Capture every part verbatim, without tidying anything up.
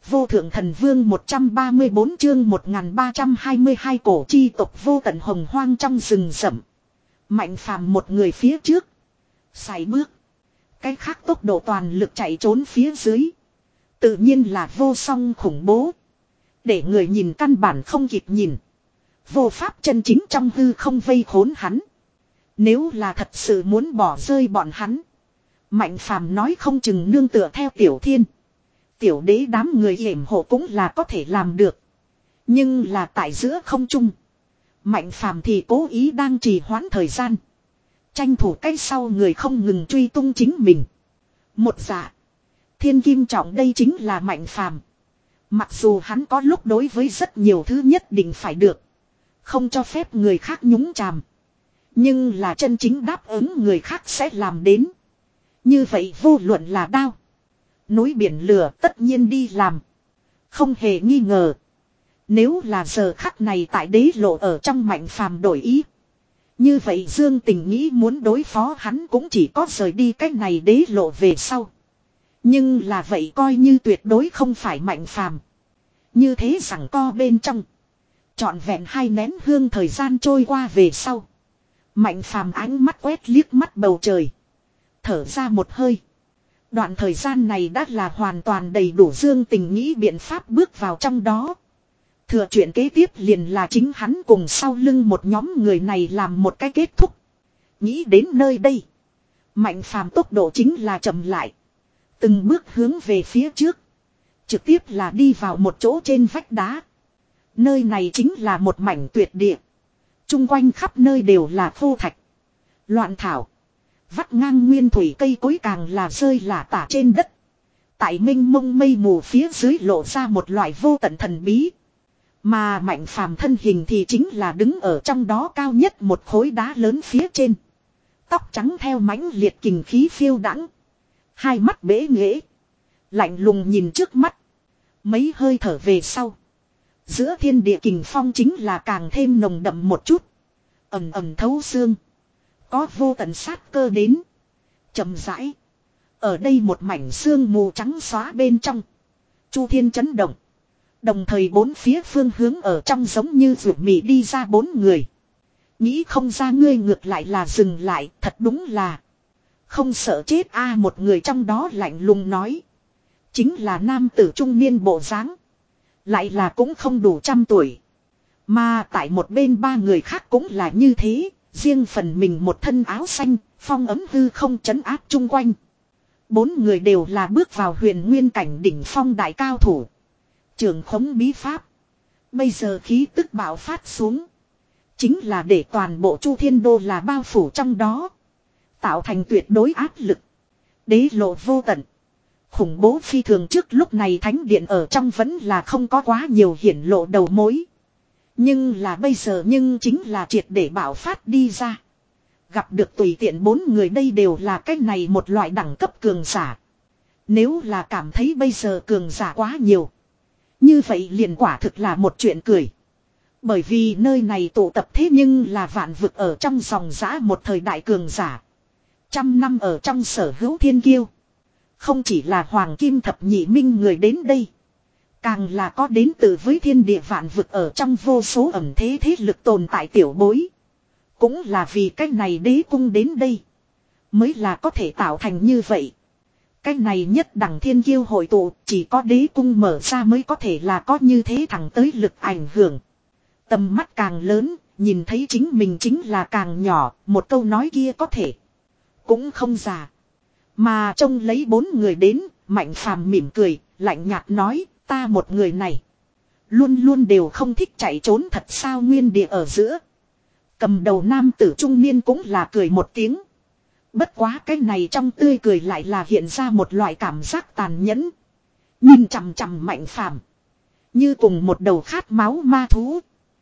Vô thượng thần vương một trăm ba mươi bốn chương một nghìn ba trăm hai mươi hai cổ chi tộc vô tận hồng hoang trong rừng rậm. Mạnh phàm một người phía trước. Sải bước. Cái khác tốc độ toàn lực chạy trốn phía dưới. Tự nhiên là vô song khủng bố. Để người nhìn căn bản không kịp nhìn. Vô pháp chân chính trong hư không vây khốn hắn. Nếu là thật sự muốn bỏ rơi bọn hắn. Mạnh phàm nói không chừng nương tựa theo tiểu thiên. Tiểu đế đám người yểm hộ cũng là có thể làm được. Nhưng là tại giữa không trung. Mạnh phàm thì cố ý đang trì hoãn thời gian. Tranh thủ cách sau người không ngừng truy tung chính mình. Một dạ. Thiên kim trọng đây chính là mạnh phàm. Mặc dù hắn có lúc đối với rất nhiều thứ nhất định phải được. Không cho phép người khác nhúng chàm. Nhưng là chân chính đáp ứng người khác sẽ làm đến. Như vậy vô luận là đao. Núi biển lửa tất nhiên đi làm. Không hề nghi ngờ. Nếu là giờ khắc này tại đế lộ ở trong mạnh phàm đổi ý. Như vậy Dương Tình nghĩ muốn đối phó hắn cũng chỉ có rời đi cách này đế lộ về sau. Nhưng là vậy coi như tuyệt đối không phải mạnh phàm. Như thế rằng co bên trong. Trọn vẹn hai nén hương thời gian trôi qua về sau. Mạnh phàm ánh mắt quét liếc mắt bầu trời. Thở ra một hơi. Đoạn thời gian này đã là hoàn toàn đầy đủ Dương Tình nghĩ biện pháp bước vào trong đó. Thừa chuyện kế tiếp liền là chính hắn cùng sau lưng một nhóm người này làm một cái kết thúc. Nghĩ đến nơi đây. Mạnh phàm tốc độ chính là chậm lại. Từng bước hướng về phía trước. Trực tiếp là đi vào một chỗ trên vách đá. Nơi này chính là một mảnh tuyệt địa. Trung quanh khắp nơi đều là khô thạch. Loạn thảo. Vắt ngang nguyên thủy cây cối càng là rơi lả tả trên đất. Tại minh mông mây mù phía dưới lộ ra một loại vô tận thần bí. Mà mạnh phàm thân hình thì chính là đứng ở trong đó cao nhất một khối đá lớn phía trên. Tóc trắng theo mãnh liệt kình khí phiêu đãng. Hai mắt bế nghễ. Lạnh lùng nhìn trước mắt. Mấy hơi thở về sau. Giữa thiên địa kình phong chính là càng thêm nồng đậm một chút. Ẩm ẩm thấu xương. Có vô tận sát cơ đến. Chậm rãi. Ở đây một mảnh xương mù trắng xóa bên trong. Chu thiên chấn động. Đồng thời bốn phía phương hướng ở trong giống như ruột mì đi ra bốn người. Nghĩ không ra ngươi ngược lại là dừng lại. Thật đúng là. Không sợ chết a à, một người trong đó lạnh lùng nói. Chính là nam tử trung niên bộ dáng. Lại là cũng không đủ trăm tuổi. Mà tại một bên ba người khác cũng là như thế. Riêng phần mình một thân áo xanh. Phong ấm hư không trấn áp chung quanh. Bốn người đều là bước vào huyền nguyên cảnh đỉnh phong đại cao thủ. Trường khống bí pháp. Bây giờ khí tức bạo phát xuống. Chính là để toàn bộ Chu Thiên Đô là bao phủ trong đó. Tạo thành tuyệt đối áp lực. Đế lộ vô tận. Khủng bố phi thường trước lúc này thánh điện ở trong vẫn là không có quá nhiều hiển lộ đầu mối. Nhưng là bây giờ nhưng chính là triệt để bạo phát đi ra. Gặp được tùy tiện bốn người đây đều là cái này một loại đẳng cấp cường giả. Nếu là cảm thấy bây giờ cường giả quá nhiều. Như vậy liền quả thực là một chuyện cười. Bởi vì nơi này tụ tập thế nhưng là vạn vực ở trong dòng giã một thời đại cường giả. Trăm năm ở trong sở hữu thiên kiêu. Không chỉ là hoàng kim thập nhị minh người đến đây. Càng là có đến từ với thiên địa vạn vực ở trong vô số ẩm thế thế lực tồn tại tiểu bối. Cũng là vì cái này đế cung đến đây. Mới là có thể tạo thành như vậy. Cái này nhất đẳng thiên kiêu hội tụ chỉ có đế cung mở ra mới có thể là có như thế thẳng tới lực ảnh hưởng. Tầm mắt càng lớn, nhìn thấy chính mình chính là càng nhỏ, một câu nói kia có thể. Cũng không già. Mà trông lấy bốn người đến, Mạnh phàm mỉm cười, lạnh nhạt nói, ta một người này. Luôn luôn đều không thích chạy trốn thật sao nguyên địa ở giữa. Cầm đầu nam tử trung niên cũng là cười một tiếng. Bất quá cái này trong tươi cười lại là hiện ra một loại cảm giác tàn nhẫn. Nhìn chằm chằm Mạnh phàm. Như cùng một đầu khát máu ma thú.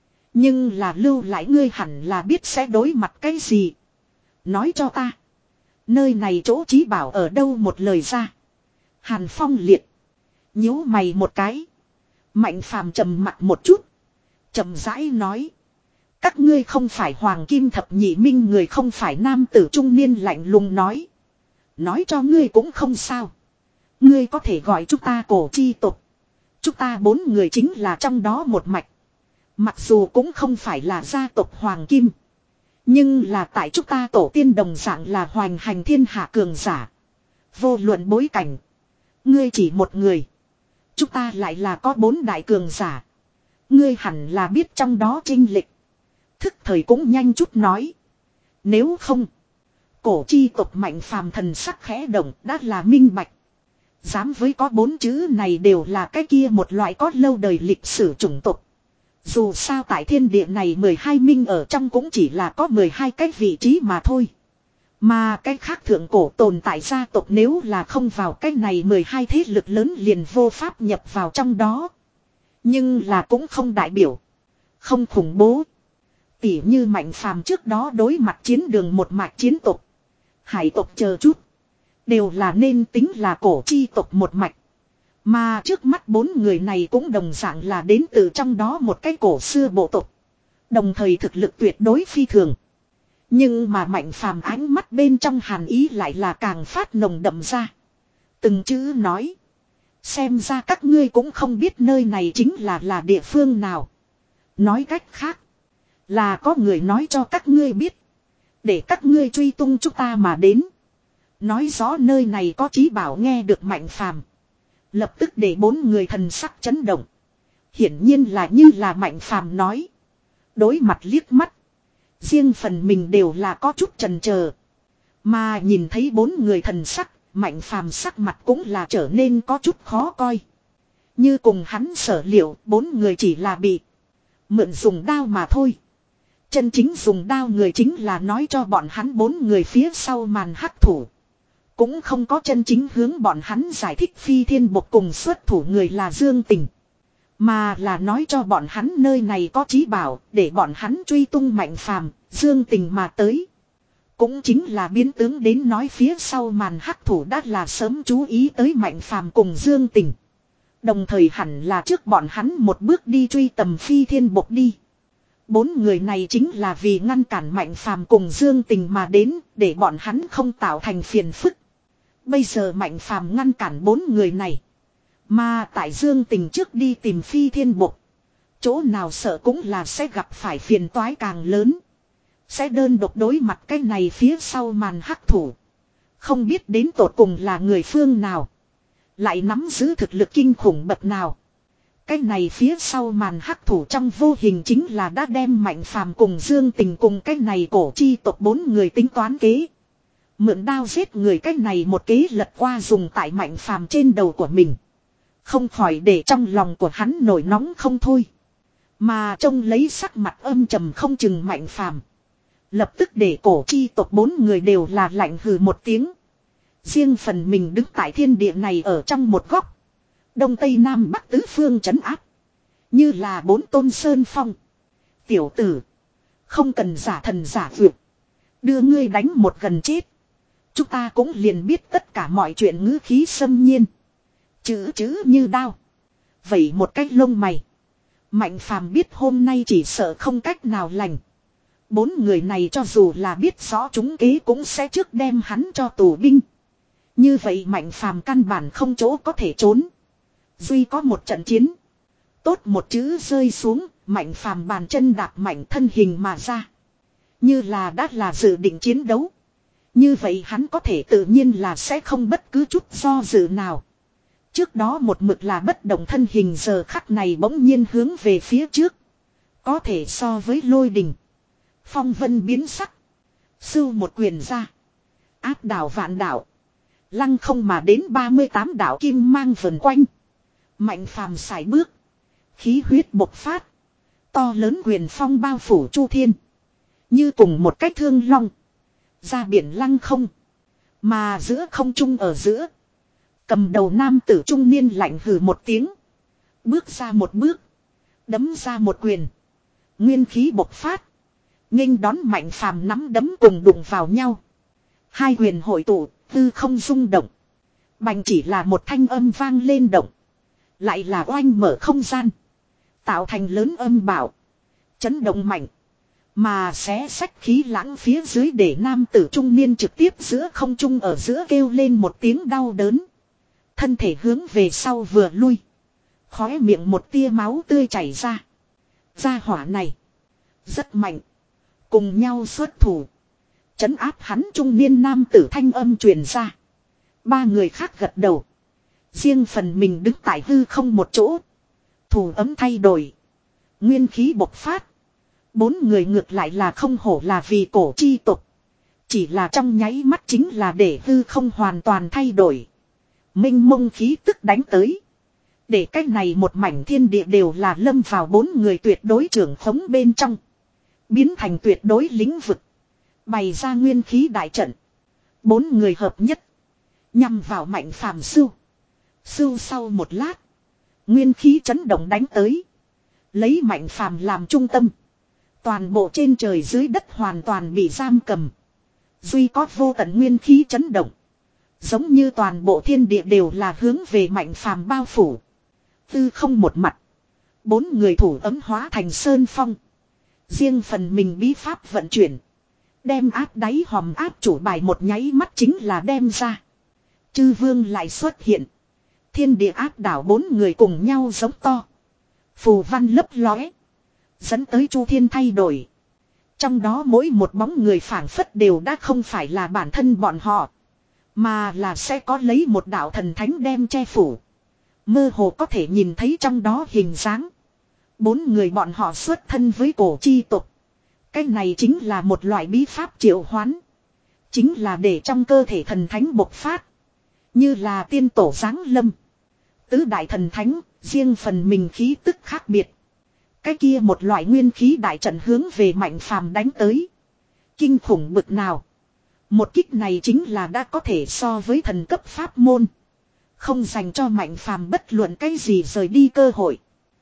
Nhưng là lưu lại ngươi hẳn là biết sẽ đối mặt cái gì. Nói cho ta. Nơi này chỗ chí bảo ở đâu một lời ra. Hàn Phong liệt. Nhíu mày một cái. Mạnh phàm trầm mặt một chút. Trầm rãi nói. Các ngươi không phải hoàng kim thập nhị minh người không phải nam tử trung niên lạnh lùng nói. Nói cho ngươi cũng không sao. Ngươi có thể gọi chúng ta cổ chi tục. Chúng ta bốn người chính là trong đó một mạch. Mặc dù cũng không phải là gia tộc Hoàng Kim. Nhưng là tại chúng ta tổ tiên đồng dạng là hoành hành thiên hạ cường giả. Vô luận bối cảnh. Ngươi chỉ một người. Chúng ta lại là có bốn đại cường giả. Ngươi hẳn là biết trong đó chênh lệch. Thức thời cũng nhanh chút nói. Nếu không. Cổ chi tộc Mạnh Phàm thần sắc khẽ động đã là minh bạch. Dám với có bốn chữ này đều là cái kia một loại có lâu đời lịch sử chủng tộc. Dù sao tại thiên địa này mười hai minh ở trong cũng chỉ là có mười hai cái vị trí mà thôi. Mà cái khác thượng cổ tồn tại gia tộc nếu là không vào cái này mười hai thế lực lớn liền vô pháp nhập vào trong đó. Nhưng là cũng không đại biểu. Không khủng bố. Tỉ như Mạnh Phàm trước đó đối mặt chiến đường một mạch chiến tộc. Hải tộc chờ chút. Đều là nên tính là cổ chi tộc một mạch. Mà trước mắt bốn người này cũng đồng dạng là đến từ trong đó một cái cổ xưa bộ tộc. Đồng thời thực lực tuyệt đối phi thường. Nhưng mà Mạnh Phàm ánh mắt bên trong hàn ý lại là càng phát nồng đậm ra. Từng chữ nói. Xem ra các ngươi cũng không biết nơi này chính là là địa phương nào. Nói cách khác. Là có người nói cho các ngươi biết. Để các ngươi truy tung chúng ta mà đến. Nói rõ nơi này có chí bảo nghe được Mạnh Phàm. Lập tức để bốn người thần sắc chấn động. Hiển nhiên là như là Mạnh Phàm nói. Đối mặt liếc mắt. Riêng phần mình đều là có chút chần chờ. Mà nhìn thấy bốn người thần sắc. Mạnh Phàm sắc mặt cũng là trở nên có chút khó coi. Như cùng hắn sở liệu bốn người chỉ là bị mượn dùng đao mà thôi. Chân chính dùng đao người chính là nói cho bọn hắn bốn người phía sau màn hắc thủ. Cũng không có chân chính hướng bọn hắn giải thích phi thiên bộc cùng xuất thủ người là Dương Tình. Mà là nói cho bọn hắn nơi này có chí bảo để bọn hắn truy tung Mạnh Phàm, Dương Tình mà tới. Cũng chính là biến tướng đến nói phía sau màn hắc thủ đã là sớm chú ý tới Mạnh Phàm cùng Dương Tình. Đồng thời hẳn là trước bọn hắn một bước đi truy tầm phi thiên bộc đi. Bốn người này chính là vì ngăn cản Mạnh Phàm cùng Dương Tình mà đến để bọn hắn không tạo thành phiền phức. Bây giờ Mạnh Phàm ngăn cản bốn người này. Mà tại Dương Tình trước đi tìm phi thiên bộc. Chỗ nào sợ cũng là sẽ gặp phải phiền toái càng lớn. Sẽ đơn độc đối mặt cái này phía sau màn hắc thủ. Không biết đến tột cùng là người phương nào. Lại nắm giữ thực lực kinh khủng bậc nào. Cái này phía sau màn hắc thủ trong vô hình chính là đã đem Mạnh Phàm cùng Dương Tình cùng cái này cổ chi tộc bốn người tính toán kế. Mượn đao giết người cái này một kế lật qua dùng tại Mạnh Phàm trên đầu của mình. Không khỏi để trong lòng của hắn nổi nóng không thôi. Mà trông lấy sắc mặt âm trầm không chừng Mạnh Phàm. Lập tức để cổ chi tộc bốn người đều là lạnh hừ một tiếng. Riêng phần mình đứng tại thiên địa này ở trong một góc. Đông Tây Nam Bắc tứ phương trấn áp. Như là bốn tôn sơn phong. Tiểu tử. Không cần giả thần giả vượt. Đưa ngươi đánh một gần chết. Chúng ta cũng liền biết tất cả mọi chuyện ngữ khí xâm nhiên. Chữ chữ như đao. Vậy một cách lông mày. Mạnh Phàm biết hôm nay chỉ sợ không cách nào lành. Bốn người này cho dù là biết rõ chúng kế cũng sẽ trước đem hắn cho tù binh. Như vậy Mạnh Phàm căn bản không chỗ có thể trốn. Duy có một trận chiến. Tốt một chữ rơi xuống, Mạnh Phàm bàn chân đạp mạnh thân hình mà ra. Như là đã là dự định chiến đấu. Như vậy hắn có thể tự nhiên là sẽ không bất cứ chút do dự nào. Trước đó một mực là bất động thân hình giờ khắc này bỗng nhiên hướng về phía trước. Có thể so với lôi đình. Phong vân biến sắc. Sưu một quyền ra. Áp đảo vạn đảo. Lăng không mà đến ba mươi tám đảo kim mang vần quanh. Mạnh Phàm sải bước. Khí huyết bộc phát. To lớn quyền phong bao phủ chu thiên. Như cùng một cái thương long. Ra biển lăng không. Mà giữa không trung ở giữa. Cầm đầu nam tử trung niên lạnh hừ một tiếng. Bước ra một bước. Đấm ra một quyền. Nguyên khí bộc phát. Nghênh đón Mạnh Phàm nắm đấm cùng đụng vào nhau. Hai quyền hội tụ, tư không rung động. Bành chỉ là một thanh âm vang lên động. Lại là oanh mở không gian. Tạo thành lớn âm bảo. Chấn động mạnh. Mà xé sách khí lãng phía dưới để nam tử trung niên trực tiếp giữa không trung ở giữa kêu lên một tiếng đau đớn. Thân thể hướng về sau vừa lui. Khóe miệng một tia máu tươi chảy ra. Gia hỏa này. Rất mạnh. Cùng nhau xuất thủ. Trấn áp hắn trung niên nam tử thanh âm truyền ra. Ba người khác gật đầu. Riêng phần mình đứng tại hư không một chỗ. Thủ ấm thay đổi. Nguyên khí bộc phát. Bốn người ngược lại là không hổ là vì cổ chi tục. Chỉ là trong nháy mắt chính là để hư không hoàn toàn thay đổi. Minh mông khí tức đánh tới. Để cách này một mảnh thiên địa đều là lâm vào bốn người tuyệt đối trưởng khống bên trong. Biến thành tuyệt đối lĩnh vực. Bày ra nguyên khí đại trận. Bốn người hợp nhất. Nhằm vào Mạnh Phàm sưu. Sưu sau một lát. Nguyên khí chấn động đánh tới. Lấy Mạnh Phàm làm trung tâm. Toàn bộ trên trời dưới đất hoàn toàn bị giam cầm. Duy có vô tận nguyên khí chấn động. Giống như toàn bộ thiên địa đều là hướng về Mạnh Phàm bao phủ. Tư không một mặt. Bốn người thủ ấm hóa thành sơn phong. Riêng phần mình bí pháp vận chuyển. Đem áp đáy hòm áp chủ bài một nháy mắt chính là đem ra. Chư vương lại xuất hiện. Thiên địa áp đảo bốn người cùng nhau giống to. Phù văn lấp lóe. Dẫn tới chu thiên thay đổi. Trong đó mỗi một bóng người phảng phất đều đã không phải là bản thân bọn họ. Mà là sẽ có lấy một đạo thần thánh đem che phủ. Mơ hồ có thể nhìn thấy trong đó hình dáng. Bốn người bọn họ xuất thân với cổ chi tục. Cái này chính là một loại bí pháp triệu hoán. Chính là để trong cơ thể thần thánh bộc phát. Như là tiên tổ giáng lâm. Tứ đại thần thánh, riêng phần mình khí tức khác biệt. Cái kia một loại nguyên khí đại trận hướng về Mạnh Phàm đánh tới. Kinh khủng bực nào. Một kích này chính là đã có thể so với thần cấp pháp môn. Không dành cho Mạnh Phàm bất luận cái gì rời đi cơ hội.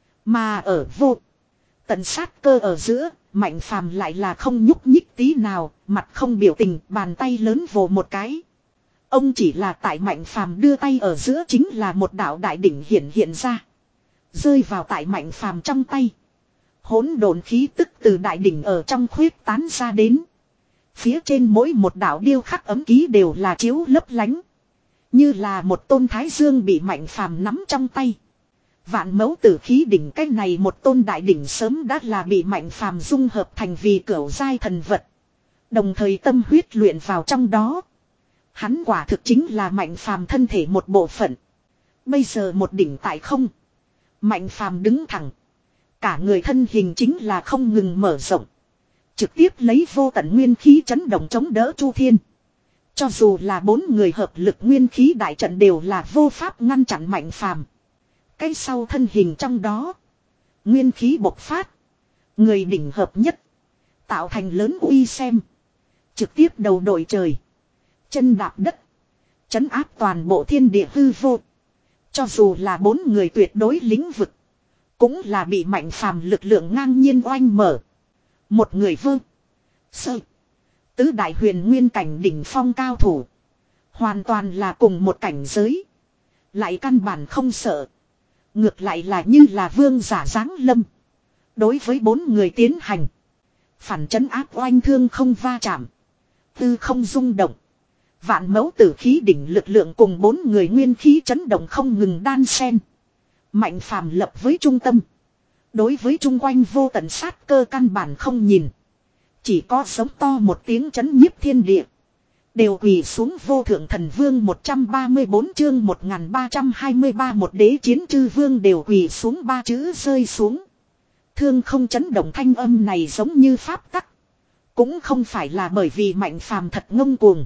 Mà ở vô tận sát cơ ở giữa, Mạnh Phàm lại là không nhúc nhích tí nào, mặt không biểu tình, bàn tay lớn vồ một cái. Ông chỉ là tại Mạnh Phàm đưa tay ở giữa chính là một đạo đại đỉnh hiện hiện ra. Rơi vào tại Mạnh Phàm trong tay. Hỗn độn khí tức từ đại đỉnh ở trong khuyết tán ra đến. Phía trên mỗi một đạo điêu khắc ấm ký đều là chiếu lấp lánh. Như là một tôn thái dương bị Mạnh Phàm nắm trong tay. Vạn mẫu tử khí đỉnh, cái này một tôn đại đỉnh sớm đã là bị Mạnh Phàm dung hợp thành vì cửu giai thần vật. Đồng thời tâm huyết luyện vào trong đó. Hắn quả thực chính là Mạnh Phàm thân thể một bộ phận. Bây giờ một đỉnh tại không. Mạnh Phàm đứng thẳng. Cả người thân hình chính là không ngừng mở rộng. Trực tiếp lấy vô tận nguyên khí chấn động chống đỡ Chu Thiên. Cho dù là bốn người hợp lực nguyên khí đại trận đều là vô pháp ngăn chặn Mạnh Phàm. Cái sau thân hình trong đó. Nguyên khí bộc phát. Người đỉnh hợp nhất. Tạo thành lớn uy xem. Trực tiếp đầu đội trời. Chân đạp đất. Chấn áp toàn bộ thiên địa hư vô. Cho dù là bốn người tuyệt đối lĩnh vực. Cũng là bị Mạnh Phàm lực lượng ngang nhiên oanh mở. Một người vương. Sơ. Tứ đại huyền nguyên cảnh đỉnh phong cao thủ. Hoàn toàn là cùng một cảnh giới. Lại căn bản không sợ. Ngược lại là như là vương giả giáng lâm. Đối với bốn người tiến hành. Phản chấn áp oanh thương không va chạm. Tư không rung động. Vạn mẫu tử khí đỉnh lực lượng cùng bốn người nguyên khí chấn động không ngừng đan xen. Mạnh Phàm lập với trung tâm. Đối với chung quanh vô tận sát cơ căn bản không nhìn. Chỉ có sống to một tiếng chấn nhiếp thiên địa. Đều quỳ xuống vô thượng thần vương một trăm ba mươi bốn chương một nghìn ba trăm hai mươi ba một đế chiến chư vương đều quỳ xuống ba chữ rơi xuống. Thương không chấn động thanh âm này giống như pháp tắc. Cũng không phải là bởi vì Mạnh Phàm thật ngông cuồng.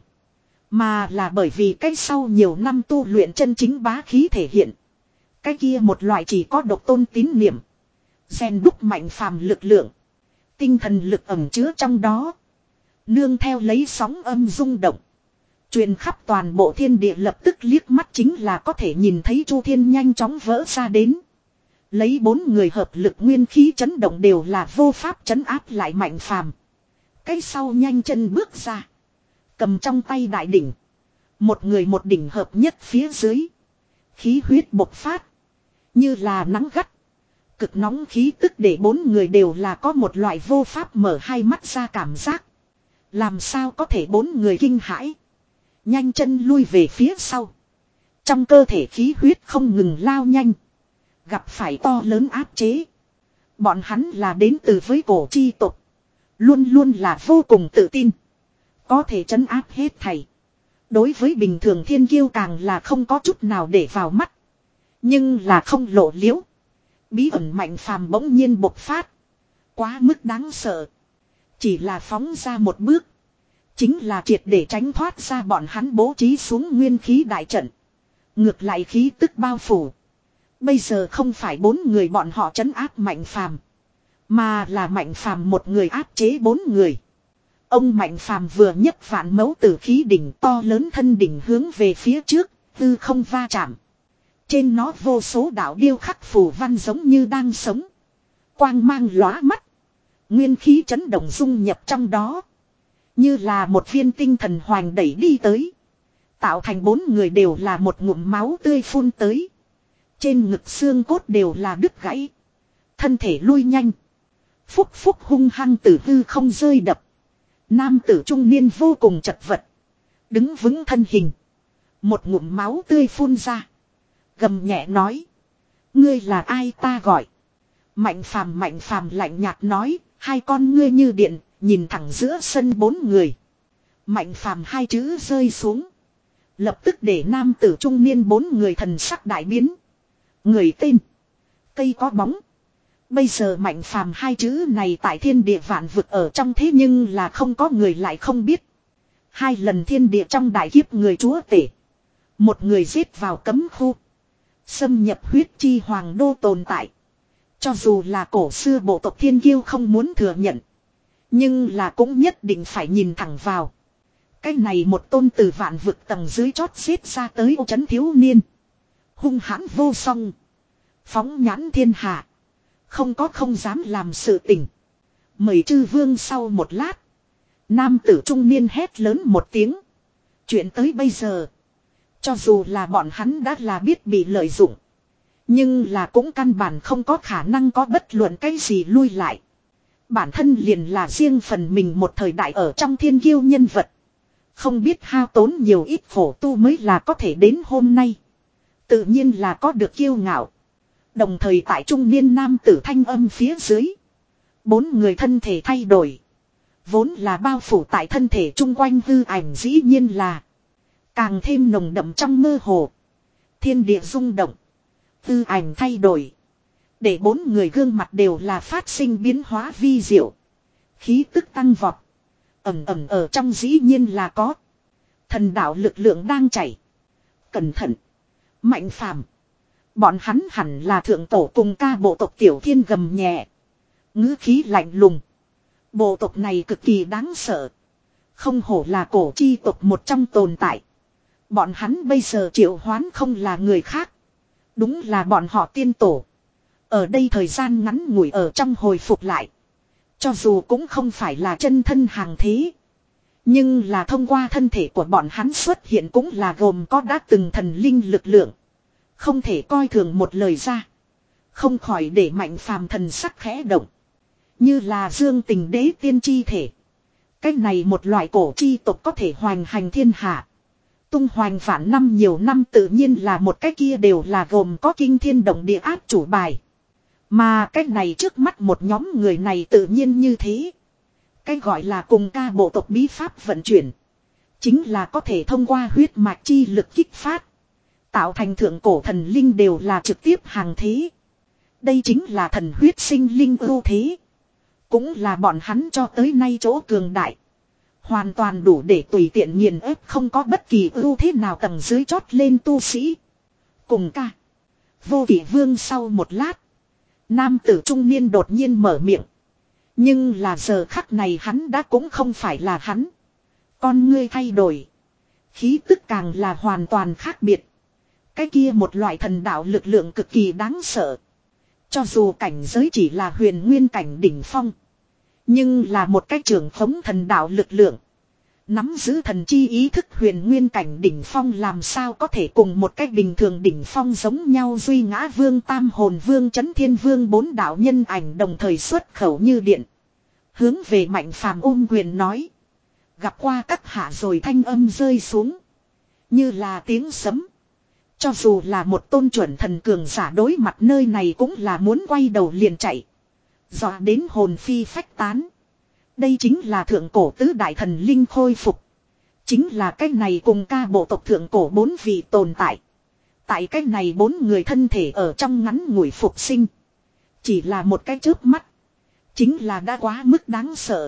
Mà là bởi vì cái sau nhiều năm tu luyện chân chính bá khí thể hiện. Cái kia một loại chỉ có độc tôn tín niệm. Rèn đúc Mạnh Phàm lực lượng. Tinh thần lực ẩn chứa trong đó. Nương theo lấy sóng âm rung động. Truyền khắp toàn bộ thiên địa lập tức liếc mắt chính là có thể nhìn thấy Chu Thiên nhanh chóng vỡ ra đến. Lấy bốn người hợp lực nguyên khí chấn động đều là vô pháp chấn áp lại Mạnh Phàm. Cái sau nhanh chân bước ra. Cầm trong tay đại đỉnh. Một người một đỉnh hợp nhất phía dưới. Khí huyết bộc phát. Như là nắng gắt. Cực nóng khí tức để bốn người đều là có một loại vô pháp mở hai mắt ra cảm giác. Làm sao có thể bốn người kinh hãi. Nhanh chân lui về phía sau. Trong cơ thể khí huyết không ngừng lao nhanh. Gặp phải to lớn áp chế. Bọn hắn là đến từ với cổ chi tộc. Luôn luôn là vô cùng tự tin. Có thể trấn áp hết thảy. Đối với bình thường thiên kiêu càng là không có chút nào để vào mắt. Nhưng là không lộ liễu. Bí ẩn Mạnh Phàm bỗng nhiên bộc phát. Quá mức đáng sợ. Chỉ là phóng ra một bước. Chính là triệt để tránh thoát ra bọn hắn bố trí xuống nguyên khí đại trận. Ngược lại khí tức bao phủ. Bây giờ không phải bốn người bọn họ trấn áp Mạnh Phàm, mà là Mạnh Phàm một người áp chế bốn người. Ông Mạnh Phàm vừa nhấc vạn mẫu tử khí đỉnh to lớn thân đỉnh hướng về phía trước, tư không va chạm. Trên nó vô số đạo điêu khắc phù văn giống như đang sống. Quang mang lóa mắt. Nguyên khí chấn động dung nhập trong đó. Như là một viên tinh thần hoành đẩy đi tới. Tạo thành bốn người đều là một ngụm máu tươi phun tới. Trên ngực xương cốt đều là đứt gãy. Thân thể lui nhanh. Phúc phúc hung hăng tử hư không rơi đập. Nam tử trung niên vô cùng chật vật. Đứng vững thân hình. Một ngụm máu tươi phun ra. Gầm nhẹ nói. Ngươi là ai ta gọi. Mạnh Phàm Mạnh Phàm lạnh nhạt nói. Hai con ngươi như điện. Nhìn thẳng giữa sân bốn người. Mạnh Phàm hai chữ rơi xuống. Lập tức để nam tử trung niên bốn người thần sắc đại biến. Người tên. Cây có bóng. Bây giờ Mạnh Phàm hai chữ này tại thiên địa vạn vực ở trong thế nhưng là không có người lại không biết. Hai lần thiên địa trong đại kiếp người chúa tể. Một người giết vào cấm khu. Xâm nhập huyết chi hoàng đô tồn tại. Cho dù là cổ xưa bộ tộc thiên kiêu không muốn thừa nhận. Nhưng là cũng nhất định phải nhìn thẳng vào. Cái này một tôn từ vạn vực tầng dưới chót giết ra tới ô trấn thiếu niên. Hung hãn vô song. Phóng nhãn thiên hạ. Không có không dám làm sự tình. Mời chư vương sau một lát. Nam tử trung niên hét lớn một tiếng. Chuyện tới bây giờ. Cho dù là bọn hắn đã là biết bị lợi dụng. Nhưng là cũng căn bản không có khả năng có bất luận cái gì lui lại. Bản thân liền là riêng phần mình một thời đại ở trong thiên kiêu nhân vật. Không biết hao tốn nhiều ít khổ tu mới là có thể đến hôm nay. Tự nhiên là có được kiêu ngạo. Đồng thời tại trung niên nam tử thanh âm phía dưới. Bốn người thân thể thay đổi. Vốn là bao phủ tại thân thể chung quanh hư ảnh dĩ nhiên là. Càng thêm nồng đậm trong mơ hồ. Thiên địa rung động. Hư ảnh thay đổi. Để bốn người gương mặt đều là phát sinh biến hóa vi diệu. Khí tức tăng vọt. Ẩm ẩm ở trong dĩ nhiên là có. Thần đạo lực lượng đang chảy. Cẩn thận. Mạnh Phàm. Bọn hắn hẳn là thượng tổ cùng ca bộ tộc Tiểu Thiên gầm nhẹ. Ngữ khí lạnh lùng. Bộ tộc này cực kỳ đáng sợ. Không hổ là cổ chi tộc một trong tồn tại. Bọn hắn bây giờ triệu hoán không là người khác. Đúng là bọn họ tiên tổ. Ở đây thời gian ngắn ngủi ở trong hồi phục lại. Cho dù cũng không phải là chân thân hàng thế. Nhưng là thông qua thân thể của bọn hắn xuất hiện cũng là gồm có đã từng thần linh lực lượng. Không thể coi thường một lời ra. Không khỏi để Mạnh Phàm thần sắc khẽ động. Như là dương tình đế tiên chi thể. Cách này một loại cổ chi tộc có thể hoành hành thiên hạ. Tung hoành vạn năm nhiều năm tự nhiên là một cái kia đều là gồm có kinh thiên động địa áp chủ bài. Mà cái này trước mắt một nhóm người này tự nhiên như thế. Cái gọi là cùng ca bộ tộc bí pháp vận chuyển. Chính là có thể thông qua huyết mạch chi lực kích phát. Tạo thành thượng cổ thần linh đều là trực tiếp hàng thế. Đây chính là thần huyết sinh linh ưu thế. Cũng là bọn hắn cho tới nay chỗ cường đại. Hoàn toàn đủ để tùy tiện nghiền ép không có bất kỳ ưu thế nào tầng dưới chót lên tu sĩ. Cùng ca. Vô kỷ vương sau một lát. Nam tử trung niên đột nhiên mở miệng. Nhưng là giờ khắc này hắn đã cũng không phải là hắn. Con ngươi thay đổi. Khí tức càng là hoàn toàn khác biệt. Cái kia một loại thần đạo lực lượng cực kỳ đáng sợ. Cho dù cảnh giới chỉ là huyền nguyên cảnh đỉnh phong. Nhưng là một cái trưởng khống thần đạo lực lượng. Nắm giữ thần chi ý thức huyền nguyên cảnh đỉnh phong làm sao có thể cùng một cách bình thường đỉnh phong giống nhau. Duy ngã vương tam hồn vương chấn thiên vương bốn đạo nhân ảnh đồng thời xuất khẩu như điện. Hướng về Mạnh Phàm ôm quyền nói. Gặp qua các hạ rồi thanh âm rơi xuống. Như là tiếng sấm. Cho dù là một tôn chuẩn thần cường giả đối mặt nơi này cũng là muốn quay đầu liền chạy. Dọa đến hồn phi phách tán. Đây chính là thượng cổ tứ đại thần linh khôi phục. Chính là cái này cùng ca bộ tộc thượng cổ bốn vị tồn tại. Tại cái này bốn người thân thể ở trong ngắn ngủi phục sinh. Chỉ là một cái chớp mắt. Chính là đã quá mức đáng sợ.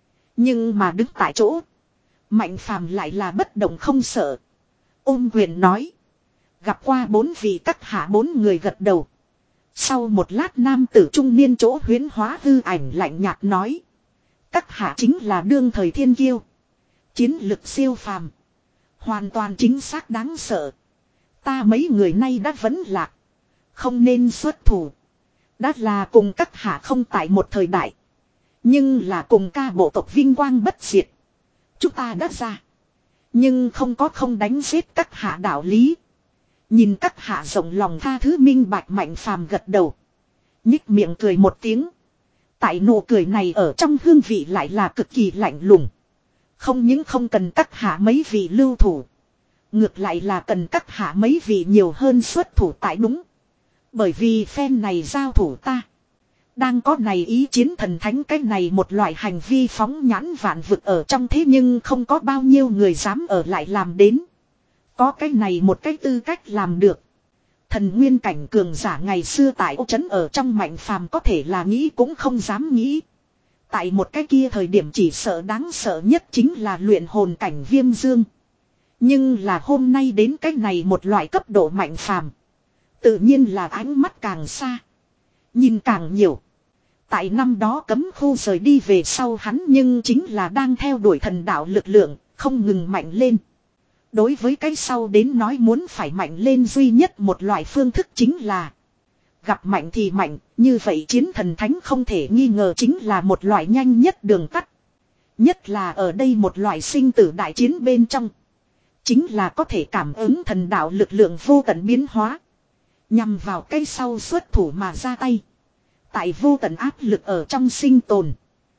Nhưng mà đứng tại chỗ. Mạnh phàm lại là bất động không sợ. Ôm quyền nói. Gặp qua bốn vị các hạ bốn người gật đầu. Sau một lát nam tử trung niên chỗ huyễn hóa hư ảnh lạnh nhạt nói. Các hạ chính là đương thời thiên kiêu. Chiến lực siêu phàm. Hoàn toàn chính xác đáng sợ. Ta mấy người nay đã vẫn lạc. Không nên xuất thủ. Đã là cùng các hạ không tại một thời đại. Nhưng là cùng ca bộ tộc vinh quang bất diệt. Chúng ta đã ra. Nhưng không có không đánh giết các hạ đạo lý. Nhìn các hạ rộng lòng tha thứ minh bạch mạnh phàm gật đầu. Nhích miệng cười một tiếng. Tại nụ cười này ở trong hương vị lại là cực kỳ lạnh lùng. Không những không cần các hạ mấy vị lưu thủ. Ngược lại là cần các hạ mấy vị nhiều hơn xuất thủ tại đúng. Bởi vì phen này giao thủ ta. Đang có này ý chiến thần thánh cái này một loại hành vi phóng nhãn vạn vực ở trong thế nhưng không có bao nhiêu người dám ở lại làm đến. Có cái này một cái tư cách làm được. Thần nguyên cảnh cường giả ngày xưa tại ô trấn ở trong mạnh phàm có thể là nghĩ cũng không dám nghĩ. Tại một cái kia thời điểm chỉ sợ đáng sợ nhất chính là luyện hồn cảnh viêm dương. Nhưng là hôm nay đến cái này một loại cấp độ mạnh phàm. Tự nhiên là ánh mắt càng xa. Nhìn càng nhiều. Tại năm đó cấm khu rời đi về sau hắn nhưng chính là đang theo đuổi thần đạo lực lượng, không ngừng mạnh lên. Đối với cái sau đến nói muốn phải mạnh lên duy nhất một loại phương thức chính là gặp mạnh thì mạnh, như vậy chiến thần thánh không thể nghi ngờ chính là một loại nhanh nhất đường tắt. Nhất là ở đây một loại sinh tử đại chiến bên trong. Chính là có thể cảm ứng thần đạo lực lượng vô tận biến hóa. Nhằm vào cái sau xuất thủ mà ra tay. Tại vô tận áp lực ở trong sinh tồn.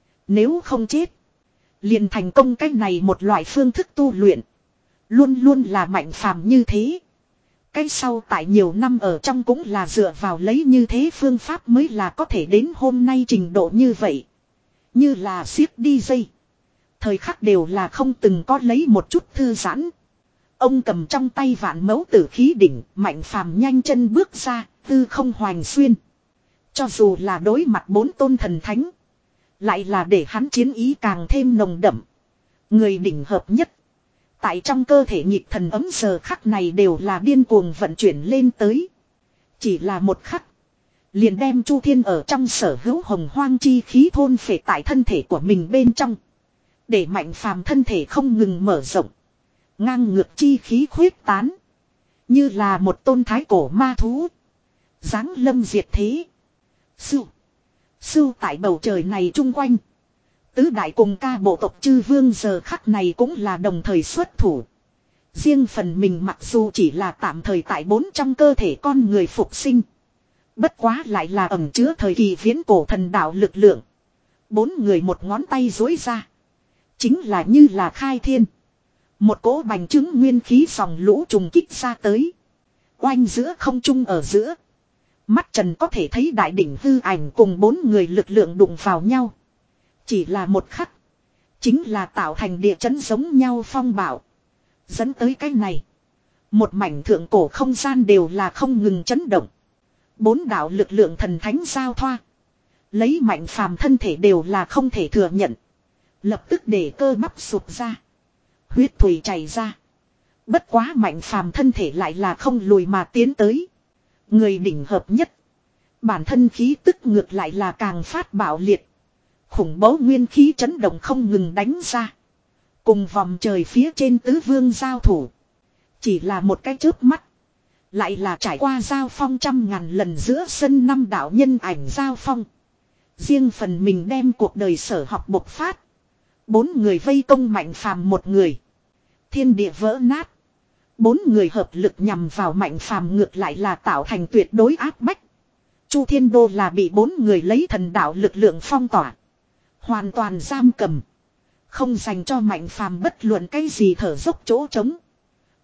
Nếu không chết. Liền thành công cái này một loại phương thức tu luyện. Luôn luôn là mạnh phàm như thế. Cái sau tại nhiều năm ở trong cũng là dựa vào lấy như thế phương pháp mới là có thể đến hôm nay trình độ như vậy. Như là siết đi dây. Thời khắc đều là không từng có lấy một chút thư giãn. Ông cầm trong tay vạn mẫu tử khí đỉnh, mạnh phàm nhanh chân bước ra, tư không hoành xuyên. Cho dù là đối mặt bốn tôn thần thánh. Lại là để hắn chiến ý càng thêm nồng đậm. Người đỉnh hợp nhất. Tại trong cơ thể nhịp thần ấm giờ khắc này đều là điên cuồng vận chuyển lên tới. Chỉ là một khắc. Liền đem Chu Thiên ở trong sở hữu hồng hoang chi khí thôn phệ tại thân thể của mình bên trong. Để mạnh phàm thân thể không ngừng mở rộng. Ngang ngược chi khí khuyết tán. Như là một tôn thái cổ ma thú. Giáng lâm diệt thế. Sưu. Sưu tại bầu trời này chung quanh. Tứ đại cùng ca bộ tộc chư vương giờ khắc này cũng là đồng thời xuất thủ. Riêng phần mình mặc dù chỉ là tạm thời tại bốn trong cơ thể con người phục sinh. Bất quá lại là ẩn chứa thời kỳ viễn cổ thần đạo lực lượng. Bốn người một ngón tay dối ra. Chính là như là khai thiên. Một cỗ bành trướng nguyên khí dòng lũ trùng kích ra tới. Oanh giữa không trung ở giữa. Mắt trần có thể thấy đại đỉnh hư ảnh cùng bốn người lực lượng đụng vào nhau. Chỉ là một khắc. Chính là tạo thành địa chấn giống nhau phong bạo. Dẫn tới cái này. Một mảnh thượng cổ không gian đều là không ngừng chấn động. Bốn đạo lực lượng thần thánh giao thoa. Lấy mạnh phàm thân thể đều là không thể thừa nhận. Lập tức để cơ bắp sụp ra. Huyết thủy chảy ra. Bất quá mạnh phàm thân thể lại là không lùi mà tiến tới. Người đỉnh hợp nhất. Bản thân khí tức ngược lại là càng phát bạo liệt. Khủng bố nguyên khí chấn động không ngừng đánh ra. Cùng vòng trời phía trên tứ vương giao thủ. Chỉ là một cái chớp mắt. Lại là trải qua giao phong trăm ngàn lần giữa sân năm đạo nhân ảnh giao phong. Riêng phần mình đem cuộc đời sở học bộc phát. Bốn người vây công mạnh phàm một người. Thiên địa vỡ nát. Bốn người hợp lực nhằm vào mạnh phàm ngược lại là tạo thành tuyệt đối áp bách. Chu Thiên Đô là bị bốn người lấy thần đạo lực lượng phong tỏa. Hoàn toàn giam cầm. Không dành cho mạnh phàm bất luận cái gì thở dốc chỗ trống.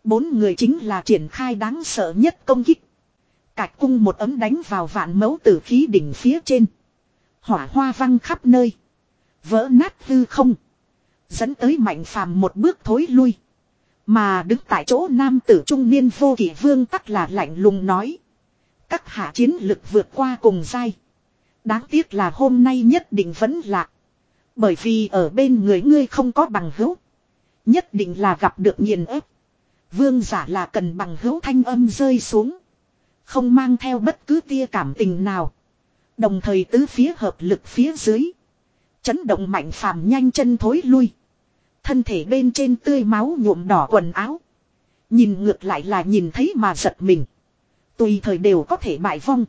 Bốn người chính là triển khai đáng sợ nhất công kích. Cạch cung một ấm đánh vào vạn mẫu tử khí đỉnh phía trên. Hỏa hoa văng khắp nơi. Vỡ nát hư không. Dẫn tới Mạnh Phàm một bước thối lui. Mà đứng tại chỗ nam tử trung niên Vô Kỵ Vương tắc là lạnh lùng nói. Các hạ chiến lực vượt qua cùng giai. Đáng tiếc là hôm nay nhất định vẫn lạc. Bởi vì ở bên người ngươi không có bằng hữu. Nhất định là gặp được nghiền ép. Vương giả là cần bằng hữu thanh âm rơi xuống. Không mang theo bất cứ tia cảm tình nào. Đồng thời tứ phía hợp lực phía dưới. Chấn động Mạnh Phàm nhanh chân thối lui. Thân thể bên trên tươi máu nhuộm đỏ quần áo. Nhìn ngược lại là nhìn thấy mà giật mình. Tùy thời đều có thể bại vong.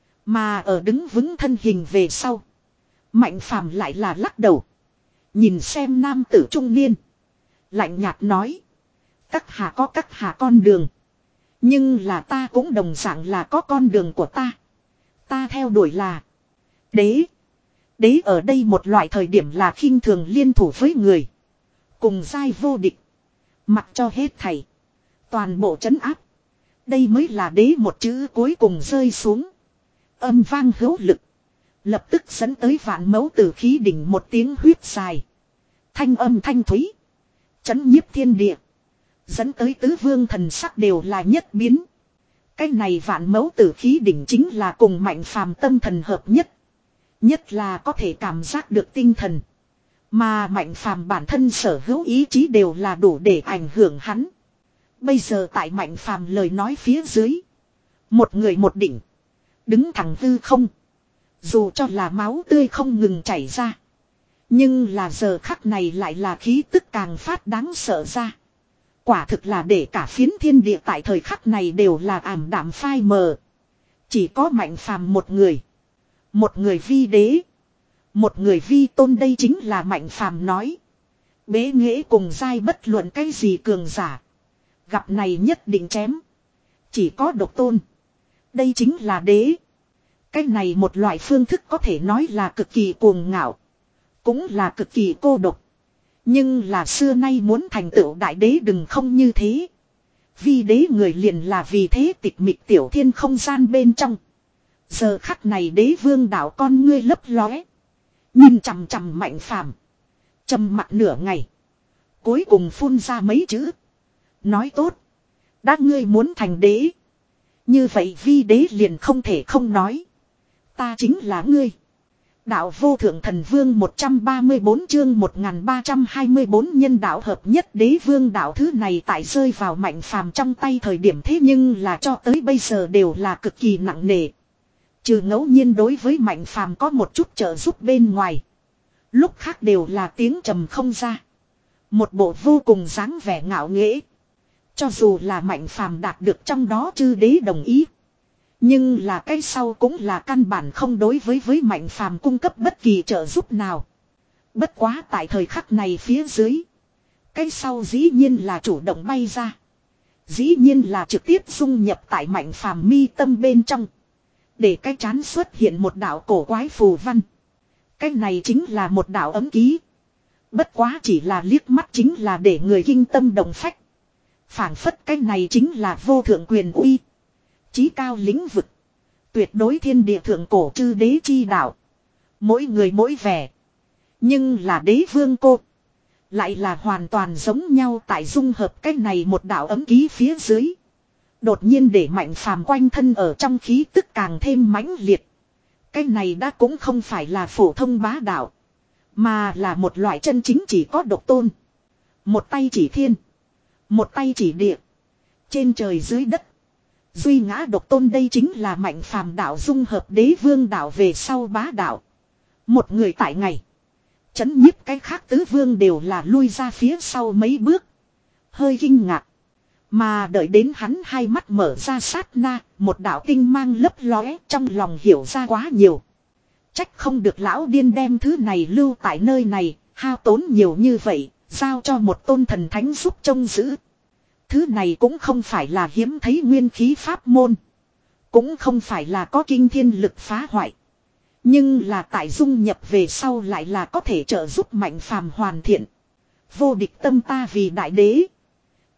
Mà ở đứng vững thân hình về sau. Mạnh Phàm lại là lắc đầu. Nhìn xem nam tử trung niên. Lạnh nhạt nói. Các hạ có các hạ con đường. Nhưng là ta cũng đồng dạng là có con đường của ta. Ta theo đuổi là. Đế. Đế ở đây một loại thời điểm là khinh thường liên thủ với người. Cùng giai vô địch. Mặc cho hết thảy. Toàn bộ trấn áp. Đây mới là đế một chữ cuối cùng rơi xuống. Âm vang hữu lực. Lập tức dẫn tới vạn mẫu tử khí đỉnh một tiếng huyết dài. Thanh âm thanh thúy. Chấn nhiếp thiên địa. Dẫn tới tứ vương thần sắc đều là nhất biến. Cái này vạn mẫu tử khí đỉnh chính là cùng Mạnh Phàm tâm thần hợp nhất. Nhất là có thể cảm giác được tinh thần. Mà Mạnh Phàm bản thân sở hữu ý chí đều là đủ để ảnh hưởng hắn. Bây giờ tại Mạnh Phàm lời nói phía dưới. Một người một đỉnh. Đứng thẳng hư không. Dù cho là máu tươi không ngừng chảy ra. Nhưng là giờ khắc này lại là khí tức càng phát đáng sợ ra. Quả thực là để cả phiến thiên địa tại thời khắc này đều là ảm đạm phai mờ. Chỉ có Mạnh Phàm một người. Một người vi đế. Một người vi tôn, đây chính là Mạnh Phàm nói. Bế nghệ cùng giai bất luận cái gì cường giả. Gặp này nhất định chém. Chỉ có độc tôn. Đây chính là đế. Cái này một loại phương thức có thể nói là cực kỳ cuồng ngạo. Cũng là cực kỳ cô độc. Nhưng là xưa nay muốn thành tựu đại đế đừng không như thế. Vi đế người liền là vì thế tịch mịch tiểu thiên không gian bên trong. Giờ khắc này đế vương đạo con ngươi lấp lóe. Nhìn chằm chằm Mạnh Phàm, trầm mặc nửa ngày. Cuối cùng phun ra mấy chữ. Nói tốt. Đã ngươi muốn thành đế. Như vậy vi đế liền không thể không nói. Ta chính là ngươi. Đạo vô thượng thần vương một trăm ba mươi bốn chương một nghìn ba trăm hai mươi bốn nhân đạo hợp nhất đế vương đạo thứ này tại rơi vào Mạnh Phàm trong tay thời điểm thế nhưng là cho tới bây giờ đều là cực kỳ nặng nề. Trừ ngẫu nhiên đối với Mạnh Phàm có một chút trợ giúp bên ngoài. Lúc khác đều là tiếng trầm không ra. Một bộ vô cùng dáng vẻ ngạo nghễ. Cho dù là Mạnh Phàm đạt được trong đó chư đế đồng ý. Nhưng là cái sau cũng là căn bản không đối với với Mạnh Phàm cung cấp bất kỳ trợ giúp nào. Bất quá tại thời khắc này phía dưới. Cái sau dĩ nhiên là chủ động bay ra. Dĩ nhiên là trực tiếp dung nhập tại Mạnh Phàm mi tâm bên trong. Để cái chán xuất hiện một đạo cổ quái phù văn. Cái này chính là một đạo ấm ký. Bất quá chỉ là liếc mắt chính là để người kinh tâm động phách. Phảng phất cái này chính là vô thượng quyền uy. Chí cao lĩnh vực. Tuyệt đối thiên địa thượng cổ chư đế chi đạo. Mỗi người mỗi vẻ. Nhưng là đế vương cô. Lại là hoàn toàn giống nhau tại dung hợp cái này một đạo ấm ký phía dưới. Đột nhiên để Mạnh Phàm quanh thân ở trong khí tức càng thêm mãnh liệt. Cái này đã cũng không phải là phổ thông bá đạo. Mà là một loại chân chính chỉ có độc tôn. Một tay chỉ thiên. Một tay chỉ địa. Trên trời dưới đất. Duy ngã độc tôn, đây chính là Mạnh Phàm đạo dung hợp đế vương đạo về sau bá đạo. Một người tại ngày. Chấn nhiếp cái khác tứ vương đều là lui ra phía sau mấy bước. Hơi kinh ngạc. Mà đợi đến hắn hai mắt mở ra sát na, một đạo tinh mang lấp lóe, trong lòng hiểu ra quá nhiều. Trách không được lão điên đem thứ này lưu tại nơi này, hao tốn nhiều như vậy, giao cho một tôn thần thánh giúp trông giữ. Thứ này cũng không phải là hiếm thấy nguyên khí pháp môn. Cũng không phải là có kinh thiên lực phá hoại. Nhưng là tại dung nhập về sau lại là có thể trợ giúp Mạnh Phàm hoàn thiện. Vô địch tâm ta vì đại đế.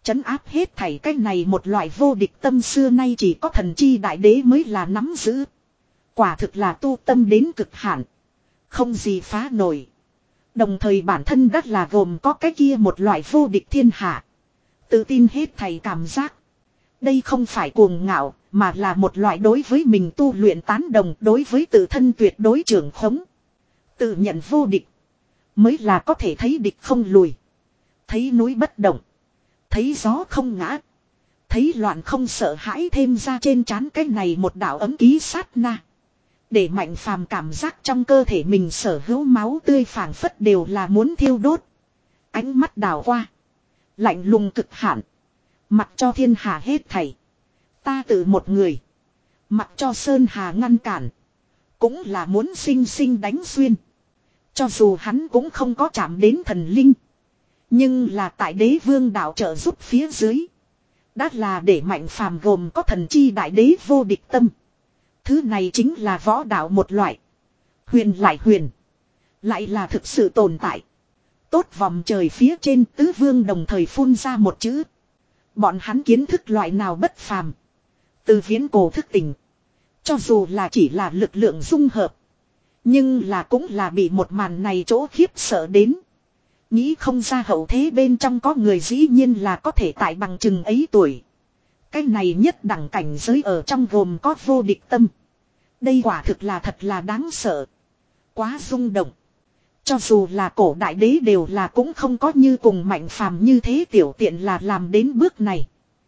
Trấn áp hết thảy cái này một loại vô địch tâm xưa nay chỉ có thần chi đại đế mới là nắm giữ. Quả thực là tu tâm đến cực hạn. Không gì phá nổi. Đồng thời bản thân đất là gồm có cái kia một loại vô địch thiên hạ. Tự tin hết thảy cảm giác. Đây không phải cuồng ngạo, mà là một loại đối với mình tu luyện tán đồng, đối với tự thân tuyệt đối trưởng khống. Tự nhận vô địch, mới là có thể thấy địch không lùi. Thấy núi bất động, thấy gió không ngã, thấy loạn không sợ hãi, thêm ra trên trán cái này một đạo ấm ký sát na. Để Mạnh Phàm cảm giác trong cơ thể mình sở hữu máu tươi phảng phất đều là muốn thiêu đốt. Ánh mắt đảo qua, lạnh lùng cực hạn. Mặc cho thiên hà hết thảy, ta tự một người. Mặc cho Sơn Hà ngăn cản, cũng là muốn sinh sinh đánh xuyên. Cho dù hắn cũng không có chạm đến thần linh, nhưng là tại đế vương đạo trợ giúp phía dưới, đã là để Mạnh Phàm gồm có thần chi đại đế vô địch tâm. Thứ này chính là võ đạo một loại. Huyền lại huyền, lại là thực sự tồn tại. Tốt vòng trời phía trên, tứ vương đồng thời phun ra một chữ. Bọn hắn kiến thức loại nào bất phàm, từ viễn cổ thức tỉnh. Cho dù là chỉ là lực lượng dung hợp, nhưng là cũng là bị một màn này chỗ khiếp sợ đến. Nghĩ không ra hậu thế bên trong có người dĩ nhiên là có thể tại bằng chừng ấy tuổi. Cái này nhất đẳng cảnh giới ở trong gồm có vô địch tâm. Đây quả thực là thật là đáng sợ. Quá rung động. Cho dù là cổ đại đế đều là cũng không có như cùng Mạnh Phàm như thế tiểu tiện là làm đến bước này.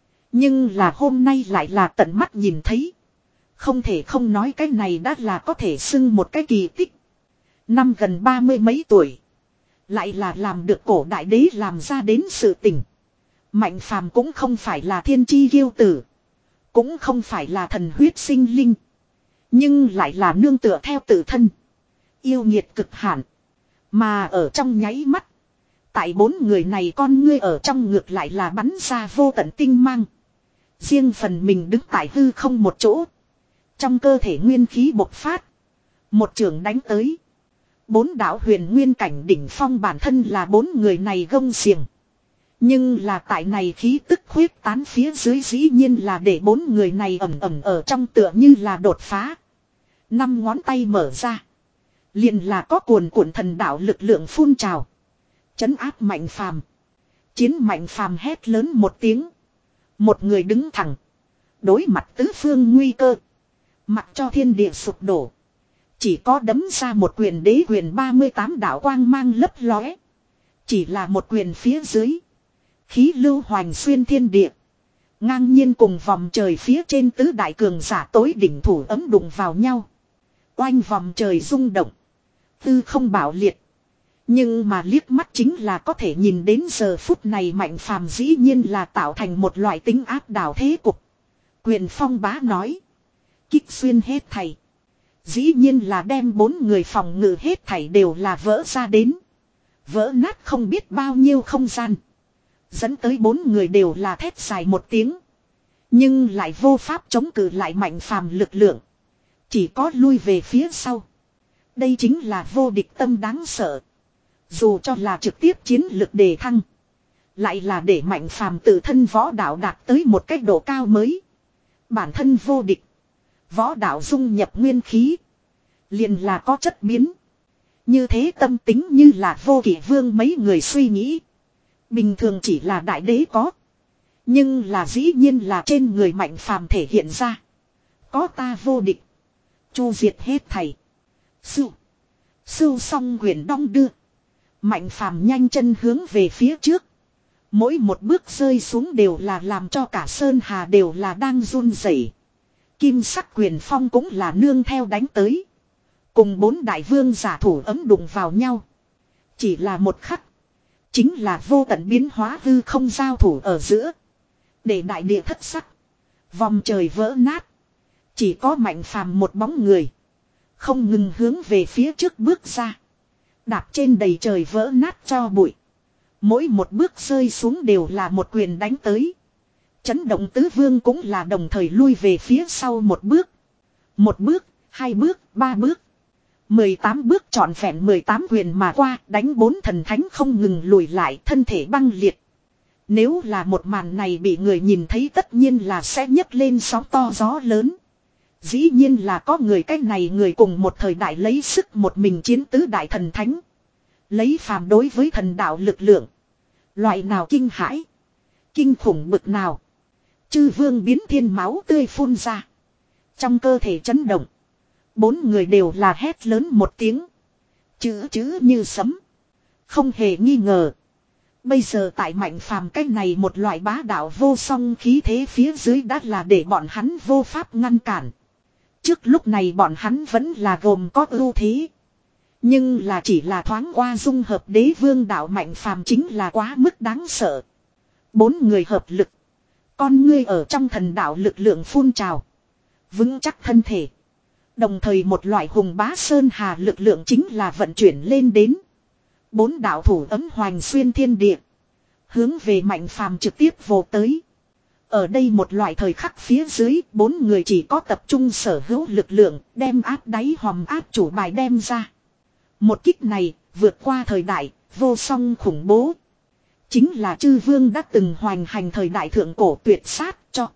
Nhưng là hôm nay lại là tận mắt nhìn thấy. Không thể không nói cái này đã là có thể xưng một cái kỳ tích. Năm gần ba mươi mấy tuổi, lại là làm được cổ đại đế làm ra đến sự tình. Mạnh Phàm cũng không phải là thiên chi kiêu tử, cũng không phải là thần huyết sinh linh, nhưng lại là nương tựa theo tự thân, yêu nghiệt cực hạn. Mà ở trong nháy mắt, tại bốn người này con ngươi ở trong ngược lại là bắn ra vô tận tinh mang. Riêng phần mình đứng tại hư không một chỗ, trong cơ thể nguyên khí bộc phát, một trường đánh tới. Bốn đạo huyền nguyên cảnh đỉnh phong bản thân là bốn người này gông xiềng. Nhưng là tại này khí tức khuyết tán phía dưới dĩ nhiên là để bốn người này ẩm ẩm ở trong tựa như là đột phá. Năm ngón tay mở ra, liền là có cuồn cuộn thần đạo lực lượng phun trào, trấn áp Mạnh Phàm. Chiến Mạnh Phàm hét lớn một tiếng, một người đứng thẳng, đối mặt tứ phương nguy cơ, mặc cho thiên địa sụp đổ, chỉ có đấm ra một quyền đế quyền ba mươi tám đạo quang mang lấp lóe. Chỉ là một quyền phía dưới, khí lưu hoành xuyên thiên địa, ngang nhiên cùng vòng trời phía trên tứ đại cường giả tối đỉnh thủ ấm đụng vào nhau. Oanh, vòng trời rung động, tư không bạo liệt. Nhưng mà liếc mắt chính là có thể nhìn đến giờ phút này Mạnh Phàm dĩ nhiên là tạo thành một loại tính áp đảo thế cục. Quyền phong bá nói, kích xuyên hết thảy. Dĩ nhiên là đem bốn người phòng ngự hết thảy đều là vỡ ra đến. Vỡ nát không biết bao nhiêu không gian. Dẫn tới bốn người đều là thét dài một tiếng. Nhưng lại vô pháp chống cự lại Mạnh Phàm lực lượng. Chỉ có lui về phía sau. Đây chính là vô địch tâm đáng sợ. Dù cho là trực tiếp chiến lực đề thăng, lại là để Mạnh Phàm tự thân võ đạo đạt tới một cách độ cao mới. Bản thân vô địch, võ đạo dung nhập nguyên khí, liền là có chất biến. Như thế tâm tính như là Vô Kỵ Vương mấy người suy nghĩ, bình thường chỉ là đại đế có, nhưng là dĩ nhiên là trên người Mạnh Phàm thể hiện ra. Có ta vô địch, chu diệt hết thảy. Sưu Sưu song quyền đong đưa, Mạnh Phàm nhanh chân hướng về phía trước. Mỗi một bước rơi xuống đều là làm cho cả Sơn Hà đều là đang run rẩy. Kim sắc quyền phong cũng là nương theo đánh tới, cùng bốn đại vương giả thủ ấm đụng vào nhau. Chỉ là một khắc, chính là vô tận biến hóa hư không giao thủ ở giữa, để đại địa thất sắc, vòng trời vỡ nát. Chỉ có Mạnh Phàm một bóng người, không ngừng hướng về phía trước bước ra, đạp trên đầy trời vỡ nát cho bụi. Mỗi một bước rơi xuống đều là một quyền đánh tới. Chấn động tứ vương cũng là đồng thời lui về phía sau một bước. Một bước, hai bước, ba bước. mười tám bước trọn vẹn mười tám quyền mà qua, đánh bốn thần thánh không ngừng lùi lại, thân thể băng liệt. Nếu là một màn này bị người nhìn thấy tất nhiên là sẽ nhấc lên sóng to gió lớn. Dĩ nhiên là có người cách này người cùng một thời đại lấy sức một mình chiến tứ đại thần thánh. Lấy phàm đối với thần đạo lực lượng. Loại nào kinh hãi. Kinh khủng bực nào. Chư vương biến thiên máu tươi phun ra. Trong cơ thể chấn động. Bốn người đều là hét lớn một tiếng. Chữ chữ như sấm. Không hề nghi ngờ. Bây giờ tại Mạnh Phàm cái này một loại bá đạo vô song khí thế phía dưới đã là để bọn hắn vô pháp ngăn cản. Trước lúc này bọn hắn vẫn là gồm có ưu thế. Nhưng là chỉ là thoáng qua dung hợp đế vương đạo Mạnh Phàm chính là quá mức đáng sợ. Bốn người hợp lực. Con ngươi ở trong thần đạo lực lượng phun trào. Vững chắc thân thể. Đồng thời một loại hùng bá sơn hà lực lượng chính là vận chuyển lên đến. Bốn đạo thủ ấm hoành xuyên thiên địa. Hướng về Mạnh Phàm trực tiếp vô tới. Ở đây một loại thời khắc phía dưới, bốn người chỉ có tập trung sở hữu lực lượng, đem áp đáy hòm áp chủ bài đem ra. Một kích này, vượt qua thời đại, vô song khủng bố. Chính là chư vương đã từng hoành hành thời đại thượng cổ tuyệt sát cho.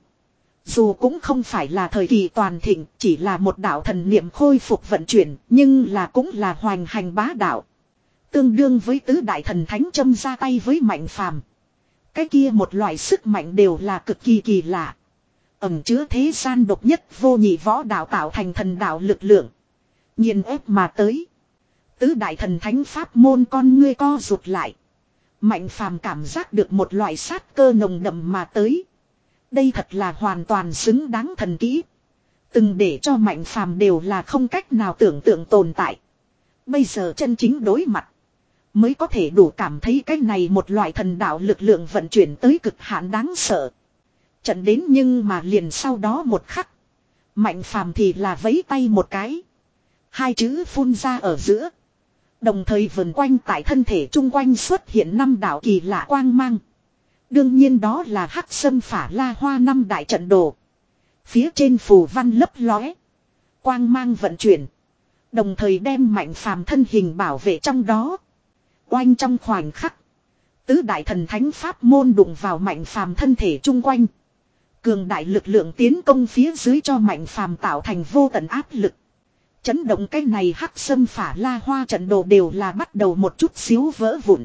Dù cũng không phải là thời kỳ toàn thịnh, chỉ là một đạo thần niệm khôi phục vận chuyển, nhưng là cũng là hoành hành bá đạo. Tương đương với tứ đại thần thánh châm ra tay với Mạnh Phàm. Cái kia một loại sức mạnh đều là cực kỳ kỳ lạ. Ẩn chứa thế gian độc nhất vô nhị võ đạo tạo thành thần đạo lực lượng. Nhiên ép mà tới. Tứ đại thần thánh pháp môn con ngươi co rụt lại. Mạnh Phàm cảm giác được một loại sát cơ nồng đậm mà tới. Đây thật là hoàn toàn xứng đáng thần kỹ. Từng để cho Mạnh Phàm đều là không cách nào tưởng tượng tồn tại. Bây giờ chân chính đối mặt. Mới có thể đủ cảm thấy cái này một loại thần đạo lực lượng vận chuyển tới cực hạn đáng sợ. Trận đến nhưng mà liền sau đó một khắc. Mạnh Phàm thì là vẫy tay một cái. Hai chữ phun ra ở giữa. Đồng thời vần quanh tại thân thể chung quanh xuất hiện năm đạo kỳ lạ quang mang. Đương nhiên đó là hắc sâm phả la hoa năm đại trận đồ. Phía trên phù văn lấp lóe. Quang mang vận chuyển. Đồng thời đem Mạnh Phàm thân hình bảo vệ trong đó. Oanh trong khoảnh khắc. Tứ đại thần thánh pháp môn đụng vào Mạnh Phàm thân thể chung quanh. Cường đại lực lượng tiến công phía dưới cho Mạnh Phàm tạo thành vô tận áp lực. Chấn động cái này hắc sâm phả la hoa trận đồ đều là bắt đầu một chút xíu vỡ vụn.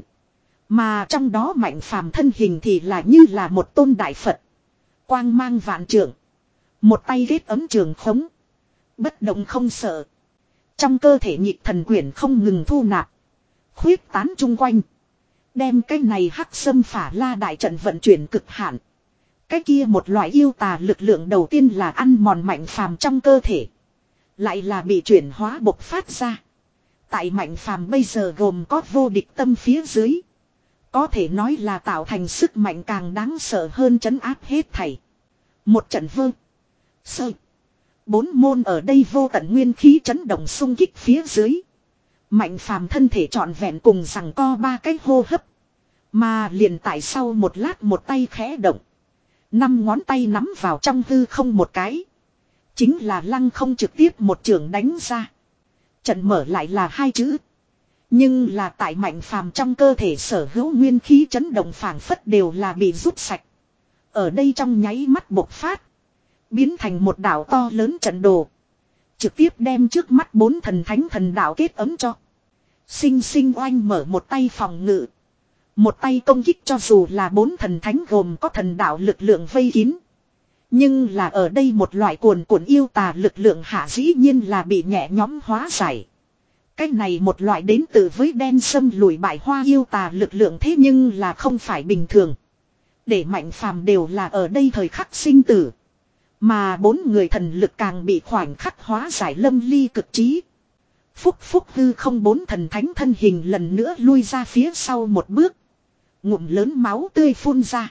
Mà trong đó Mạnh Phàm thân hình thì là như là một tôn đại Phật. Quang mang vạn trượng. Một tay ghét ấm trường khống. Bất động không sợ. Trong cơ thể nhịp thần quyển không ngừng thu nạp. Khuyết tán chung quanh. Đem cái này hắc sâm phả la đại trận vận chuyển cực hạn. Cái kia một loại yêu tà lực lượng đầu tiên là ăn mòn Mạnh Phàm trong cơ thể. Lại là bị chuyển hóa bộc phát ra. Tại Mạnh Phàm bây giờ gồm có vô địch tâm phía dưới. Có thể nói là tạo thành sức mạnh càng đáng sợ hơn trấn áp hết thảy. Một trận vơ. Sơ. Bốn môn ở đây vô tận nguyên khí chấn động xung kích phía dưới. Mạnh Phàm thân thể trọn vẹn cùng rằng co ba cái hô hấp. Mà liền tại sau một lát một tay khẽ động. Năm ngón tay nắm vào trong hư không một cái. Chính là lăng không trực tiếp một trường đánh ra. Trận mở lại là hai chữ. Nhưng là tại Mạnh Phàm trong cơ thể sở hữu nguyên khí chấn động phảng phất đều là bị rút sạch. Ở đây trong nháy mắt bộc phát. Biến thành một đảo to lớn trận đồ. Trực tiếp đem trước mắt bốn thần thánh thần đạo kết ấm cho. Sinh sinh oanh mở một tay phòng ngự. Một tay công kích cho dù là bốn thần thánh gồm có thần đạo lực lượng vây kín. Nhưng là ở đây một loại cuồn cuộn yêu tà lực lượng hạ dĩ nhiên là bị nhẹ nhóm hóa giải. Cái này một loại đến từ với đen sâm lùi bại hoa yêu tà lực lượng thế nhưng là không phải bình thường. Để Mạnh Phàm đều là ở đây thời khắc sinh tử. Mà bốn người thần lực càng bị khoảnh khắc hóa giải lâm ly cực trí. Phúc phúc hư không bốn thần thánh thân hình lần nữa lui ra phía sau một bước. Ngụm lớn máu tươi phun ra.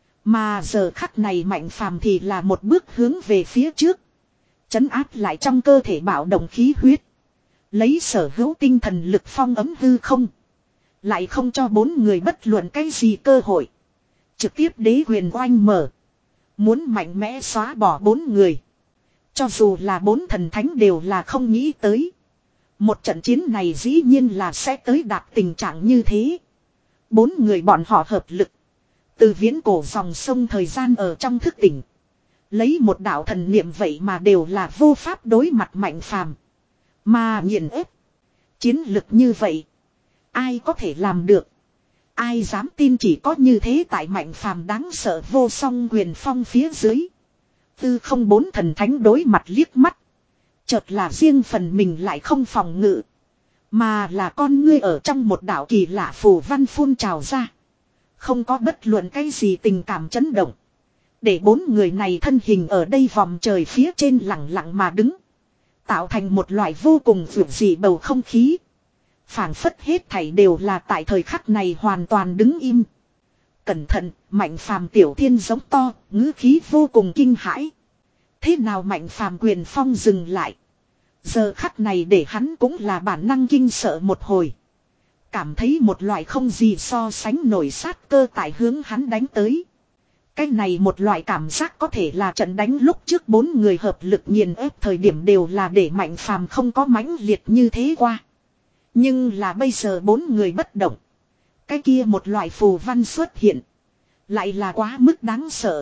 Mà giờ khắc này Mạnh Phàm thì là một bước hướng về phía trước. Chấn áp lại trong cơ thể bạo động khí huyết. Lấy sở hữu tinh thần lực phong ấm hư không. Lại không cho bốn người bất luận cái gì cơ hội. Trực tiếp đế quyền oanh mở. Muốn mạnh mẽ xóa bỏ bốn người. Cho dù là bốn thần thánh đều là không nghĩ tới. Một trận chiến này dĩ nhiên là sẽ tới đạt tình trạng như thế. Bốn người bọn họ hợp lực. Từ viễn cổ dòng sông thời gian ở trong thức tỉnh. Lấy một đạo thần niệm vậy mà đều là vô pháp đối mặt Mạnh Phàm. Mà nghiền ép. Chiến lực như vậy. Ai có thể làm được. Ai dám tin chỉ có như thế tại Mạnh Phàm đáng sợ vô song quyền phong phía dưới. Tư không bốn thần thánh đối mặt liếc mắt. Chợt là riêng phần mình lại không phòng ngự. Mà là con ngươi ở trong một đạo kỳ lạ phù văn phun trào ra. Không có bất luận cái gì tình cảm chấn động. Để bốn người này thân hình ở đây vòng trời phía trên lặng lặng mà đứng. Tạo thành một loại vô cùng vượt dị bầu không khí. Phảng phất hết thảy đều là tại thời khắc này hoàn toàn đứng im. Cẩn thận, Mạnh Phàm tiểu thiên giống to, ngữ khí vô cùng kinh hãi. Thế nào Mạnh Phàm quyền phong dừng lại. Giờ khắc này để hắn cũng là bản năng kinh sợ một hồi. Cảm thấy một loại không gì so sánh nổi sát cơ tại hướng hắn đánh tới. Cái này một loại cảm giác có thể là trận đánh lúc trước bốn người hợp lực nghiền ép thời điểm đều là để Mạnh Phàm không có mãnh liệt như thế qua. Nhưng là bây giờ bốn người bất động. Cái kia một loại phù văn xuất hiện. Lại là quá mức đáng sợ.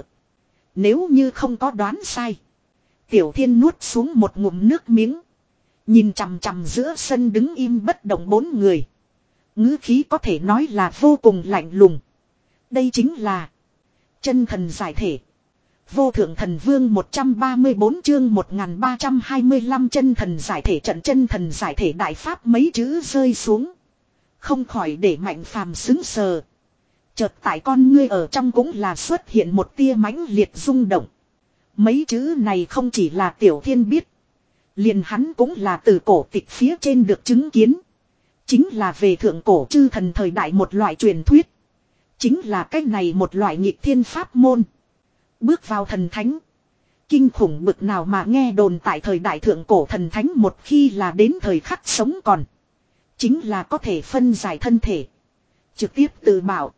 Nếu như không có đoán sai. Tiểu Thiên nuốt xuống một ngụm nước miếng. Nhìn chằm chằm giữa sân đứng im bất động bốn người. Ngữ khí có thể nói là vô cùng lạnh lùng. Đây chính là chân thần giải thể. Vô thượng thần vương một trăm ba mươi bốn chương một nghìn ba trăm hai mươi lăm chân thần giải thể trận chân thần giải thể đại pháp mấy chữ rơi xuống. Không khỏi để Mạnh Phàm sững sờ. Chợt tại con ngươi ở trong cũng là xuất hiện một tia mãnh liệt rung động. Mấy chữ này không chỉ là Tiểu Thiên biết. Liền hắn cũng là từ cổ tịch phía trên được chứng kiến. Chính là về thượng cổ chư thần thời đại một loại truyền thuyết. Chính là cái này một loại nghịch thiên pháp môn. Bước vào thần thánh. Kinh khủng bực nào mà nghe đồn tại thời đại thượng cổ thần thánh một khi là đến thời khắc sống còn. Chính là có thể phân giải thân thể. Trực tiếp tự bảo.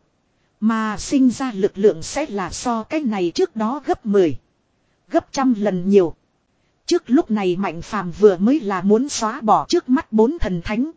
Mà sinh ra lực lượng sẽ là so cái này trước đó gấp mười. Gấp trăm lần nhiều. Trước lúc này Mạnh Phàm vừa mới là muốn xóa bỏ trước mắt bốn thần thánh.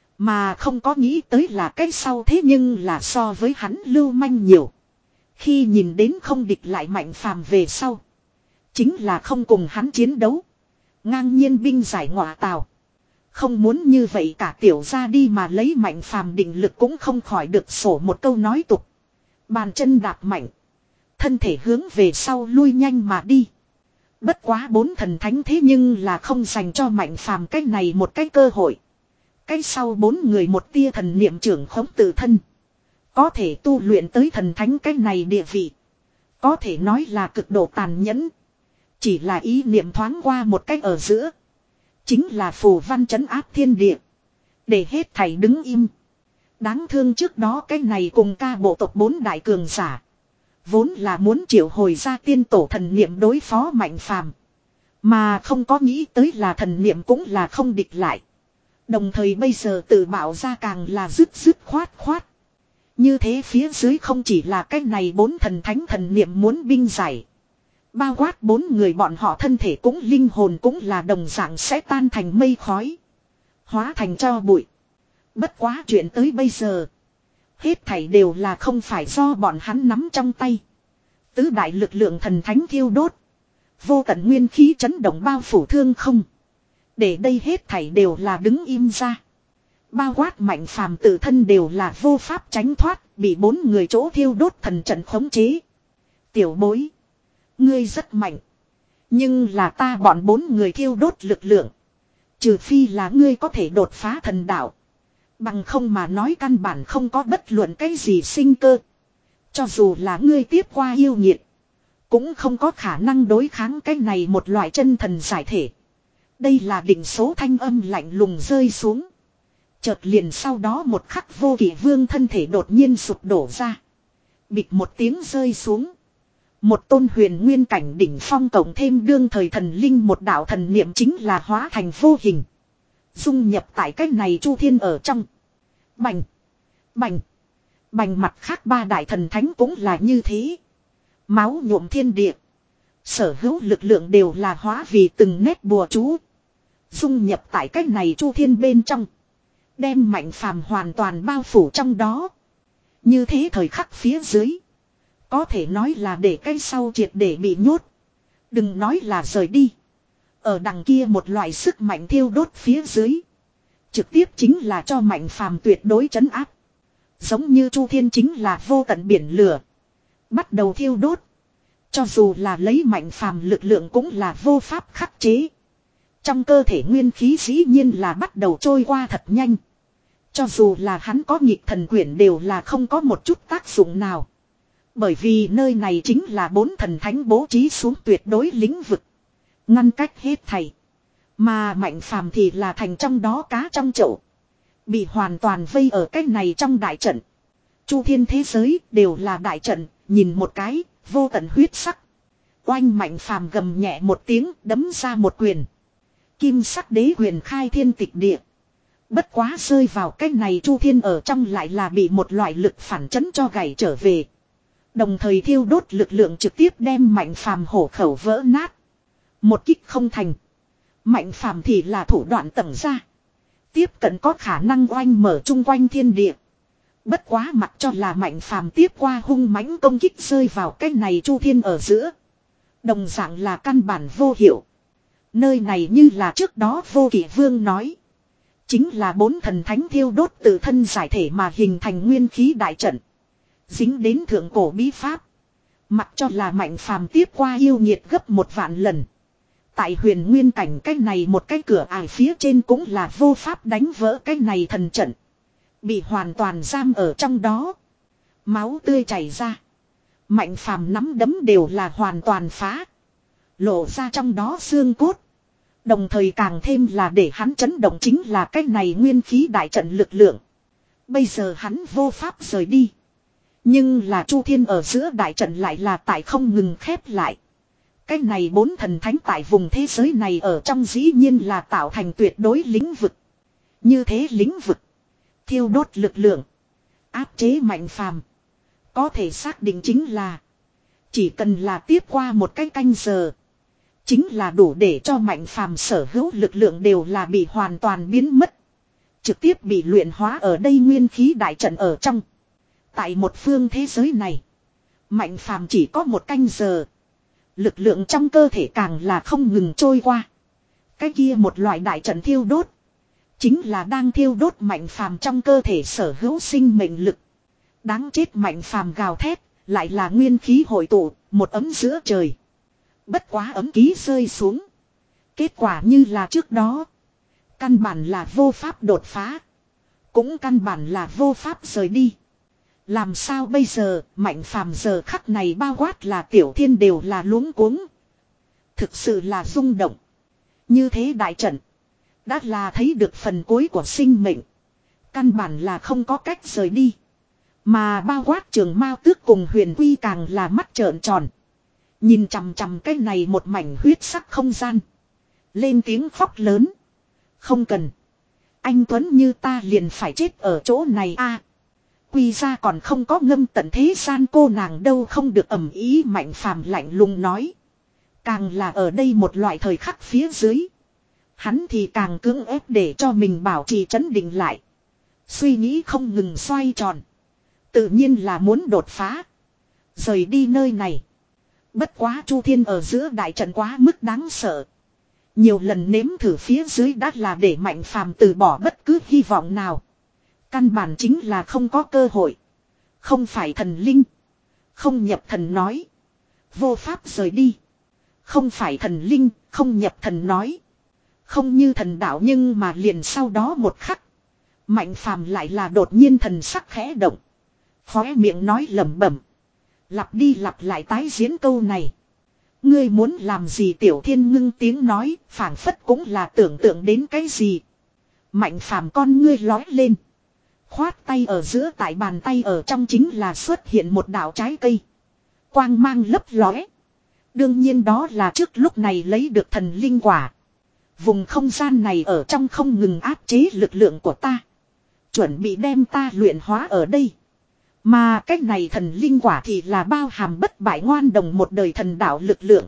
Mà không có nghĩ tới là cái sau thế nhưng là so với hắn lưu manh nhiều. Khi nhìn đến không địch lại Mạnh Phàm về sau. Chính là không cùng hắn chiến đấu. Ngang nhiên binh giải ngọa tào. Không muốn như vậy cả tiểu ra đi mà lấy Mạnh Phàm định lực cũng không khỏi được sổ một câu nói tục. Bàn chân đạp mạnh. Thân thể hướng về sau lui nhanh mà đi. Bất quá bốn thần thánh thế nhưng là không dành cho Mạnh Phàm cái này một cái cơ hội. Cái sau bốn người một tia thần niệm trưởng khống tự thân. Có thể tu luyện tới thần thánh cái này địa vị. Có thể nói là cực độ tàn nhẫn. Chỉ là ý niệm thoáng qua một cách ở giữa. Chính là phù văn trấn áp thiên địa. Để hết thảy đứng im. Đáng thương trước đó cái này cùng ca bộ tộc bốn đại cường giả. Vốn là muốn triệu hồi ra tiên tổ thần niệm đối phó Mạnh Phàm. Mà không có nghĩ tới là thần niệm cũng là không địch lại. Đồng thời bây giờ tự bảo ra càng là dứt dứt khoát khoát. Như thế phía dưới không chỉ là cái này bốn thần thánh thần niệm muốn binh giải. Bao quát bốn người bọn họ thân thể cũng linh hồn cũng là đồng dạng sẽ tan thành mây khói. Hóa thành tro bụi. Bất quá chuyện tới bây giờ. Hết thảy đều là không phải do bọn hắn nắm trong tay. Tứ đại lực lượng thần thánh thiêu đốt. Vô tận nguyên khí chấn động bao phủ thương không. Để đây hết thảy đều là đứng im ra. Bao quát Mạnh Phàm tự thân đều là vô pháp tránh thoát. Bị bốn người chỗ thiêu đốt thần trận khống chế. Tiểu bối. Ngươi rất mạnh. Nhưng là ta bọn bốn người thiêu đốt lực lượng. Trừ phi là ngươi có thể đột phá thần đạo. Bằng không mà nói căn bản không có bất luận cái gì sinh cơ. Cho dù là ngươi tiếp qua yêu nhiệt. Cũng không có khả năng đối kháng cái này một loại chân thần giải thể. Đây là định số thanh âm lạnh lùng rơi xuống. Chợt liền sau đó một khắc vô kỷ vương thân thể đột nhiên sụp đổ ra. Bịch một tiếng rơi xuống. Một tôn huyền nguyên cảnh đỉnh phong cộng thêm đương thời thần linh một đạo thần niệm chính là hóa thành vô hình. Dung nhập tại cái này chu thiên ở trong. Bành. Bành. Bành mặt khác ba đại thần thánh cũng là như thế. Máu nhuộm thiên địa. Sở hữu lực lượng đều là hóa vì từng nét bùa chú. Dung nhập tại cái này chu thiên bên trong. Đem Mạnh Phàm hoàn toàn bao phủ trong đó. Như thế thời khắc phía dưới. Có thể nói là để cái sau triệt để bị nhốt. Đừng nói là rời đi. Ở đằng kia một loại sức mạnh thiêu đốt phía dưới. Trực tiếp chính là cho Mạnh Phàm tuyệt đối trấn áp. Giống như Chu Thiên chính là vô tận biển lửa. Bắt đầu thiêu đốt. Cho dù là lấy Mạnh Phàm lực lượng cũng là vô pháp khắc chế. Trong cơ thể nguyên khí dĩ nhiên là bắt đầu trôi qua thật nhanh. Cho dù là hắn có nghịch thần quyển đều là không có một chút tác dụng nào. Bởi vì nơi này chính là bốn thần thánh bố trí xuống tuyệt đối lĩnh vực. Ngăn cách hết thảy. Mà Mạnh Phàm thì là thành trong đó cá trong chậu. Bị hoàn toàn vây ở cái này trong đại trận. Chu thiên thế giới đều là đại trận. Nhìn một cái, vô tận huyết sắc. Oanh Mạnh Phàm gầm nhẹ một tiếng, đấm ra một quyền. Kim sắc đế quyền khai thiên tịch địa. Bất quá rơi vào cái này Chu thiên ở trong lại là bị một loại lực phản chấn cho gãy trở về. Đồng thời thiêu đốt lực lượng trực tiếp đem Mạnh Phàm hổ khẩu vỡ nát. Một kích không thành. Mạnh Phàm thì là thủ đoạn tầng ra. Tiếp cận có khả năng oanh mở chung quanh thiên địa. Bất quá mặc cho là Mạnh Phàm tiếp qua hung mãnh công kích rơi vào cái này Chu thiên ở giữa. Đồng dạng là căn bản vô hiệu. Nơi này như là trước đó Vô Kỵ Vương nói. Chính là bốn thần thánh thiêu đốt tự thân giải thể mà hình thành nguyên khí đại trận. Dính đến thượng cổ bí pháp. Mặc cho là Mạnh Phàm tiếp qua yêu nhiệt gấp một vạn lần. Tại huyền nguyên cảnh cái này một cái cửa ải phía trên cũng là vô pháp đánh vỡ cái này thần trận. Bị hoàn toàn giam ở trong đó. Máu tươi chảy ra. Mạnh Phàm nắm đấm đều là hoàn toàn phá. Lộ ra trong đó xương cốt. Đồng thời càng thêm là để hắn chấn động chính là cái này nguyên khí đại trận lực lượng. Bây giờ hắn vô pháp rời đi. Nhưng là Chu thiên ở giữa đại trận lại là tại không ngừng khép lại. Cái này bốn thần thánh tại vùng thế giới này ở trong dĩ nhiên là tạo thành tuyệt đối lĩnh vực. Như thế lĩnh vực. Thiêu đốt lực lượng. Áp chế Mạnh Phàm. Có thể xác định chính là. Chỉ cần là tiếp qua một cái canh giờ. Chính là đủ để cho Mạnh Phàm sở hữu lực lượng đều là bị hoàn toàn biến mất. Trực tiếp bị luyện hóa ở đây nguyên khí đại trận ở trong. Tại một phương thế giới này. Mạnh Phàm chỉ có một canh giờ. Lực lượng trong cơ thể càng là không ngừng trôi qua. Cái kia một loại đại trận thiêu đốt. Chính là đang thiêu đốt Mạnh Phàm trong cơ thể sở hữu sinh mệnh lực. Đáng chết Mạnh Phàm gào thét. Lại là nguyên khí hội tụ. Một ấm giữa trời. Bất quá ấm ký rơi xuống. Kết quả như là trước đó. Căn bản là vô pháp đột phá. Cũng căn bản là vô pháp rời đi. Làm sao bây giờ, Mạnh Phàm giờ khắc này bao quát là Tiểu Thiên đều là luống cuống. Thực sự là rung động. Như thế đại trận. Đã là thấy được phần cuối của sinh mệnh. Căn bản là không có cách rời đi. Mà bao quát Trường Mao Tước cùng Huyền Quy càng là mắt trợn tròn. Nhìn chằm chằm cái này một mảnh huyết sắc không gian. Lên tiếng khóc lớn. Không cần. Anh Tuấn như ta liền phải chết ở chỗ này a. Quy ra còn không có ngâm tận thế gian cô nàng đâu không được ầm ý Mạnh Phàm lạnh lùng nói. Càng là ở đây một loại thời khắc phía dưới. Hắn thì càng cưỡng ép để cho mình bảo trì trấn định lại. Suy nghĩ không ngừng xoay tròn. Tự nhiên là muốn đột phá. Rời đi nơi này. Bất quá Chu thiên ở giữa đại trận quá mức đáng sợ. Nhiều lần nếm thử phía dưới đã là để Mạnh Phàm từ bỏ bất cứ hy vọng nào. Căn bản chính là không có cơ hội. Không phải thần linh. Không nhập thần nói. Vô pháp rời đi. Không phải thần linh, không nhập thần nói. Không như thần đạo nhưng mà liền sau đó một khắc. Mạnh Phàm lại là đột nhiên thần sắc khẽ động. Khóe miệng nói lẩm bẩm. Lặp đi lặp lại tái diễn câu này. Ngươi muốn làm gì Tiểu Thiên ngưng tiếng nói, phảng phất cũng là tưởng tượng đến cái gì. Mạnh Phàm con ngươi lói lên. Khoát tay ở giữa tại bàn tay ở trong chính là xuất hiện một đạo trái cây. Quang mang lấp lóe. Đương nhiên đó là trước lúc này lấy được thần linh quả. Vùng không gian này ở trong không ngừng áp chế lực lượng của ta. Chuẩn bị đem ta luyện hóa ở đây. Mà cách này thần linh quả thì là bao hàm bất bại ngoan đồng một đời thần đạo lực lượng.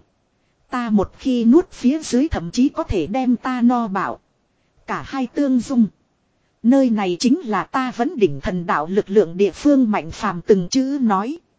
Ta một khi nuốt phía dưới thậm chí có thể đem ta no bảo. Cả hai tương dung. Nơi này chính là ta vẫn đỉnh thần đạo lực lượng địa phương Mạnh Phàm từng chữ nói.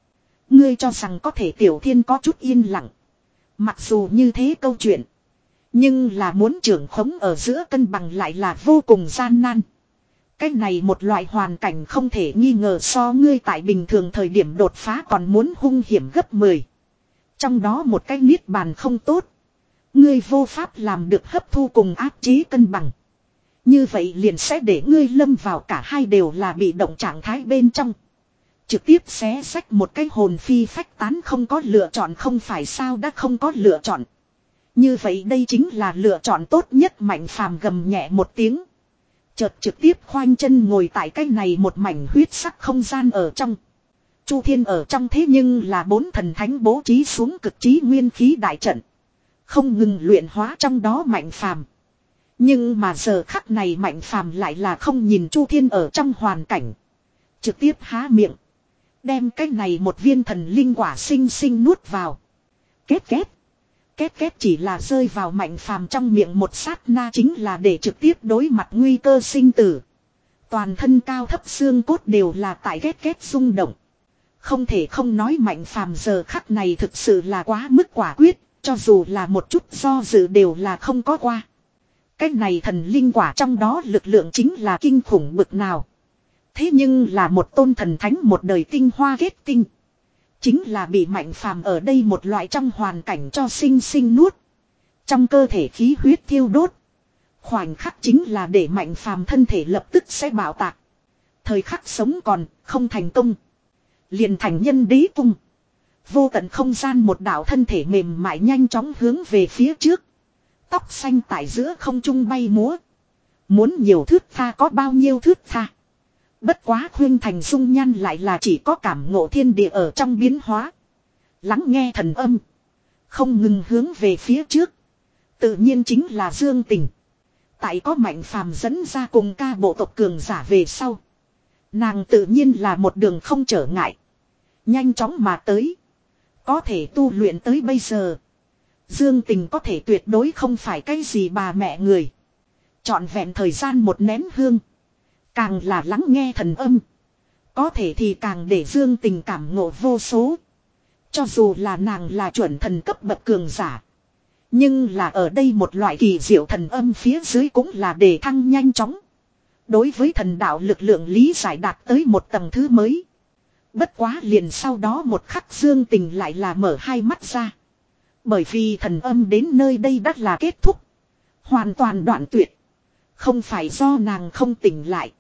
Ngươi cho rằng có thể Tiểu Thiên có chút yên lặng. Mặc dù như thế câu chuyện. Nhưng là muốn trưởng khống ở giữa cân bằng lại là vô cùng gian nan. Cái này một loại hoàn cảnh không thể nghi ngờ so ngươi tại bình thường thời điểm đột phá còn muốn hung hiểm gấp mười. Trong đó một cái niết bàn không tốt. Ngươi vô pháp làm được hấp thu cùng áp chế cân bằng. Như vậy liền sẽ để ngươi lâm vào cả hai đều là bị động trạng thái bên trong. Trực tiếp xé xách một cái hồn phi phách tán không có lựa chọn không phải sao đã không có lựa chọn. Như vậy đây chính là lựa chọn tốt nhất Mạnh Phàm gầm nhẹ một tiếng. Chợt trực tiếp khoanh chân ngồi tại cái này một mảnh huyết sắc không gian ở trong. Chu Thiên ở trong thế nhưng là bốn thần thánh bố trí xuống cực trí nguyên khí đại trận. Không ngừng luyện hóa trong đó Mạnh Phàm. Nhưng mà giờ khắc này Mạnh Phàm lại là không nhìn Chu Thiên ở trong hoàn cảnh. Trực tiếp há miệng. Đem cái này một viên thần linh quả sinh sinh nuốt vào. Kết kết. Kết kết chỉ là rơi vào Mạnh Phàm trong miệng một sát na chính là để trực tiếp đối mặt nguy cơ sinh tử. Toàn thân cao thấp xương cốt đều là tại kết kết rung động. Không thể không nói Mạnh Phàm giờ khắc này thực sự là quá mức quả quyết, cho dù là một chút do dự đều là không có qua. Cái này thần linh quả trong đó lực lượng chính là kinh khủng bực nào. Thế nhưng là một tôn thần thánh một đời tinh hoa kết tinh. Chính là bị Mạnh Phàm ở đây một loại trong hoàn cảnh cho sinh sinh nuốt. Trong cơ thể khí huyết thiêu đốt. Khoảnh khắc chính là để Mạnh Phàm thân thể lập tức sẽ bạo tạc. Thời khắc sống còn, không thành công. Liền thành nhân đế cung. Vô tận không gian một đạo thân thể mềm mại nhanh chóng hướng về phía trước. Tóc xanh tại giữa không trung bay múa. Muốn nhiều thước tha có bao nhiêu thước tha. Bất quá Khuyên Thành dung nhan lại là chỉ có cảm ngộ thiên địa ở trong biến hóa. Lắng nghe thần âm. Không ngừng hướng về phía trước. Tự nhiên chính là Dương Tình. Tại có Mạnh Phàm dẫn ra cùng ca bộ tộc cường giả về sau. Nàng tự nhiên là một đường không trở ngại. Nhanh chóng mà tới. Có thể tu luyện tới bây giờ. Dương Tình có thể tuyệt đối không phải cái gì bà mẹ người. Trọn vẹn thời gian một nén hương. Càng là lắng nghe thần âm. Có thể thì càng để Dương Tình cảm ngộ vô số. Cho dù là nàng là chuẩn thần cấp bậc cường giả. Nhưng là ở đây một loại kỳ diệu thần âm phía dưới cũng là đề thăng nhanh chóng. Đối với thần đạo lực lượng lý giải đạt tới một tầng thứ mới. Bất quá liền sau đó một khắc Dương Tình lại là mở hai mắt ra. Bởi vì thần âm đến nơi đây đã là kết thúc. Hoàn toàn đoạn tuyệt. Không phải do nàng không tỉnh lại.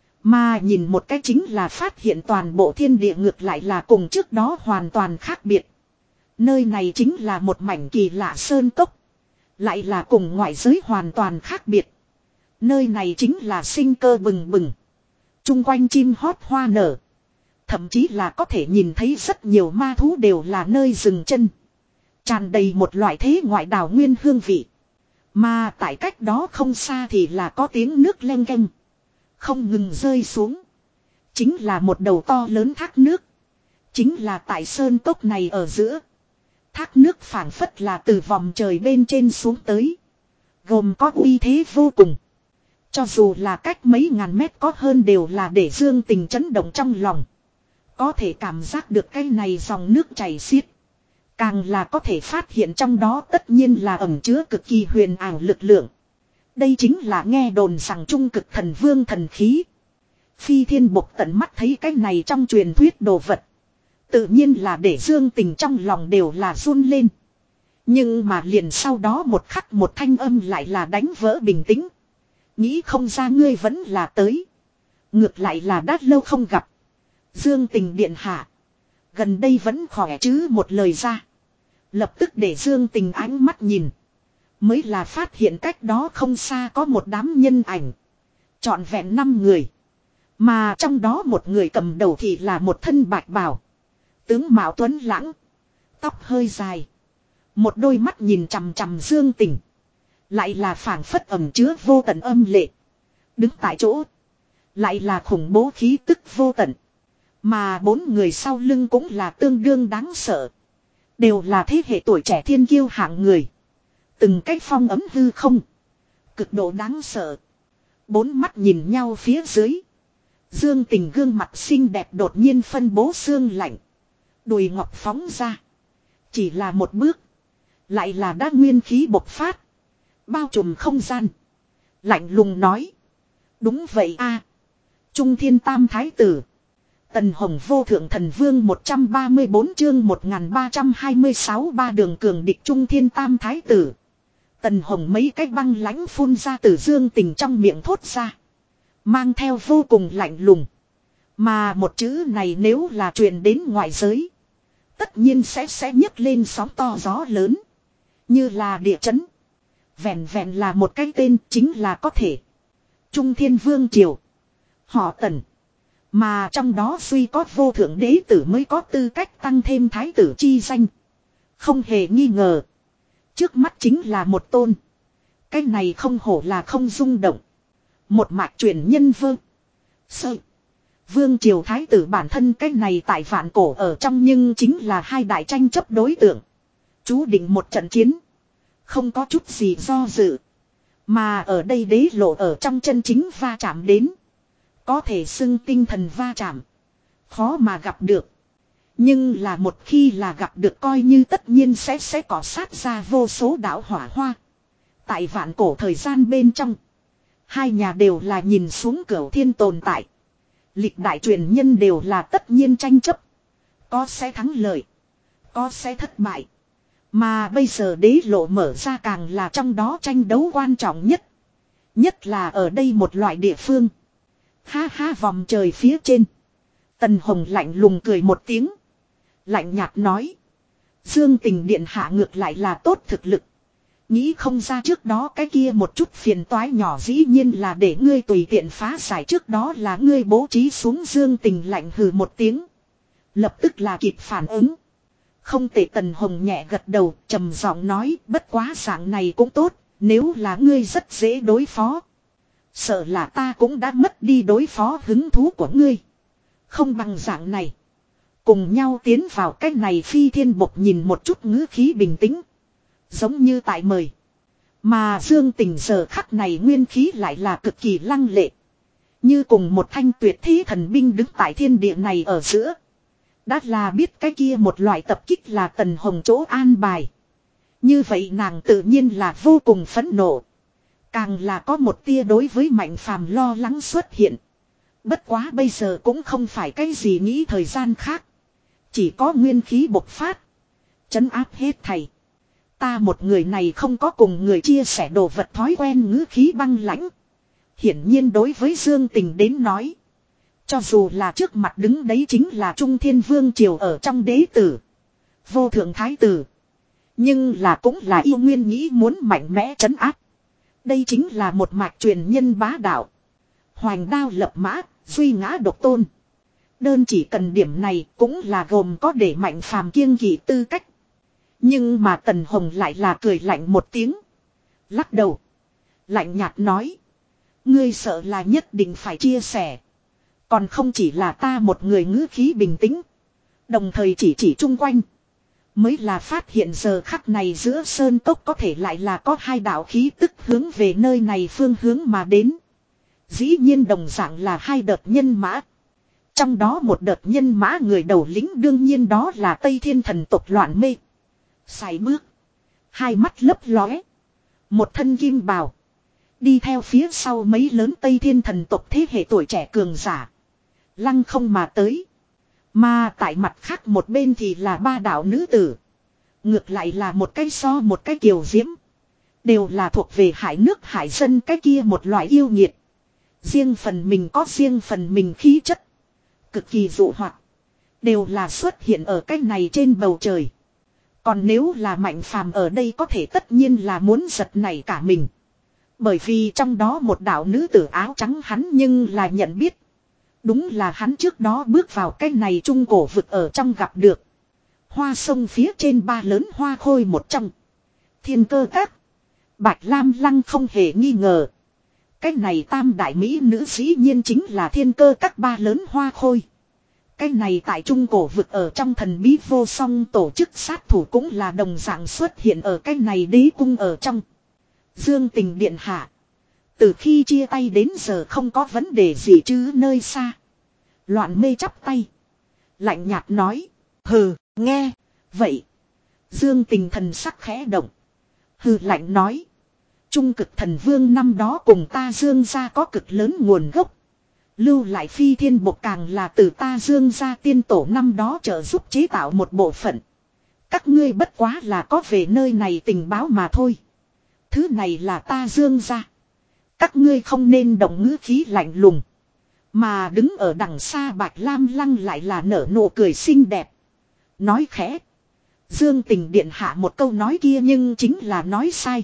Mà nhìn một cái chính là phát hiện toàn bộ thiên địa ngược lại là cùng trước đó hoàn toàn khác biệt. Nơi này chính là một mảnh kỳ lạ sơn cốc. Lại là cùng ngoại giới hoàn toàn khác biệt. Nơi này chính là sinh cơ bừng bừng. Trung quanh chim hót hoa nở. Thậm chí là có thể nhìn thấy rất nhiều ma thú đều là nơi dừng chân. Tràn đầy một loại thế ngoại đảo nguyên hương vị. Mà tại cách đó không xa thì là có tiếng nước leng keng. Không ngừng rơi xuống. Chính là một đầu to lớn thác nước. Chính là tại sơn cốc này ở giữa. Thác nước phảng phất là từ vòng trời bên trên xuống tới. Gồm có uy thế vô cùng. Cho dù là cách mấy ngàn mét có hơn đều là để Dương Tình chấn động trong lòng. Có thể cảm giác được cái này dòng nước chảy xiết. Càng là có thể phát hiện trong đó tất nhiên là ẩn chứa cực kỳ huyền ảo lực lượng. Đây chính là nghe đồn rằng trung cực thần vương thần khí. Phi Thiên Bộc tận mắt thấy cái này trong truyền thuyết đồ vật. Tự nhiên là để Dương Tình trong lòng đều là run lên. Nhưng mà liền sau đó một khắc một thanh âm lại là đánh vỡ bình tĩnh. Nghĩ không ra ngươi vẫn là tới. Ngược lại là đã lâu không gặp. Dương Tình điện hạ. Gần đây vẫn khỏe chứ một lời ra. Lập tức để Dương Tình ánh mắt nhìn. Mới là phát hiện cách đó không xa có một đám nhân ảnh. Trọn vẹn năm người. Mà trong đó một người cầm đầu thì là một thân bạch bào. Tướng mạo tuấn lãng. Tóc hơi dài. Một đôi mắt nhìn chằm chằm Dương Tình. Lại là phảng phất ẩm chứa vô tận âm lệ. Đứng tại chỗ. Lại là khủng bố khí tức vô tận. Mà bốn người sau lưng cũng là tương đương đáng sợ. Đều là thế hệ tuổi trẻ thiên kiêu hạng người. Từng cách phong ấm hư không. Cực độ đáng sợ. Bốn mắt nhìn nhau phía dưới. Dương Tình gương mặt xinh đẹp đột nhiên phân bố xương lạnh. Đùi ngọc phóng ra. Chỉ là một bước. Lại là đã nguyên khí bộc phát. Bao trùm không gian. Lạnh lùng nói. Đúng vậy a, Trung Thiên Tam Thái Tử. Tần Hồng vô thượng thần vương một trăm ba mươi bốn chương một nghìn ba trăm hai mươi sáu ba đường cường địch Trung Thiên Tam Thái Tử. Tần Hồng mấy cái băng lãnh phun ra từ Dương Tình trong miệng thốt ra. Mang theo vô cùng lạnh lùng. Mà một chữ này nếu là truyền đến ngoại giới. Tất nhiên sẽ sẽ nhấc lên sóng to gió lớn. Như là địa chấn. Vẹn vẹn là một cái tên chính là có thể. Trung Thiên Vương Triều. Họ Tần. Mà trong đó suy có vô thượng đế tử mới có tư cách tăng thêm thái tử chi danh. Không hề nghi ngờ. Trước mắt chính là một tôn. Cái này không hổ là không rung động. Một mạch truyền nhân vương. Sơ. Vương triều thái tử bản thân cái này tại vạn cổ ở trong nhưng chính là hai đại tranh chấp đối tượng. Chú định một trận chiến. Không có chút gì do dự. Mà ở đây đế lộ ở trong chân chính va chạm đến. Có thể xưng tinh thần va chạm. Khó mà gặp được. Nhưng là một khi là gặp được coi như tất nhiên sẽ sẽ cỏ sát ra vô số đảo hỏa hoa. Tại vạn cổ thời gian bên trong. Hai nhà đều là nhìn xuống cửu thiên tồn tại. Lịch đại truyền nhân đều là tất nhiên tranh chấp. Có sẽ thắng lợi. Có sẽ thất bại. Mà bây giờ đế lộ mở ra càng là trong đó tranh đấu quan trọng nhất. Nhất là ở đây một loại địa phương. Ha ha vòng trời phía trên. Tần Hồng lạnh lùng cười một tiếng. Lạnh nhạt nói. Dương Tình điện hạ ngược lại là tốt thực lực. Nghĩ không ra trước đó cái kia một chút phiền toái nhỏ dĩ nhiên là để ngươi tùy tiện phá giải trước đó là ngươi bố trí xuống. Dương Tình lạnh hừ một tiếng. Lập tức là kịp phản ứng. Không tệ. Tần Hồng nhẹ gật đầu trầm giọng nói bất quá dạng này cũng tốt. Nếu là ngươi rất dễ đối phó. Sợ là ta cũng đã mất đi đối phó hứng thú của ngươi. Không bằng dạng này. Cùng nhau tiến vào cái này phi thiên bộc nhìn một chút ngữ khí bình tĩnh. Giống như tại mời. Mà Dương Tình giờ khắc này nguyên khí lại là cực kỳ lăng lệ. Như cùng một thanh tuyệt thế thần binh đứng tại thiên địa này ở giữa. Đã là biết cái kia một loại tập kích là Tần Hồng chỗ an bài. Như vậy nàng tự nhiên là vô cùng phẫn nộ. Càng là có một tia đối với Mạnh Phàm lo lắng xuất hiện. Bất quá bây giờ cũng không phải cái gì nghĩ thời gian khác. Chỉ có nguyên khí bộc phát. Trấn áp hết thầy. Ta một người này không có cùng người chia sẻ đồ vật thói quen ngữ khí băng lãnh. Hiển nhiên đối với Dương Tình đến nói. Cho dù là trước mặt đứng đấy chính là Trung Thiên Vương Triều ở trong đế tử. Vô thượng thái tử. Nhưng là cũng là yêu nguyên nghĩ muốn mạnh mẽ trấn áp. Đây chính là một mạch truyền nhân bá đạo. Hoành đao lập mã, duy ngã độc tôn. Đơn chỉ cần điểm này cũng là gồm có để Mạnh Phàm kiêng kỵ tư cách. Nhưng mà Tần Hồng lại là cười lạnh một tiếng. Lắc đầu. Lạnh nhạt nói. Ngươi sợ là nhất định phải chia sẻ. Còn không chỉ là ta một người ngữ khí bình tĩnh. Đồng thời chỉ chỉ chung quanh. Mới là phát hiện giờ khắc này giữa sơn cốc có thể lại là có hai đạo khí tức hướng về nơi này phương hướng mà đến. Dĩ nhiên đồng dạng là hai đợt nhân mã. Trong đó một đợt nhân mã người đầu lĩnh đương nhiên đó là Tây Thiên thần tộc Loạn Mê. Sải bước. Hai mắt lấp lóe. Một thân kim bào. Đi theo phía sau mấy lớn Tây Thiên thần tộc thế hệ tuổi trẻ cường giả. Lăng không mà tới. Mà tại mặt khác một bên thì là ba đạo nữ tử. Ngược lại là một cái so một cái kiều diễm. Đều là thuộc về hải nước hải dân cái kia một loại yêu nghiệt. Riêng phần mình có riêng phần mình khí chất. Cực kỳ dụ hoạt. Đều là xuất hiện ở cái này trên bầu trời. Còn nếu là Mạnh Phàm ở đây có thể tất nhiên là muốn giật nảy cả mình. Bởi vì trong đó một đạo nữ tử áo trắng hắn nhưng là nhận biết. Đúng là hắn trước đó bước vào cái này trung cổ vực ở trong gặp được. Hoa sông phía trên ba lớn hoa khôi một trong. Thiên Cơ Các. Bạch Lam Lăng không hề nghi ngờ. Cái này tam đại mỹ nữ dĩ nhiên chính là Thiên Cơ Các ba lớn hoa khôi. Cái này tại trung cổ vực ở trong thần bí vô song tổ chức sát thủ cũng là đồng dạng xuất hiện ở cái này đế cung ở trong. Dương Tình điện hạ. Từ khi chia tay đến giờ không có vấn đề gì chứ nơi xa. Loạn Mê chắp tay. Lạnh nhạt nói. Hừ, nghe. Vậy. Dương Tình thần sắc khẽ động. Hừ lạnh nói. Trung cực thần vương năm đó cùng ta Dương gia có cực lớn nguồn gốc. Lưu lại phi thiên bộc càng là từ ta Dương gia tiên tổ năm đó trợ giúp chế tạo một bộ phận. Các ngươi bất quá là có về nơi này tình báo mà thôi. Thứ này là ta Dương gia. Các ngươi không nên động ngữ khí lạnh lùng. Mà đứng ở đằng xa Bạch Lam Lăng lại là nở nụ cười xinh đẹp. Nói khẽ. Dương Tình điện hạ một câu nói kia nhưng chính là nói sai.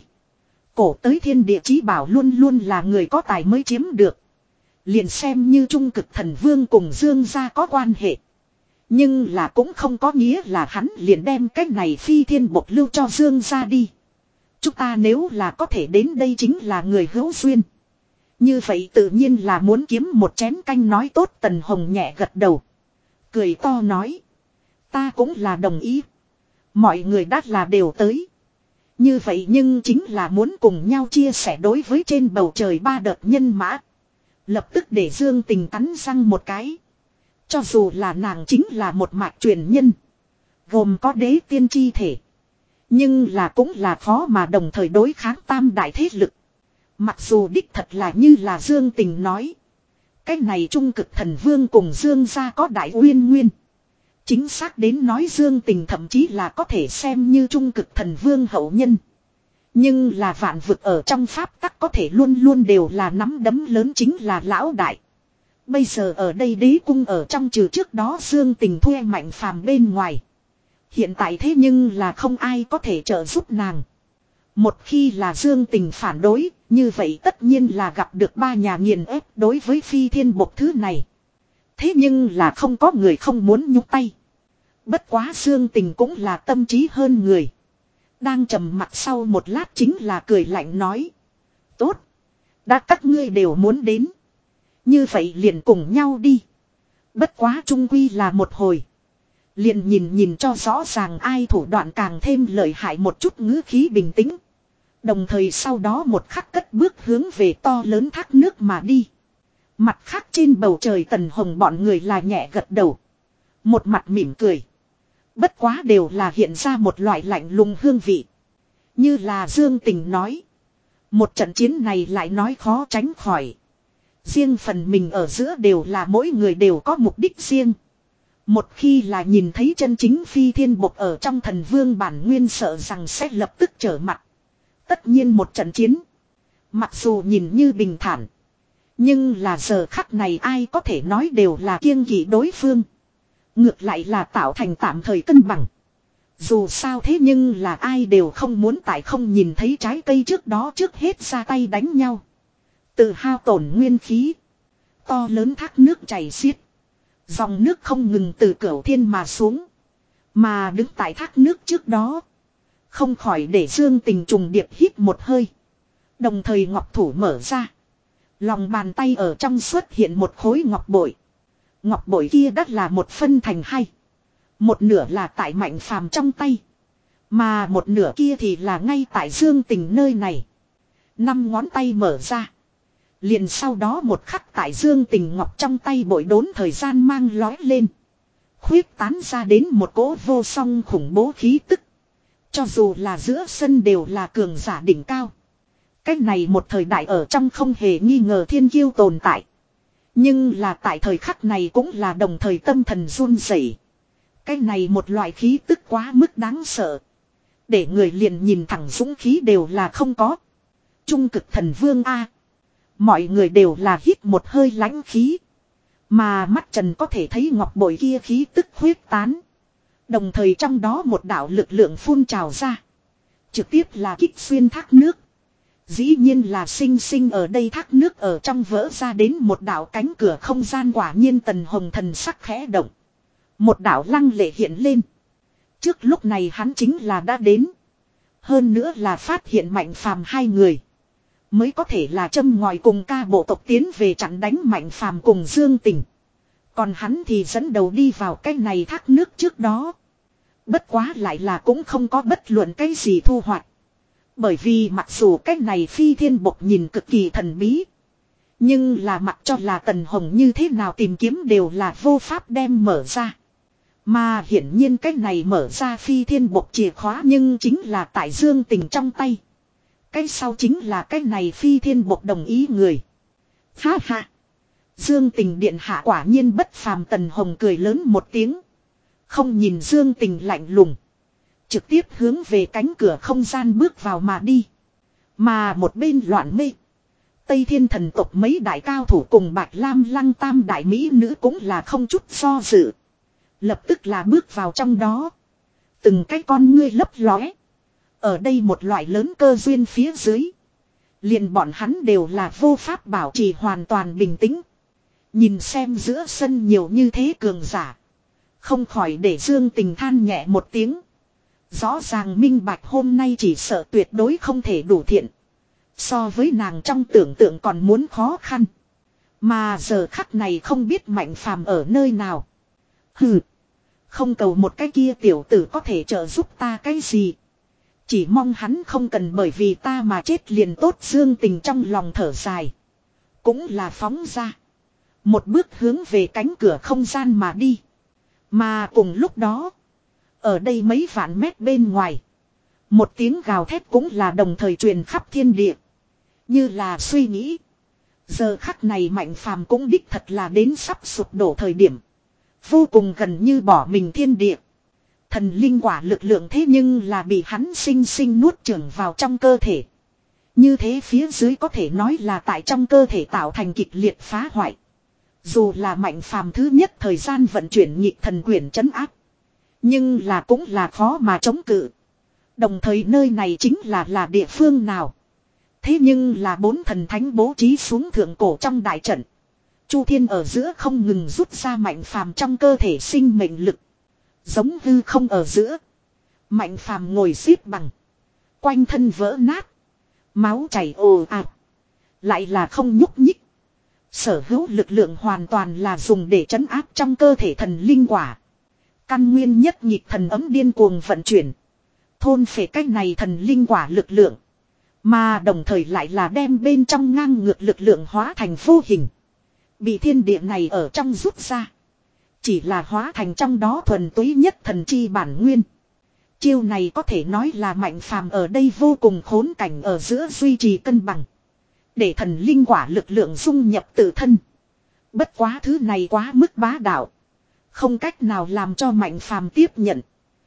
Cổ tới thiên địa chí bảo luôn luôn là người có tài mới chiếm được. Liền xem như trung cực thần vương cùng Dương gia có quan hệ. Nhưng là cũng không có nghĩa là hắn liền đem cái này phi thiên bộc lưu cho Dương gia đi. Chúng ta nếu là có thể đến đây chính là người hữu duyên. Như vậy tự nhiên là muốn kiếm một chén canh nói tốt. Tần Hồng nhẹ gật đầu. Cười to nói. Ta cũng là đồng ý. Mọi người đắt là đều tới. Như vậy nhưng chính là muốn cùng nhau chia sẻ đối với trên bầu trời ba đợt nhân mã. Lập tức để Dương Tình cắn răng một cái. Cho dù là nàng chính là một mạch truyền nhân. Gồm có đế tiên chi thể. Nhưng là cũng là khó mà đồng thời đối kháng tam đại thế lực. Mặc dù đích thật là như là Dương Tình nói. Cái này trung cực thần vương cùng Dương gia có đại uyên nguyên. Chính xác đến nói Dương Tình thậm chí là có thể xem như trung cực thần vương hậu nhân. Nhưng là vạn vực ở trong pháp tắc có thể luôn luôn đều là nắm đấm lớn chính là lão đại. Bây giờ ở đây đế cung ở trong trừ trước đó Dương Tình thuê Mạnh Phàm bên ngoài. Hiện tại thế nhưng là không ai có thể trợ giúp nàng. Một khi là Dương Tình phản đối, như vậy tất nhiên là gặp được ba nhà nghiền ép đối với phi thiên bộc thứ này. Thế nhưng là không có người không muốn nhúc tay. Bất quá Dương Tình cũng là tâm trí hơn người. Đang trầm mặt sau một lát chính là cười lạnh nói. Tốt. Đã các ngươi đều muốn đến. Như vậy liền cùng nhau đi. Bất quá trung quy là một hồi. Liền nhìn nhìn cho rõ ràng ai thủ đoạn càng thêm lợi hại một chút ngữ khí bình tĩnh. Đồng thời sau đó một khắc cất bước hướng về to lớn thác nước mà đi. Mặt khác trên bầu trời Tần Hồng bọn người là nhẹ gật đầu. Một mặt mỉm cười. Bất quá đều là hiện ra một loại lạnh lùng hương vị. Như là Dương Tình nói. Một trận chiến này lại nói khó tránh khỏi. Riêng phần mình ở giữa đều là mỗi người đều có mục đích riêng. Một khi là nhìn thấy chân chính phi thiên bộc ở trong thần vương bản nguyên sợ rằng sẽ lập tức trở mặt. Tất nhiên một trận chiến. Mặc dù nhìn như bình thản. Nhưng là giờ khắc này ai có thể nói đều là kiêng kỵ đối phương. Ngược lại là tạo thành tạm thời cân bằng. Dù sao thế nhưng là ai đều không muốn tại không nhìn thấy trái cây trước đó trước hết ra tay đánh nhau. Tự hao tổn nguyên khí. To lớn thác nước chảy xiết. Dòng nước không ngừng từ cửu thiên mà xuống. Mà đứng tại thác nước trước đó. Không khỏi để Dương Tình trùng điệp hít một hơi. Đồng thời ngọc thủ mở ra. Lòng bàn tay ở trong xuất hiện một khối ngọc bội. Ngọc bội kia đắt là một phân thành hai. Một nửa là tại Mạnh Phàm trong tay. Mà một nửa kia thì là ngay tại Dương Tình nơi này. Năm ngón tay mở ra. Liền sau đó một khắc tại Dương Tình ngọc trong tay bội đốn thời gian mang lói lên. Khuyết tán ra đến một cỗ vô song khủng bố khí tức. Cho dù là giữa sân đều là cường giả đỉnh cao. Cái này một thời đại ở trong không hề nghi ngờ thiên kiêu tồn tại. Nhưng là tại thời khắc này cũng là đồng thời tâm thần run rẩy. Cái này một loại khí tức quá mức đáng sợ. Để người liền nhìn thẳng dũng khí đều là không có. Trung cực thần vương A. Mọi người đều là hít một hơi lãnh khí. Mà mắt trần có thể thấy ngọc bội kia khí tức huyết tán. Đồng thời trong đó một đạo lực lượng phun trào ra. Trực tiếp là kích xuyên thác nước. Dĩ nhiên là sinh sinh ở đây thác nước ở trong vỡ ra đến một đạo cánh cửa không gian quả nhiên Tần Hồng thần sắc khẽ động. Một đạo lăng lệ hiện lên. Trước lúc này hắn chính là đã đến. Hơn nữa là phát hiện Mạnh Phàm hai người. Mới có thể là châm ngòi cùng ca bộ tộc tiến về chặn đánh Mạnh Phàm cùng Dương Tình. Còn hắn thì dẫn đầu đi vào cái này thác nước trước đó. Bất quá lại là cũng không có bất luận cái gì thu hoạch. Bởi vì mặc dù cái này phi thiên bộc nhìn cực kỳ thần bí. Nhưng là mặc cho là Tần Hồng như thế nào tìm kiếm đều là vô pháp đem mở ra. Mà hiển nhiên cái này mở ra phi thiên bộc chìa khóa nhưng chính là tại Dương Tình trong tay. Cái sau chính là cái này phi thiên bộc đồng ý người. Ha ha. Dương Tình điện hạ quả nhiên bất phàm, Tần Hồng cười lớn một tiếng. Không nhìn Dương Tình lạnh lùng. Trực tiếp hướng về cánh cửa không gian bước vào mà đi. Mà một bên loạn mê. Tây Thiên thần tộc mấy đại cao thủ cùng Bạch Lam Lăng tam đại mỹ nữ cũng là không chút do dự. Lập tức là bước vào trong đó. Từng cái con ngươi lấp lóe. Ở đây một loại lớn cơ duyên phía dưới. Liền bọn hắn đều là vô pháp bảo trì hoàn toàn bình tĩnh. Nhìn xem giữa sân nhiều như thế cường giả. Không khỏi để Dương Tình than nhẹ một tiếng. Rõ ràng minh bạch hôm nay chỉ sợ tuyệt đối không thể đủ thiện. So với nàng trong tưởng tượng còn muốn khó khăn. Mà giờ khắc này không biết Mạnh Phàm ở nơi nào. Hừ. Không cầu một cái kia tiểu tử có thể trợ giúp ta cái gì. Chỉ mong hắn không cần bởi vì ta mà chết liền tốt. Dương Tình trong lòng thở dài. Cũng là phóng ra. Một bước hướng về cánh cửa không gian mà đi. Mà cùng lúc đó. Ở đây mấy vạn mét bên ngoài. Một tiếng gào thét cũng là đồng thời truyền khắp thiên địa. Như là suy nghĩ. Giờ khắc này Mạnh Phàm cũng đích thật là đến sắp sụp đổ thời điểm. Vô cùng gần như bỏ mình thiên địa. Thần linh quả lực lượng thế nhưng là bị hắn sinh sinh nuốt chửng vào trong cơ thể. Như thế phía dưới có thể nói là tại trong cơ thể tạo thành kịch liệt phá hoại. Dù là Mạnh Phàm thứ nhất thời gian vận chuyển nhịp thần quyển trấn áp. Nhưng là cũng là khó mà chống cự. Đồng thời nơi này chính là là địa phương nào. Thế nhưng là bốn thần thánh bố trí xuống thượng cổ trong đại trận. Chu Thiên ở giữa không ngừng rút ra Mạnh Phàm trong cơ thể sinh mệnh lực. Giống hư không ở giữa. Mạnh Phàm ngồi xếp bằng. Quanh thân vỡ nát. Máu chảy ồ ạt. Lại là không nhúc nhích. Sở hữu lực lượng hoàn toàn là dùng để trấn áp trong cơ thể thần linh quả. Căn nguyên nhất nhịp thần ấm điên cuồng vận chuyển. Thôn phệ cách này thần linh quả lực lượng. Mà đồng thời lại là đem bên trong ngang ngược lực lượng hóa thành vô hình. Bị thiên địa này ở trong rút ra. Chỉ là hóa thành trong đó thuần túy nhất thần chi bản nguyên. Chiêu này có thể nói là Mạnh Phàm ở đây vô cùng khốn cảnh ở giữa duy trì cân bằng. Để thần linh quả lực lượng dung nhập tự thân. Bất quá thứ này quá mức bá đạo. Không cách nào làm cho Mạnh Phàm tiếp nhận.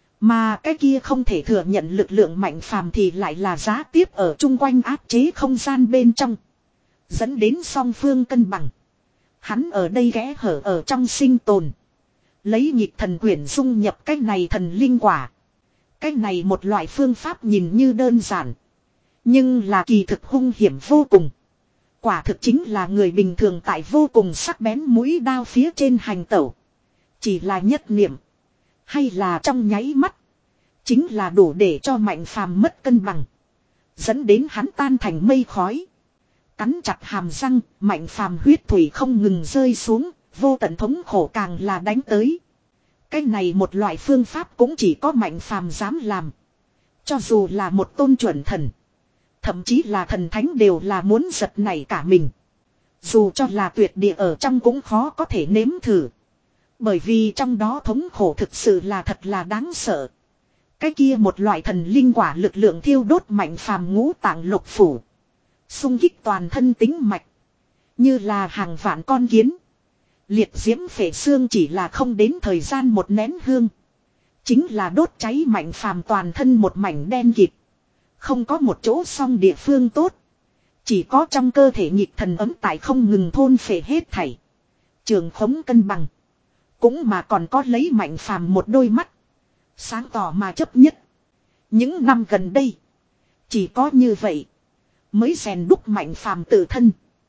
Mà cái kia không thể thừa nhận lực lượng Mạnh Phàm thì lại là giá tiếp ở chung quanh áp chế không gian bên trong. Dẫn đến song phương cân bằng. Hắn ở đây ghé hở ở trong sinh tồn. Lấy nhịp thần quyển dung nhập cái này thần linh quả. Cái này một loại phương pháp nhìn như đơn giản. Nhưng là kỳ thực hung hiểm vô cùng. Quả thực chính là người bình thường tại vô cùng sắc bén mũi đao phía trên hành tẩu. Chỉ là nhất niệm. Hay là trong nháy mắt. Chính là đủ để cho Mạnh Phàm mất cân bằng. Dẫn đến hắn tan thành mây khói. Cắn chặt hàm răng, Mạnh Phàm huyết thủy không ngừng rơi xuống. Vô tận thống khổ càng là đánh tới. Cái này một loại phương pháp cũng chỉ có Mạnh Phàm dám làm. Cho dù là một tôn chuẩn thần. Thậm chí là thần thánh đều là muốn giật nảy cả mình. Dù cho là tuyệt địa ở trong cũng khó có thể nếm thử. Bởi vì trong đó thống khổ thực sự là thật là đáng sợ. Cái kia một loại thần linh quả lực lượng thiêu đốt Mạnh Phàm ngũ tạng lục phủ. Xung kích toàn thân tính mạch. Như là hàng vạn con kiến. Liệt diễm phệ xương chỉ là không đến thời gian một nén hương. Chính là đốt cháy Mạnh Phàm toàn thân một mảnh đen kịt. Không có một chỗ song địa phương tốt. Chỉ có trong cơ thể nhịp thần ấm tại không ngừng thôn phệ hết thảy. Trường khống cân bằng. Cũng mà còn có lấy Mạnh Phàm một đôi mắt. Sáng tỏ mà chấp nhất. Những năm gần đây. Chỉ có như vậy. Mới rèn đúc Mạnh Phàm tự thân.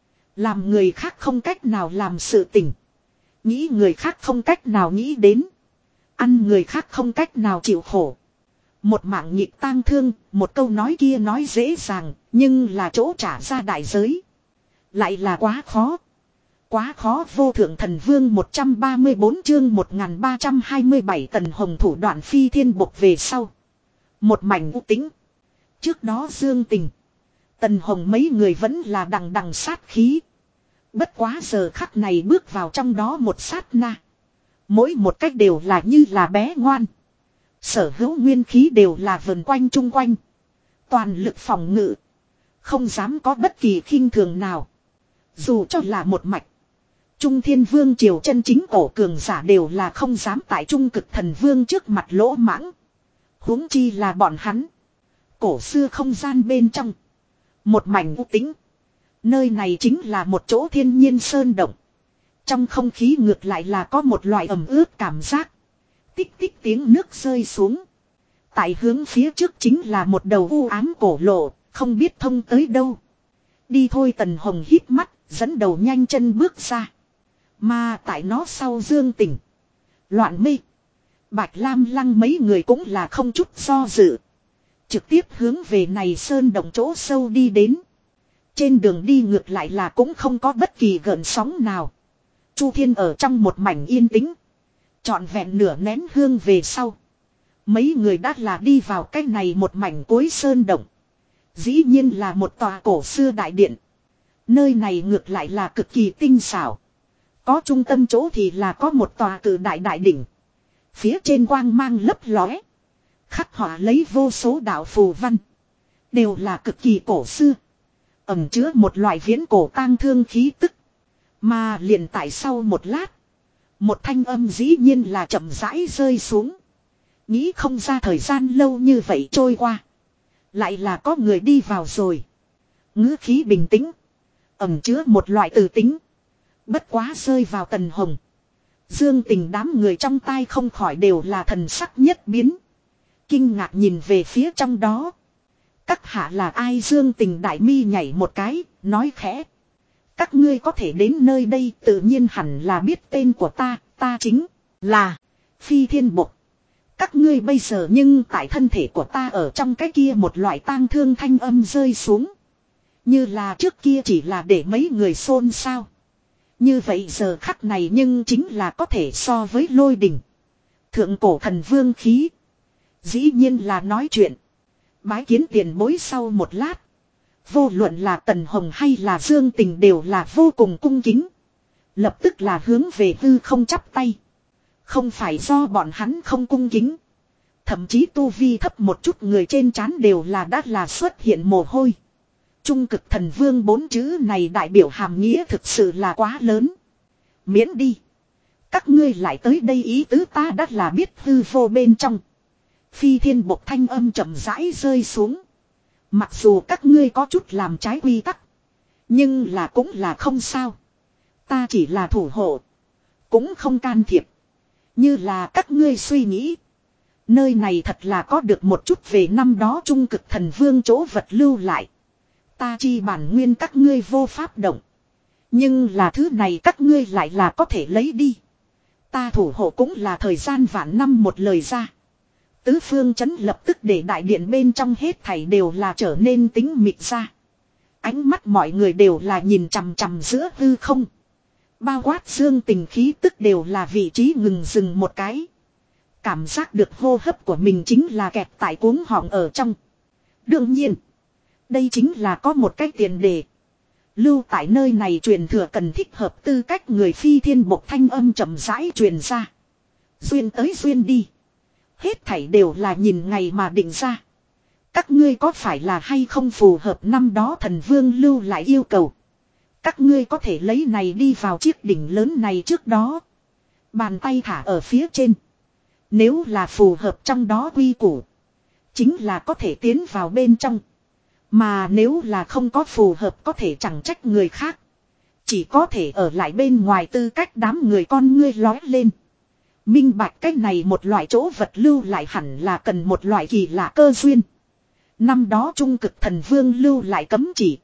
Làm người khác không cách nào làm sự tình. Nghĩ người khác không cách nào nghĩ đến. Ăn người khác không cách nào chịu khổ. Một mạng nhịp tang thương, một câu nói kia nói dễ dàng, nhưng là chỗ trả ra đại giới. Lại là quá khó. Quá khó. Vô thượng thần vương một trăm ba mươi bốn chương một nghìn ba trăm hai mươi bảy Tần Hồng thủ đoạn phi thiên bộc về sau. Một mảnh u tĩnh. Trước đó Dương Tình. Tần Hồng mấy người vẫn là đằng đằng sát khí. Bất quá giờ khắc này bước vào trong đó một sát na. Mỗi một cách đều là như là bé ngoan. Sở hữu nguyên khí đều là vần quanh chung quanh. Toàn lực phòng ngự. Không dám có bất kỳ khinh thường nào. Dù cho là một mạch. Trung Thiên Vương triều chân chính cổ cường giả đều là không dám tại Trung Cực Thần Vương trước mặt lỗ mãng. Huống chi là bọn hắn. Cổ xưa không gian bên trong. Một mảnh u tĩnh. Nơi này chính là một chỗ thiên nhiên sơn động. Trong không khí ngược lại là có một loại ẩm ướt cảm giác. Tích tích tiếng nước rơi xuống. Tại hướng phía trước chính là một đầu u ám cổ lộ, không biết thông tới đâu. Đi thôi, Tần Hồng hít mắt, dẫn đầu nhanh chân bước ra. Mà tại nó sau Dương Tình, Loạn Mê, Bạch Lam Lăng mấy người cũng là không chút do dự. Trực tiếp hướng về này sơn động chỗ sâu đi đến. Trên đường đi ngược lại là cũng không có bất kỳ gợn sóng nào. Chu Thiên ở trong một mảnh yên tĩnh. Trọn vẹn nửa nén hương về sau. Mấy người đã là đi vào cái này một mảnh cuối sơn động. Dĩ nhiên là một tòa cổ xưa đại điện. Nơi này ngược lại là cực kỳ tinh xảo. Có trung tâm chỗ thì là có một tòa cự đại đại đỉnh. Phía trên quang mang lấp lóe. Khắc họa lấy vô số đạo phù văn. Đều là cực kỳ cổ xưa. Ẩm chứa một loại viễn cổ tang thương khí tức. Mà liền tại sau một lát. Một thanh âm dĩ nhiên là chậm rãi rơi xuống. Nghĩ không ra thời gian lâu như vậy trôi qua. Lại là có người đi vào rồi. Ngữ khí bình tĩnh. Ẩm chứa một loại từ tính. Bất quá rơi vào Tần Hồng. Dương Tình đám người trong tai không khỏi đều là thần sắc nhất biến. Kinh ngạc nhìn về phía trong đó. Các hạ là ai? Dương Tình đại mi nhảy một cái, nói khẽ. Các ngươi có thể đến nơi đây tự nhiên hẳn là biết tên của ta, ta chính là Phi Thiên Bộc. Các ngươi bây giờ nhưng tại thân thể của ta ở trong cái kia một loại tang thương thanh âm rơi xuống. Như là trước kia chỉ là để mấy người xôn xao. Như vậy giờ khắc này nhưng chính là có thể so với lôi đình. Thượng cổ thần vương khí. Dĩ nhiên là nói chuyện. Bái kiến tiền bối sau một lát. Vô luận là Tần Hồng hay là Dương Tình đều là vô cùng cung kính. Lập tức là hướng về hư không chắp tay. Không phải do bọn hắn không cung kính. Thậm chí tu vi thấp một chút người trên trán đều là đã là xuất hiện mồ hôi. Trung Cực Thần Vương bốn chữ này đại biểu hàm nghĩa thực sự là quá lớn. Miễn đi. Các ngươi lại tới đây ý tứ ta đã là biết hư vô bên trong. Phi Thiên Bộc thanh âm chậm rãi rơi xuống. Mặc dù các ngươi có chút làm trái quy tắc. Nhưng là cũng là không sao. Ta chỉ là thủ hộ. Cũng không can thiệp. Như là các ngươi suy nghĩ. Nơi này thật là có được một chút về năm đó Trung Cực Thần Vương chỗ vật lưu lại. Ta chi bản nguyên các ngươi vô pháp động. Nhưng là thứ này các ngươi lại là có thể lấy đi. Ta thủ hộ cũng là thời gian vạn năm một lời ra. Tứ phương chấn lập tức để đại điện bên trong hết thảy đều là trở nên tính mịt ra. Ánh mắt mọi người đều là nhìn chằm chằm giữa hư không. Bao quát Dương Tình khí tức đều là vị trí ngừng dừng một cái. Cảm giác được hô hấp của mình chính là kẹt tại cuống họng ở trong. Đương nhiên. Đây chính là có một cái tiền đề. Lưu tại nơi này truyền thừa cần thích hợp tư cách người Phi Thiên Bộc thanh âm chậm rãi truyền ra. Duyên tới duyên đi. Hết thảy đều là nhìn ngày mà định ra. Các ngươi có phải là hay không phù hợp năm đó thần vương lưu lại yêu cầu. Các ngươi có thể lấy này đi vào chiếc đỉnh lớn này trước đó. Bàn tay thả ở phía trên. Nếu là phù hợp trong đó quy củ. Chính là có thể tiến vào bên trong. Mà nếu là không có phù hợp có thể chẳng trách người khác. Chỉ có thể ở lại bên ngoài tư cách đám người con ngươi lói lên. Minh bạch cách này một loại chỗ vật lưu lại hẳn là cần một loại kỳ lạ cơ duyên. Năm đó Trung Cực Thần Vương lưu lại cấm chỉ.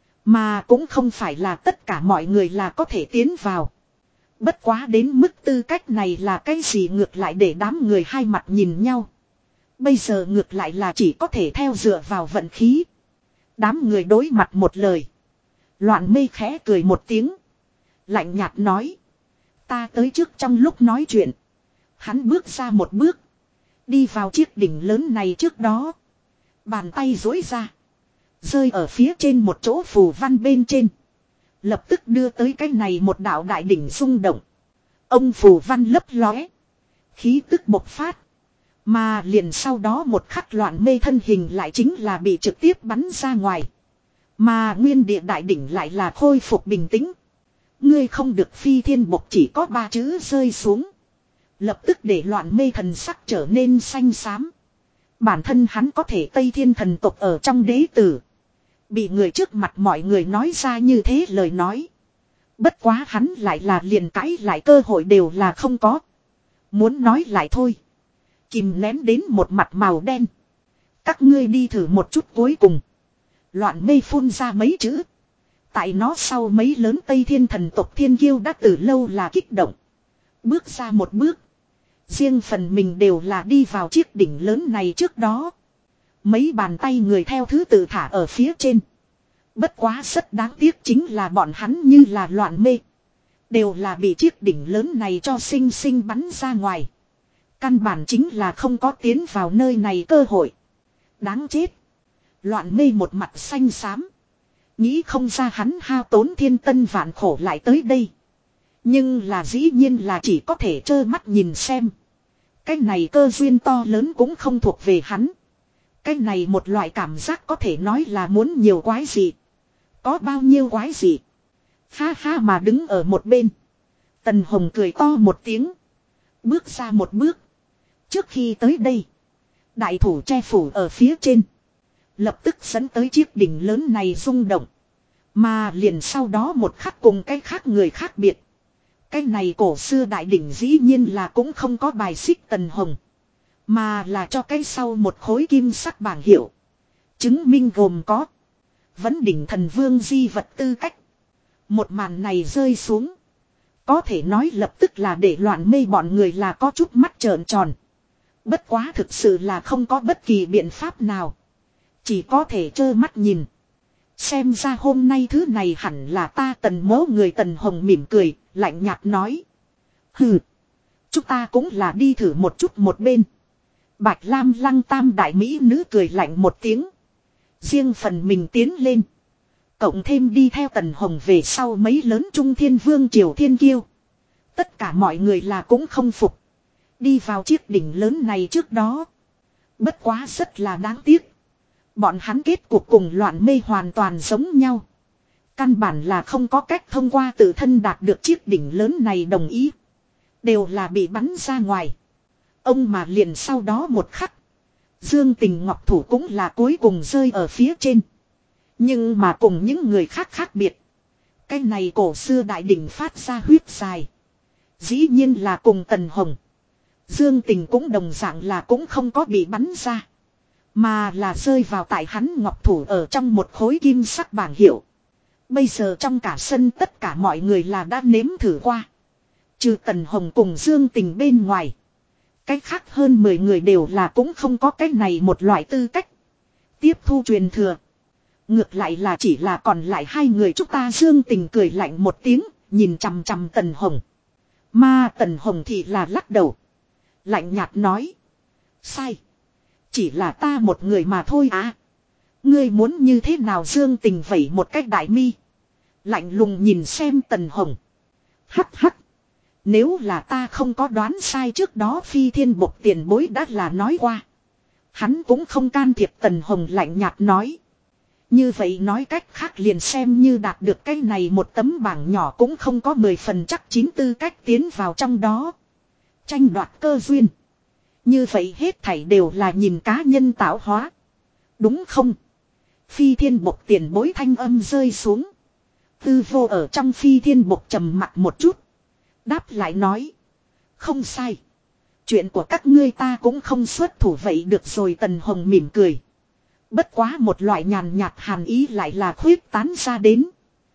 Mà cũng không phải là tất cả mọi người là có thể tiến vào. Bất quá đến mức tư cách này là cái gì ngược lại để đám người hai mặt nhìn nhau. Bây giờ ngược lại là chỉ có thể theo dựa vào vận khí. Đám người đối mặt một lời. Loạn Mê khẽ cười một tiếng. Lạnh nhạt nói. Ta tới trước trong lúc nói chuyện. Hắn bước ra một bước. Đi vào chiếc đỉnh lớn này trước đó. Bàn tay duỗi ra. Rơi ở phía trên một chỗ phù văn bên trên. Lập tức đưa tới cái này một đạo đại đỉnh rung động. Ông phù văn lấp lóe. Khí tức bộc phát. Mà liền sau đó một khắc loạn mê thân hình lại chính là bị trực tiếp bắn ra ngoài. Mà nguyên địa đại đỉnh lại là khôi phục bình tĩnh. Ngươi không được phi thiên bộc chỉ có ba chữ rơi xuống. Lập tức để loạn mê thần sắc trở nên xanh xám. Bản thân hắn có thể Tây Thiên thần tộc ở trong đế tử. Bị người trước mặt mọi người nói ra như thế lời nói. Bất quá hắn lại là liền cãi lại cơ hội đều là không có. Muốn nói lại thôi. Kìm nén đến một mặt màu đen. Các ngươi đi thử một chút cuối cùng. Loạn mê phun ra mấy chữ. Tại nó sau mấy lớn Tây Thiên thần tộc thiên kiêu đã từ lâu là kích động. Bước ra một bước. Riêng phần mình đều là đi vào chiếc đỉnh lớn này trước đó. Mấy bàn tay người theo thứ tự thả ở phía trên. Bất quá rất đáng tiếc chính là bọn hắn như là loạn mê. Đều là bị chiếc đỉnh lớn này cho sinh sinh bắn ra ngoài. Căn bản chính là không có tiến vào nơi này cơ hội. Đáng chết. Loạn mê một mặt xanh xám. Nghĩ không ra hắn hao tốn thiên tân vạn khổ lại tới đây. Nhưng là dĩ nhiên là chỉ có thể trơ mắt nhìn xem. Cái này cơ duyên to lớn cũng không thuộc về hắn. Cái này một loại cảm giác có thể nói là muốn nhiều quái gì. Có bao nhiêu quái gì. Ha ha mà đứng ở một bên. Tần Hồng cười to một tiếng. Bước ra một bước. Trước khi tới đây. Đại thủ che phủ ở phía trên. Lập tức dẫn tới chiếc đỉnh lớn này rung động. Mà liền sau đó một khắc cùng cái khác người khác biệt. Cái này cổ xưa đại đỉnh dĩ nhiên là cũng không có bài xích Tần Hồng. Mà là cho cái sau một khối kim sắc bảng hiệu. Chứng minh gồm có. Vấn đỉnh thần vương di vật tư cách. Một màn này rơi xuống. Có thể nói lập tức là để loạn mê bọn người là có chút mắt trợn tròn. Bất quá thực sự là không có bất kỳ biện pháp nào. Chỉ có thể trơ mắt nhìn. Xem ra hôm nay thứ này hẳn là ta Tần mố người. Tần Hồng mỉm cười, lạnh nhạt nói. Hừ. Chúng ta cũng là đi thử một chút một bên. Bạch Lam Lăng tam đại mỹ nữ cười lạnh một tiếng. Riêng phần mình tiến lên. Cộng thêm đi theo Tần Hồng về sau mấy lớn trung thiên vương triều thiên kiêu. Tất cả mọi người là cũng không phục. Đi vào chiếc đỉnh lớn này trước đó. Bất quá rất là đáng tiếc. Bọn hắn kết cuộc cùng loạn mê hoàn toàn giống nhau. Căn bản là không có cách thông qua tự thân đạt được chiếc đỉnh lớn này đồng ý. Đều là bị bắn ra ngoài. Ông mà liền sau đó một khắc. Dương Tình Ngọc Thủ cũng là cuối cùng rơi ở phía trên. Nhưng mà cùng những người khác khác biệt. Cái này cổ xưa đại đỉnh phát ra huyết dài. Dĩ nhiên là cùng Tần Hồng. Dương Tình cũng đồng dạng là cũng không có bị bắn ra. Mà là rơi vào tại hắn ngọc thủ ở trong một khối kim sắc bảng hiệu. Bây giờ trong cả sân tất cả mọi người là đã nếm thử qua. Trừ Tần Hồng cùng Dương Tình bên ngoài. Cách khác hơn mười người đều là cũng không có cái này một loại tư cách. Tiếp thu truyền thừa. Ngược lại là chỉ là còn lại hai người chúng ta. Dương Tình cười lạnh một tiếng, nhìn chằm chằm Tần Hồng. Mà Tần Hồng thì là lắc đầu. Lạnh nhạt nói. Sai. Chỉ là ta một người mà thôi à. Ngươi muốn như thế nào? Dương Tình vẩy một cách đại mi. Lạnh lùng nhìn xem Tần Hồng. Hắc hắc. Nếu là ta không có đoán sai trước đó phi thiên bộc tiền bối đã là nói qua. Hắn cũng không can thiệp. Tần Hồng lạnh nhạt nói. Như vậy nói cách khác liền xem như đạt được cái này một tấm bảng nhỏ cũng không có mười phần chắc chín tư cách tiến vào trong đó. Tranh đoạt cơ duyên. Như vậy hết thảy đều là nhìn cá nhân tạo hóa. Đúng không? Phi thiên bộc tiền bối thanh âm rơi xuống. Tư vô ở trong phi thiên bộc trầm mặt một chút. Đáp lại nói. Không sai. Chuyện của các ngươi ta cũng không xuất thủ vậy được rồi. Tần Hồng mỉm cười. Bất quá một loại nhàn nhạt hàn ý lại là khuyết tán ra đến.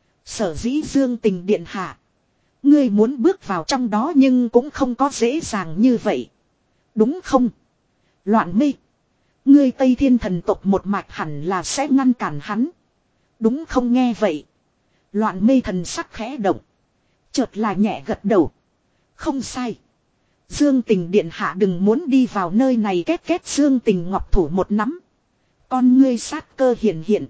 Sở dĩ Dương Tình điện hạ. Ngươi muốn bước vào trong đó nhưng cũng không có dễ dàng như vậy. Đúng không? Loạn mê. Ngươi Tây Thiên thần tộc một mạch hẳn là sẽ ngăn cản hắn. Đúng không? Nghe vậy. Loạn mê thần sắc khẽ động. Chợt là nhẹ gật đầu. Không sai. Dương Tình điện hạ đừng muốn đi vào nơi này. Két két. Dương Tình ngọc thủ một nắm. Con ngươi sát cơ hiện hiện.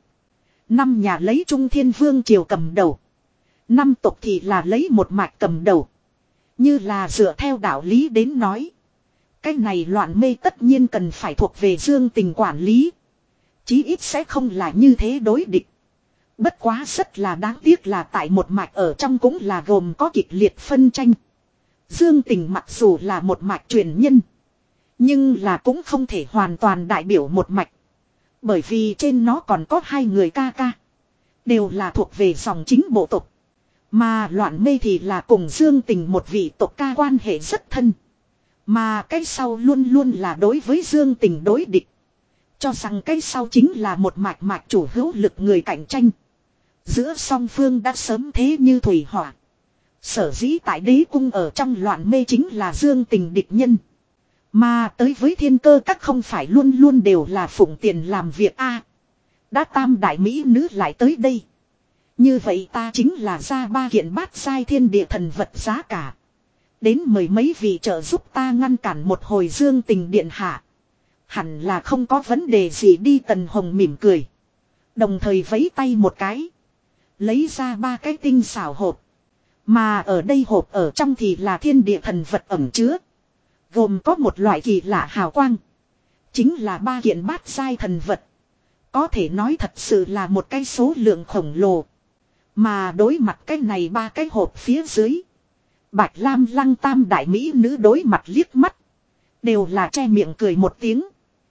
Năm nhà lấy Trung Thiên Vương triều cầm đầu. Năm tộc thì là lấy một mạch cầm đầu. Như là dựa theo đạo lý đến nói. Cái này loạn mê tất nhiên cần phải thuộc về Dương Tình quản lý. Chí ít sẽ không là như thế đối địch. Bất quá rất là đáng tiếc là tại một mạch ở trong cũng là gồm có kịch liệt phân tranh. Dương Tình mặc dù là một mạch truyền nhân. Nhưng là cũng không thể hoàn toàn đại biểu một mạch. Bởi vì trên nó còn có hai người ca ca. Đều là thuộc về dòng chính bộ tộc. Mà loạn mê thì là cùng Dương Tình một vị tộc ca quan hệ rất thân. Mà cái sau luôn luôn là đối với Dương Tình đối địch. Cho rằng cái sau chính là một mạch mạch chủ hữu lực người cạnh tranh. Giữa song phương đã sớm thế như thủy hỏa. Sở dĩ tại đế cung ở trong loạn mê chính là Dương Tình địch nhân. Mà tới với thiên cơ các không phải luôn luôn đều là phụng tiền làm việc a. Đã tam đại mỹ nữ lại tới đây. Như vậy ta chính là ra ba kiện bát giai thiên địa thần vật giá cả. Đến mười mấy vị trợ giúp ta ngăn cản một hồi Dương Tình điện hạ. Hẳn là không có vấn đề gì đi. Tần Hồng mỉm cười. Đồng thời vẫy tay một cái. Lấy ra ba cái tinh xảo hộp. Mà ở đây hộp ở trong thì là thiên địa thần vật ẩn chứa. Gồm có một loại kỳ lạ hào quang. Chính là ba kiện bát giai thần vật. Có thể nói thật sự là một cái số lượng khổng lồ. Mà đối mặt cái này ba cái hộp phía dưới. Bạch Lam Lăng tam đại mỹ nữ đối mặt liếc mắt. Đều là che miệng cười một tiếng.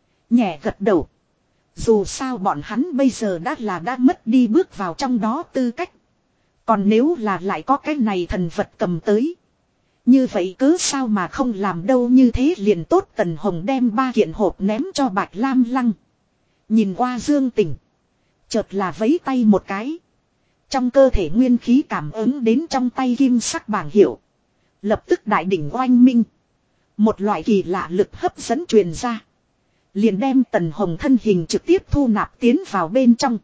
Nhẹ gật đầu. Dù sao bọn hắn bây giờ đã là đã mất đi bước vào trong đó tư cách. Còn nếu là lại có cái này thần vật cầm tới. Như vậy cứ sao mà không làm đâu, như thế liền tốt. Tần Hồng đem ba kiện hộp ném cho Bạch Lam Lăng. Nhìn qua Dương Tình. Chợt là vẫy tay một cái. Trong cơ thể nguyên khí cảm ứng đến trong tay kim sắc bảng hiệu. Lập tức đại đỉnh oanh minh. Một loại kỳ lạ lực hấp dẫn truyền ra. Liền đem Tần Hồng thân hình trực tiếp thu nạp tiến vào bên trong.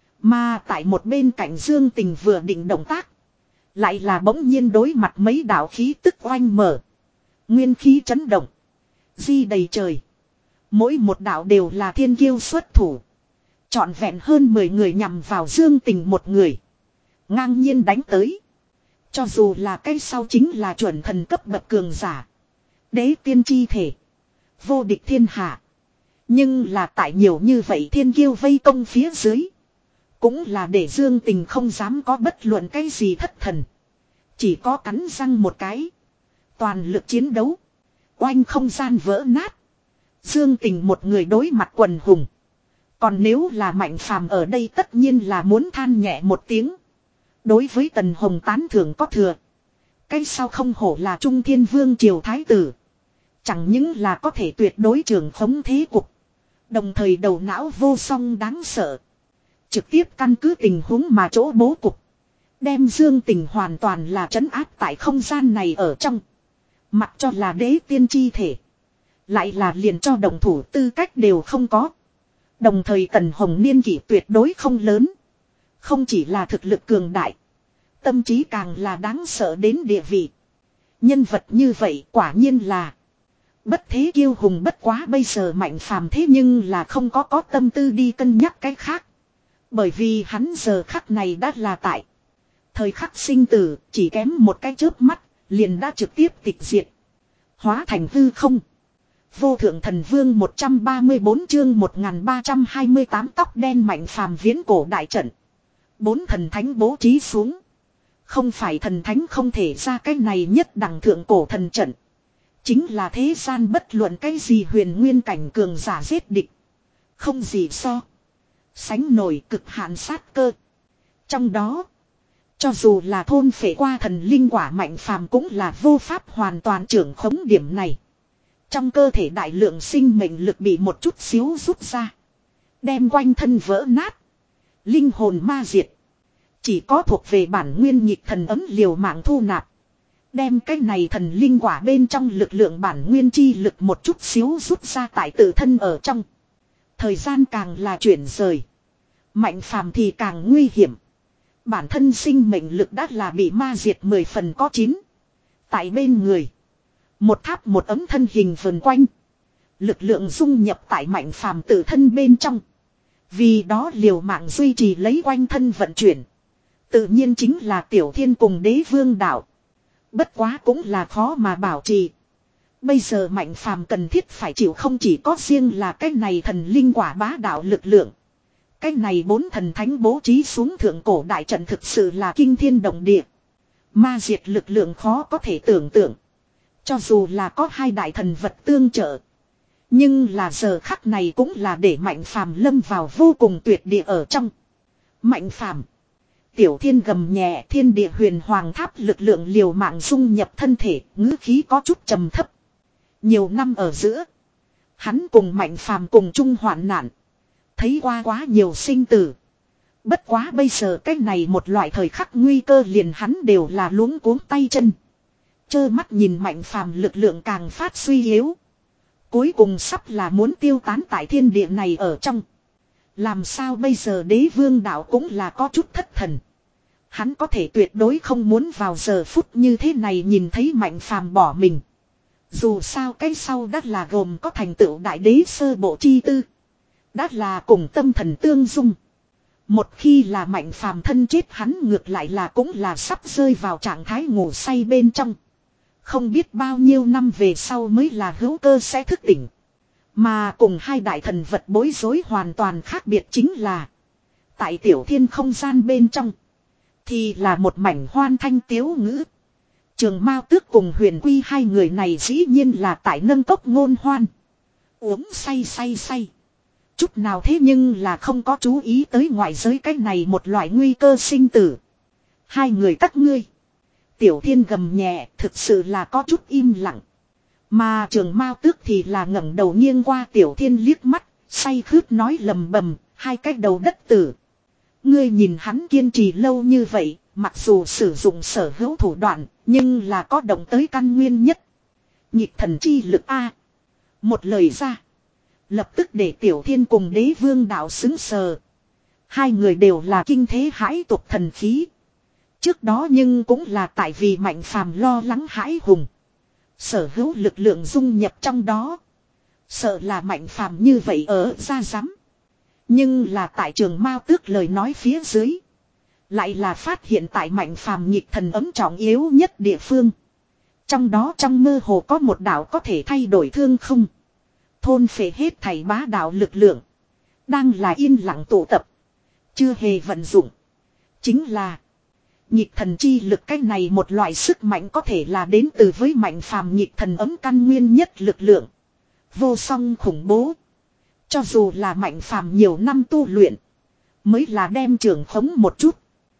Mà tại một bên cạnh Dương Tình vừa định động tác. Lại là bỗng nhiên đối mặt mấy đạo khí tức oanh mở. Nguyên khí chấn động. Di đầy trời. Mỗi một đạo đều là thiên kiêu xuất thủ. Trọn vẹn hơn mười người nhằm vào Dương Tình một người. Ngang nhiên đánh tới. Cho dù là cái sau chính là chuẩn thần cấp bậc cường giả. Đế tiên chi thể. Vô địch thiên hạ. Nhưng là tại nhiều như vậy thiên kiêu vây công phía dưới. Cũng là để Dương Tình không dám có bất luận cái gì thất thần. Chỉ có cắn răng một cái. Toàn lực chiến đấu. Oanh không gian vỡ nát. Dương Tình một người đối mặt quần hùng. Còn nếu là Mạnh Phàm ở đây tất nhiên là muốn than nhẹ một tiếng. Đối với Tần Hồng tán thưởng có thừa. Cái sao không hổ là Trung Thiên Vương triều thái tử. Chẳng những là có thể tuyệt đối trưởng khống thế cục. Đồng thời đầu não vô song đáng sợ. Trực tiếp căn cứ tình huống mà chỗ bố cục. Đem Dương Tình hoàn toàn là trấn áp tại không gian này ở trong. Mặc cho là đế tiên chi thể. Lại là liền cho đồng thủ tư cách đều không có. Đồng thời Tần Hồng niên kỷ tuyệt đối không lớn. Không chỉ là thực lực cường đại. Tâm trí càng là đáng sợ đến địa vị. Nhân vật như vậy quả nhiên là. Bất thế kiêu hùng bất quá bây giờ Mạnh Phàm thế nhưng là không có có tâm tư đi cân nhắc cái khác. Bởi vì hắn giờ khắc này đã là tại. Thời khắc sinh tử chỉ kém một cái chớp mắt liền đã trực tiếp tịch diệt. Hóa thành hư không. Vô thượng thần vương một trăm ba mươi bốn chương một nghìn ba trăm hai mươi tám tóc đen Mạnh Phàm viễn cổ đại trận. Bốn thần thánh bố trí xuống. Không phải thần thánh không thể ra cái này nhất đẳng thượng cổ thần trận. Chính là thế gian bất luận cái gì huyền nguyên cảnh cường giả giết địch. Không gì so. Sánh nổi cực hạn sát cơ. Trong đó. Cho dù là thôn phệ qua thần linh quả Mạnh Phàm cũng là vô pháp hoàn toàn trưởng khống điểm này. Trong cơ thể đại lượng sinh mệnh lực bị một chút xíu rút ra. Đem quanh thân vỡ nát. Linh hồn ma diệt. Chỉ có thuộc về bản nguyên nhịp thần ấm liều mạng thu nạp. Đem cái này thần linh quả bên trong lực lượng bản nguyên chi lực một chút xíu rút ra tại tự thân ở trong. Thời gian càng là chuyển rời. Mạnh Phàm thì càng nguy hiểm. Bản thân sinh mệnh lực đã là bị ma diệt mười phần có chín. Tại bên người. Một tháp một ấm thân hình vần quanh. Lực lượng dung nhập tại Mạnh Phàm tự thân bên trong. Vì đó liều mạng duy trì lấy quanh thân vận chuyển. Tự nhiên chính là Tiểu Thiên cùng Đế Vương đạo. Bất quá cũng là khó mà bảo trì. Bây giờ Mạnh Phàm cần thiết phải chịu không chỉ có riêng là cái này thần linh quả bá đạo lực lượng. Cái này bốn thần thánh bố trí xuống thượng cổ đại trận thực sự là kinh thiên động địa. Ma diệt lực lượng khó có thể tưởng tượng. Cho dù là có hai đại thần vật tương trợ. Nhưng là giờ khắc này cũng là để Mạnh Phàm lâm vào vô cùng tuyệt địa ở trong. Mạnh Phàm. Tiểu Thiên gầm nhẹ, thiên địa huyền hoàng tháp lực lượng liều mạng dung nhập thân thể, ngữ khí có chút trầm thấp. Nhiều năm ở giữa, hắn cùng Mạnh Phàm cùng chung hoạn nạn, thấy qua quá nhiều sinh tử. Bất quá bây giờ cái này một loại thời khắc nguy cơ liền hắn đều là luống cuống tay chân. Chơ mắt nhìn Mạnh Phàm lực lượng càng phát suy yếu. Cuối cùng sắp là muốn tiêu tán tại thiên địa này ở trong. Làm sao bây giờ Đế Vương đạo cũng là có chút thất thần. Hắn có thể tuyệt đối không muốn vào giờ phút như thế này nhìn thấy Mạnh Phàm bỏ mình. Dù sao cái sau đắt là gồm có thành tựu đại đế sơ bộ chi tư. Đắt là cùng tâm thần tương dung. Một khi là Mạnh Phàm thân chết hắn ngược lại là cũng là sắp rơi vào trạng thái ngủ say bên trong. Không biết bao nhiêu năm về sau mới là hữu cơ sẽ thức tỉnh. Mà cùng hai đại thần vật bối rối hoàn toàn khác biệt chính là. Tại Tiểu Thiên không gian bên trong. Thì là một mảnh hoan thanh tiếu ngữ. Trường Mao Tước cùng Huyền Quy hai người này dĩ nhiên là tại nâng cốc ngôn hoan. Uống say say say. Chút nào thế nhưng là không có chú ý tới ngoại giới cái này một loại nguy cơ sinh tử. Hai người các ngươi. Tiểu Thiên gầm nhẹ thực sự là có chút im lặng. Mà Trường Mao Tước thì là ngẩng đầu nghiêng qua Tiểu Thiên liếc mắt. Say khướt nói lầm bầm. Hai cái đầu đất tử. Ngươi nhìn hắn kiên trì lâu như vậy. Mặc dù sử dụng sở hữu thủ đoạn. Nhưng là có động tới căn nguyên nhất. Nhịp thần chi lực A. Một lời ra. Lập tức để Tiểu Thiên cùng Đế Vương đạo xứng sờ. Hai người đều là kinh thế hãi tục thần khí. Trước đó nhưng cũng là tại vì Mạnh Phàm lo lắng hãi hùng. Sở hữu lực lượng dung nhập trong đó. Sợ là Mạnh Phàm như vậy ở ra rắm. Nhưng là tại Trường Mao Tước lời nói phía dưới. Lại là phát hiện tại Mạnh Phàm nhịp thần ấm trọng yếu nhất địa phương. Trong đó trong mơ hồ có một đạo có thể thay đổi thương không. Thôn phệ hết thảy bá đạo lực lượng. Đang là yên lặng tụ tập. Chưa hề vận dụng. Chính là. Nhịp thần chi lực cái này một loại sức mạnh có thể là đến từ với Mạnh Phàm nhịp thần ấm căn nguyên nhất lực lượng. Vô song khủng bố. Cho dù là Mạnh Phàm nhiều năm tu luyện. Mới là đem trưởng khống một chút.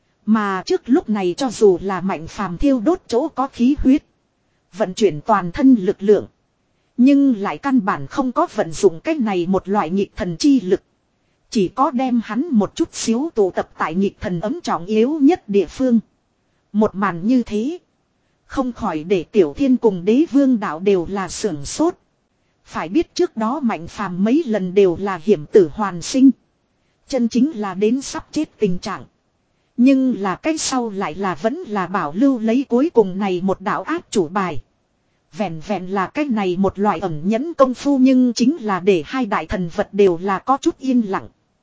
Mà trước lúc này cho dù là Mạnh Phàm thiêu đốt chỗ có khí huyết. Vận chuyển toàn thân lực lượng. Nhưng lại căn bản không có vận dụng cái này một loại nhịp thần chi lực. Chỉ có đem hắn một chút xíu tụ tập tại nhịp thần ấm trọng yếu nhất địa phương. Một màn như thế. Không khỏi để Tiểu Thiên cùng Đế Vương đạo đều là sưởng sốt. Phải biết trước đó Mạnh Phàm mấy lần đều là hiểm tử hoàn sinh. Chân chính là đến sắp chết tình trạng. Nhưng là cái sau lại là vẫn là bảo lưu lấy cuối cùng này một đạo áp chủ bài. Vẹn vẹn là cái này một loại ẩn nhẫn công phu nhưng chính là để hai đại thần vật đều là có chút yên lặng.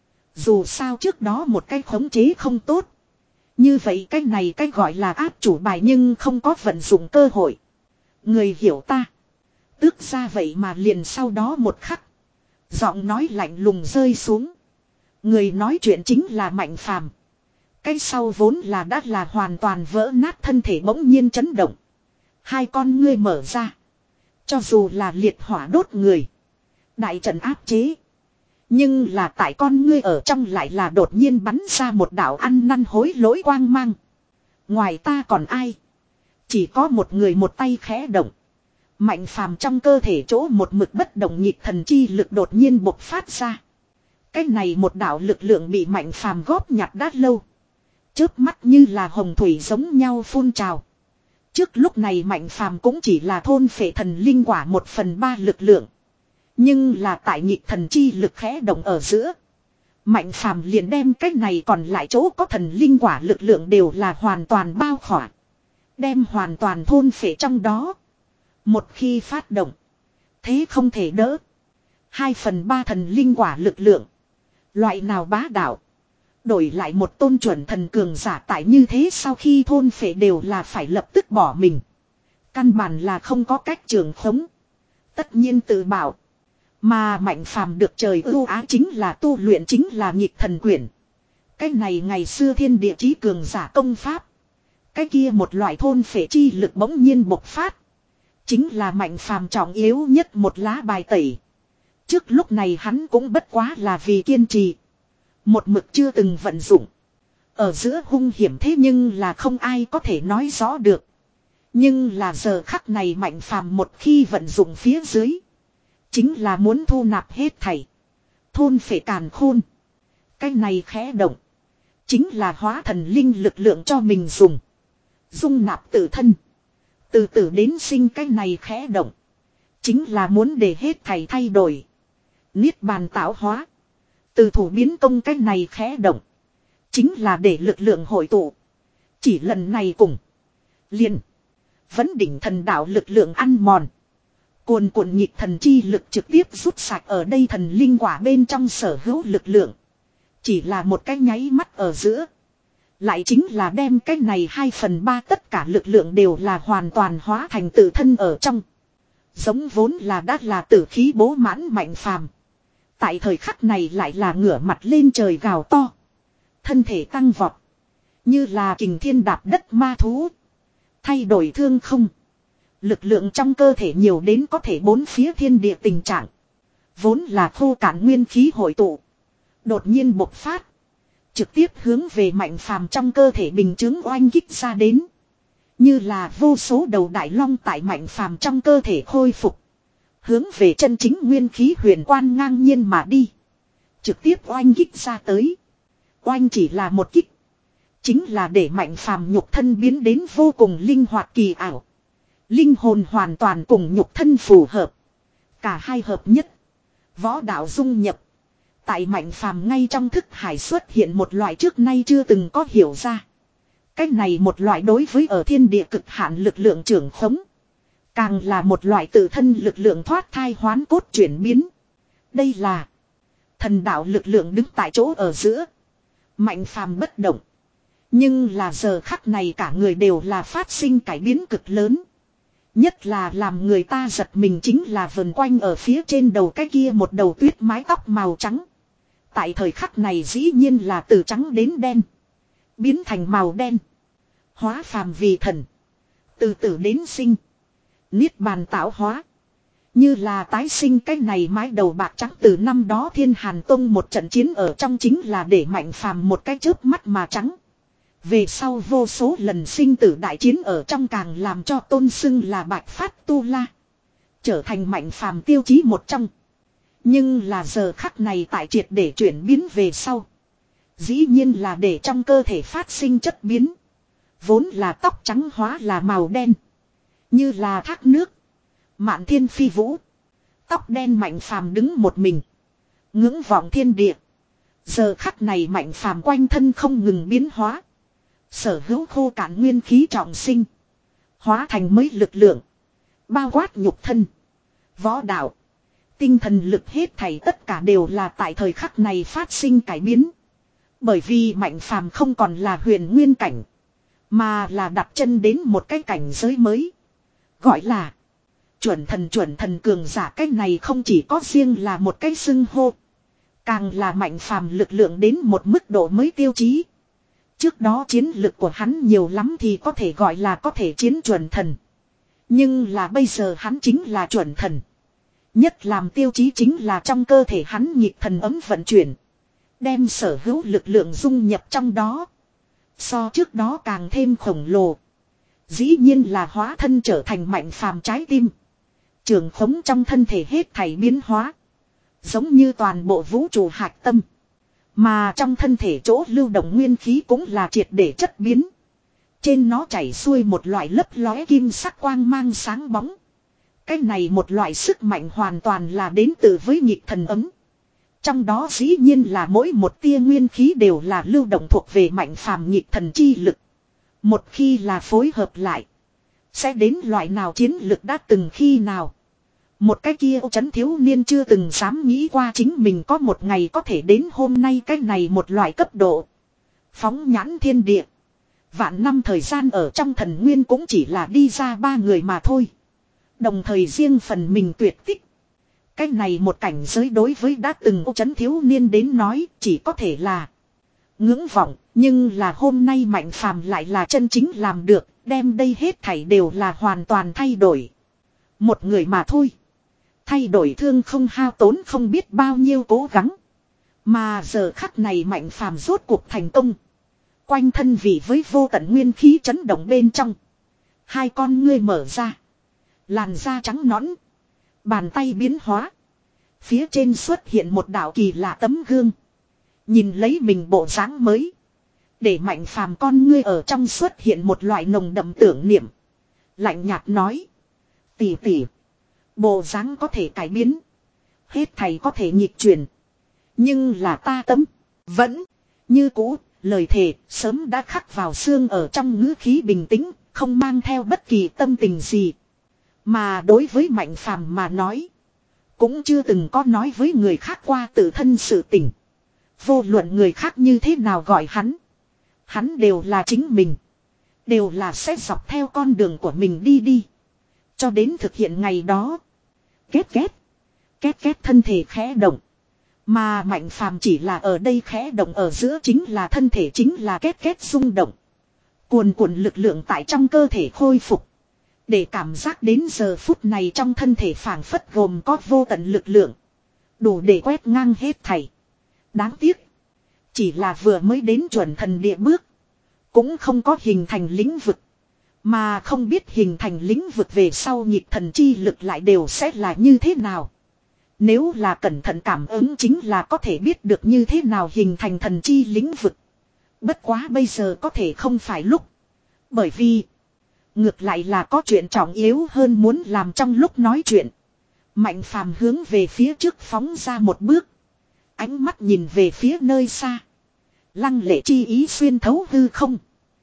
Dù sao trước đó một cái khống chế không tốt. Như vậy cái này cái gọi là áp chủ bài nhưng không có vận dụng cơ hội. Người hiểu ta. Tước ra vậy mà liền sau đó một khắc. Giọng nói lạnh lùng rơi xuống. Người nói chuyện chính là Mạnh Phàm. Cái sau vốn là đã là hoàn toàn vỡ nát thân thể bỗng nhiên chấn động. Hai con ngươi mở ra. Cho dù là liệt hỏa đốt người. Đại trận áp chế. Nhưng là tại con ngươi ở trong lại là đột nhiên bắn ra một đạo ăn năn hối lỗi quang mang. Ngoài ta còn ai? Chỉ có một người một tay khẽ động. Mạnh Phàm trong cơ thể chỗ một mực bất động nhịp thần chi lực đột nhiên bộc phát ra. Cái này một đạo lực lượng bị Mạnh Phàm góp nhặt đã lâu. Chớp mắt như là hồng thủy giống nhau phun trào. Trước lúc này Mạnh Phàm cũng chỉ là thôn phệ thần linh quả một phần ba lực lượng. Nhưng là tại nhịp thần chi lực khẽ động ở giữa. Mạnh Phàm liền đem cái này còn lại chỗ có thần linh quả lực lượng đều là hoàn toàn bao khỏa. Đem hoàn toàn thôn phệ trong đó. Một khi phát động. Thế không thể đỡ. Hai phần ba thần linh quả lực lượng. Loại nào bá đạo. Đổi lại một tôn chuẩn thần cường giả tại như thế sau khi thôn phệ đều là phải lập tức bỏ mình. Căn bản là không có cách trưởng khống. Tất nhiên tự bảo. Mà Mạnh Phàm được trời ưu ái chính là tu luyện chính là nghịch thần quyển. Cái này ngày xưa thiên địa chí cường giả công pháp. Cái kia một loại thôn phệ chi lực bỗng nhiên bộc phát. Chính là Mạnh Phàm trọng yếu nhất một lá bài tẩy. Trước lúc này hắn cũng bất quá là vì kiên trì. Một mực chưa từng vận dụng. Ở giữa hung hiểm thế nhưng là không ai có thể nói rõ được. Nhưng là giờ khắc này Mạnh Phàm một khi vận dụng phía dưới. Chính là muốn thu nạp hết thảy. Thôn phệ càn khôn. Cái này khẽ động. Chính là hóa thần linh lực lượng cho mình dùng. Dung nạp tự thân. Từ từ đến sinh cái này khẽ động. Chính là muốn để hết thảy thay đổi. Niết bàn tạo hóa. Từ thủ biến công cái này khẽ động. Chính là để lực lượng hội tụ. Chỉ lần này cùng. Liền. Vẫn đỉnh thần đạo lực lượng ăn mòn. Cuồn cuộn nhịp thần chi lực trực tiếp rút sạch ở đây thần linh quả bên trong sở hữu lực lượng. Chỉ là một cái nháy mắt ở giữa. Lại chính là đem cái này hai phần ba tất cả lực lượng đều là hoàn toàn hóa thành tự thân ở trong. Giống vốn là đã là tử khí bố mãn Mạnh Phàm. Tại thời khắc này lại là ngửa mặt lên trời gào to. Thân thể tăng vọt. Như là kình thiên đạp đất ma thú. Thay đổi thương không. Lực lượng trong cơ thể nhiều đến có thể bốn phía thiên địa tình trạng. Vốn là khô cạn nguyên khí hội tụ. Đột nhiên bộc phát. Trực tiếp hướng về Mạnh Phàm trong cơ thể bình chứng oanh kích ra đến. Như là vô số đầu đại long tại Mạnh Phàm trong cơ thể khôi phục. Hướng về chân chính nguyên khí huyền quan ngang nhiên mà đi. Trực tiếp oanh kích ra tới. Oanh chỉ là một kích. Chính là để Mạnh Phàm nhục thân biến đến vô cùng linh hoạt kỳ ảo. Linh hồn hoàn toàn cùng nhục thân phù hợp. Cả hai hợp nhất. Võ đạo dung nhập. Tại Mạnh Phàm ngay trong thức hải xuất hiện một loại trước nay chưa từng có hiểu ra. Cách này một loại đối với ở thiên địa cực hạn lực lượng trưởng khống. Càng là một loại tự thân lực lượng thoát thai hoán cốt chuyển biến. Đây là thần đạo lực lượng đứng tại chỗ ở giữa. Mạnh Phàm bất động. Nhưng là giờ khắc này cả người đều là phát sinh cải biến cực lớn. Nhất là làm người ta giật mình chính là vần quanh ở phía trên đầu cái kia một đầu tuyết mái tóc màu trắng. Tại thời khắc này dĩ nhiên là từ trắng đến đen. Biến thành màu đen. Hóa phàm vì thần. Từ từ đến sinh. Niết bàn tạo hóa. Như là tái sinh cái này mái đầu bạc trắng từ năm đó Thiên Hàn Tông một trận chiến ở trong chính là để Mạnh Phàm một cái chớp mắt mà trắng. Về sau vô số lần sinh tử đại chiến ở trong càng làm cho tôn xưng là Bạch Phát Tu La. Trở thành Mạnh Phàm tiêu chí một trong. Nhưng là giờ khắc này tại triệt để chuyển biến về sau. Dĩ nhiên là để trong cơ thể phát sinh chất biến. Vốn là tóc trắng hóa là màu đen. Như là thác nước. Mạn thiên phi vũ. Tóc đen Mạnh Phàm đứng một mình. Ngưỡng vọng thiên địa. Giờ khắc này Mạnh Phàm quanh thân không ngừng biến hóa. Sở hữu khô cạn nguyên khí trọng sinh. Hóa thành mới lực lượng. Bao quát nhục thân. Võ đạo. Tinh thần lực hết thảy tất cả đều là tại thời khắc này phát sinh cải biến. Bởi vì Mạnh Phàm không còn là huyền nguyên cảnh. Mà là đặt chân đến một cái cảnh giới mới. Gọi là chuẩn thần chuẩn thần cường giả. Cái này không chỉ có riêng là một cái xưng hô. Càng là Mạnh Phàm lực lượng đến một mức độ mới tiêu chí. Trước đó chiến lực của hắn nhiều lắm thì có thể gọi là có thể chiến chuẩn thần. Nhưng là bây giờ hắn chính là chuẩn thần. Nhất làm tiêu chí chính là trong cơ thể hắn nhịp thần ấm vận chuyển. Đem sở hữu lực lượng dung nhập trong đó. So trước đó càng thêm khổng lồ. Dĩ nhiên là hóa thân trở thành Mạnh Phàm trái tim. Trường khống trong thân thể hết thảy biến hóa. Giống như toàn bộ vũ trụ hạch tâm. Mà trong thân thể chỗ lưu động nguyên khí cũng là triệt để chất biến. Trên nó chảy xuôi một loại lấp lóe kim sắc quang mang sáng bóng. Cái này một loại sức mạnh hoàn toàn là đến từ với nhịp thần ấm. Trong đó dĩ nhiên là mỗi một tia nguyên khí đều là lưu động thuộc về Mạnh Phàm nhịp thần chi lực. Một khi là phối hợp lại. Sẽ đến loại nào chiến lực đã từng khi nào. Một cái kia chấn thiếu niên chưa từng dám nghĩ qua chính mình có một ngày có thể đến hôm nay cái này một loại cấp độ. Phóng nhãn thiên địa. Vạn năm thời gian ở trong thần nguyên cũng chỉ là đi ra ba người mà thôi. Đồng thời riêng phần mình tuyệt tích. Cái này một cảnh giới đối với đã từng ô chấn thiếu niên đến nói chỉ có thể là ngưỡng vọng. Nhưng là hôm nay Mạnh Phàm lại là chân chính làm được. Đem đây hết thảy đều là hoàn toàn thay đổi. Một người mà thôi. Thay đổi thương không hao tốn không biết bao nhiêu cố gắng. Mà giờ khắc này Mạnh Phàm rốt cuộc thành công. Quanh thân vị với vô tận nguyên khí chấn động bên trong. Hai con ngươi mở ra. Làn da trắng nõn. Bàn tay biến hóa. Phía trên xuất hiện một đạo kỳ lạ tấm gương. Nhìn lấy mình bộ dáng mới. Để Mạnh Phàm con ngươi ở trong xuất hiện một loại nồng đậm tưởng niệm. Lạnh nhạt nói. Tỷ tỷ. Bộ dáng có thể cải biến. Hết thầy có thể nhịp chuyển. Nhưng là ta tấm. Vẫn. Như cũ. Lời thề sớm đã khắc vào xương ở trong ngữ khí bình tĩnh. Không mang theo bất kỳ tâm tình gì. Mà đối với Mạnh Phàm mà nói. Cũng chưa từng có nói với người khác qua tự thân sự tình. Vô luận người khác như thế nào gọi hắn. Hắn đều là chính mình. Đều là sẽ dọc theo con đường của mình đi đi. Cho đến thực hiện ngày đó. Két két. Két két thân thể khẽ động. Mà Mạnh Phàm chỉ là ở đây khẽ động ở giữa chính là thân thể chính là két két rung động. Cuồn cuộn lực lượng tại trong cơ thể khôi phục. Để cảm giác đến giờ phút này trong thân thể phảng phất gồm có vô tận lực lượng. Đủ để quét ngang hết thảy. Đáng tiếc. Chỉ là vừa mới đến chuẩn thần địa bước. Cũng không có hình thành lĩnh vực. Mà không biết hình thành lĩnh vực về sau nhịp thần chi lực lại đều sẽ là như thế nào. Nếu là cẩn thận cảm ứng chính là có thể biết được như thế nào hình thành thần chi lĩnh vực. Bất quá bây giờ có thể không phải lúc. Bởi vì ngược lại là có chuyện trọng yếu hơn muốn làm trong lúc nói chuyện. Mạnh Phàm hướng về phía trước phóng ra một bước. Ánh mắt nhìn về phía nơi xa. Lăng lệ chi ý xuyên thấu hư không.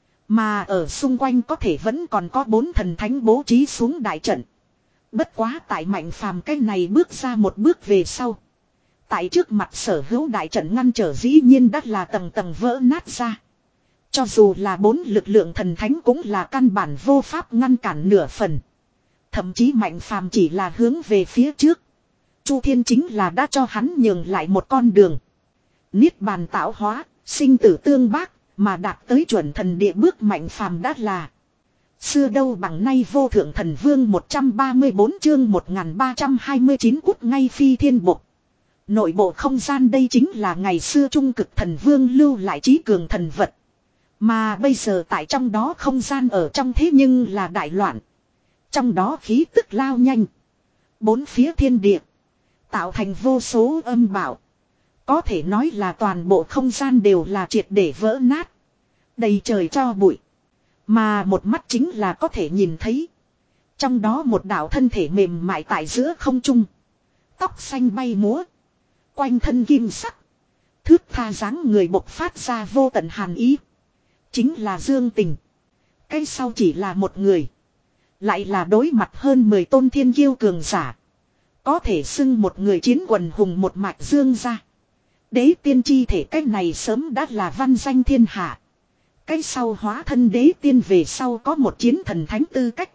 Mà ở xung quanh có thể vẫn còn có bốn thần thánh bố trí xuống đại trận. Bất quá tại Mạnh Phàm cái này bước ra một bước về sau. Tại trước mặt sở hữu đại trận ngăn trở dĩ nhiên đã là tầng tầng vỡ nát ra. Cho dù là bốn lực lượng thần thánh cũng là căn bản vô pháp ngăn cản nửa phần. Thậm chí Mạnh Phàm chỉ là hướng về phía trước. Chu Thiên chính là đã cho hắn nhường lại một con đường. Niết bàn tạo hóa, sinh tử tương bác, mà đạt tới chuẩn thần địa bước Mạnh Phàm đã là. Xưa đâu bằng nay vô thượng thần vương một trăm ba mươi bốn chương một nghìn ba trăm hai mươi chín cút ngay phi thiên bộ. Nội bộ không gian đây chính là ngày xưa trung cực thần vương lưu lại trí cường thần vật. Mà bây giờ tại trong đó không gian ở trong thế nhưng là đại loạn. Trong đó khí tức lao nhanh. Bốn phía thiên địa. Tạo thành vô số âm bảo. Có thể nói là toàn bộ không gian đều là triệt để vỡ nát. Đầy trời cho bụi. Mà một mắt chính là có thể nhìn thấy. Trong đó một đạo thân thể mềm mại tại giữa không trung. Tóc xanh bay múa. Quanh thân kim sắc. Thước tha dáng người bộc phát ra vô tận hàn ý. Chính là Dương Tình. Cái sau chỉ là một người. Lại là đối mặt hơn mười tôn thiên kiêu cường giả. Có thể xưng một người chiến quần hùng một mạch dương ra. Đế tiên chi thể cách này sớm đã là văn danh thiên hạ. Cái sau hóa thân đế tiên về sau có một chiến thần thánh tư cách.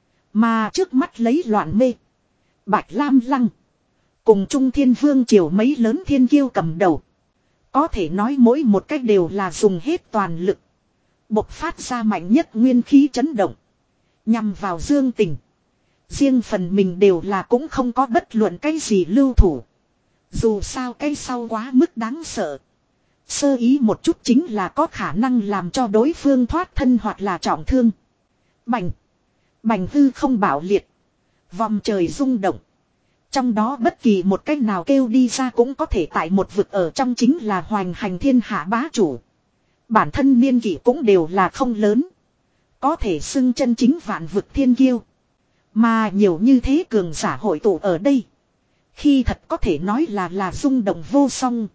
Mà trước mắt lấy loạn mê. Bạch Lam Lăng. Cùng Trung Thiên Vương triều mấy lớn thiên kiêu cầm đầu. Có thể nói mỗi một cách đều là dùng hết toàn lực. Bộc phát ra mạnh nhất nguyên khí chấn động. Nhằm vào Dương Tình. Riêng phần mình đều là cũng không có bất luận cái gì lưu thủ. Dù sao cái sau quá mức đáng sợ. Sơ ý một chút chính là có khả năng làm cho đối phương thoát thân hoặc là trọng thương. Bành. Bành hư không bảo liệt. Vòng trời rung động. Trong đó bất kỳ một cách nào kêu đi ra cũng có thể tại một vực ở trong chính là hoành hành thiên hạ bá chủ. Bản thân niên kỷ cũng đều là không lớn. Có thể xưng chân chính vạn vực thiên kiêu. Mà nhiều như thế cường giả hội tụ ở đây. Khi thật có thể nói là là rung động vô song.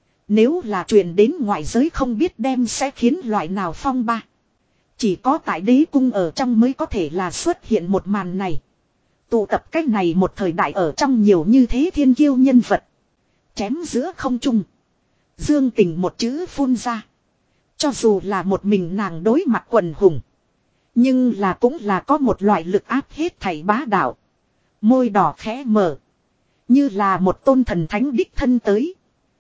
Nếu là truyền đến ngoại giới không biết đem sẽ khiến loại nào phong ba. Chỉ có tại đế cung ở trong mới có thể là xuất hiện một màn này. Tụ tập cách này một thời đại ở trong nhiều như thế thiên kiêu nhân vật. Chém giữa không trung. Dương Tình một chữ phun ra. Cho dù là một mình nàng đối mặt quần hùng. Nhưng là cũng là có một loại lực áp hết thảy bá đạo. Môi đỏ khẽ mở. Như là một tôn thần thánh đích thân tới.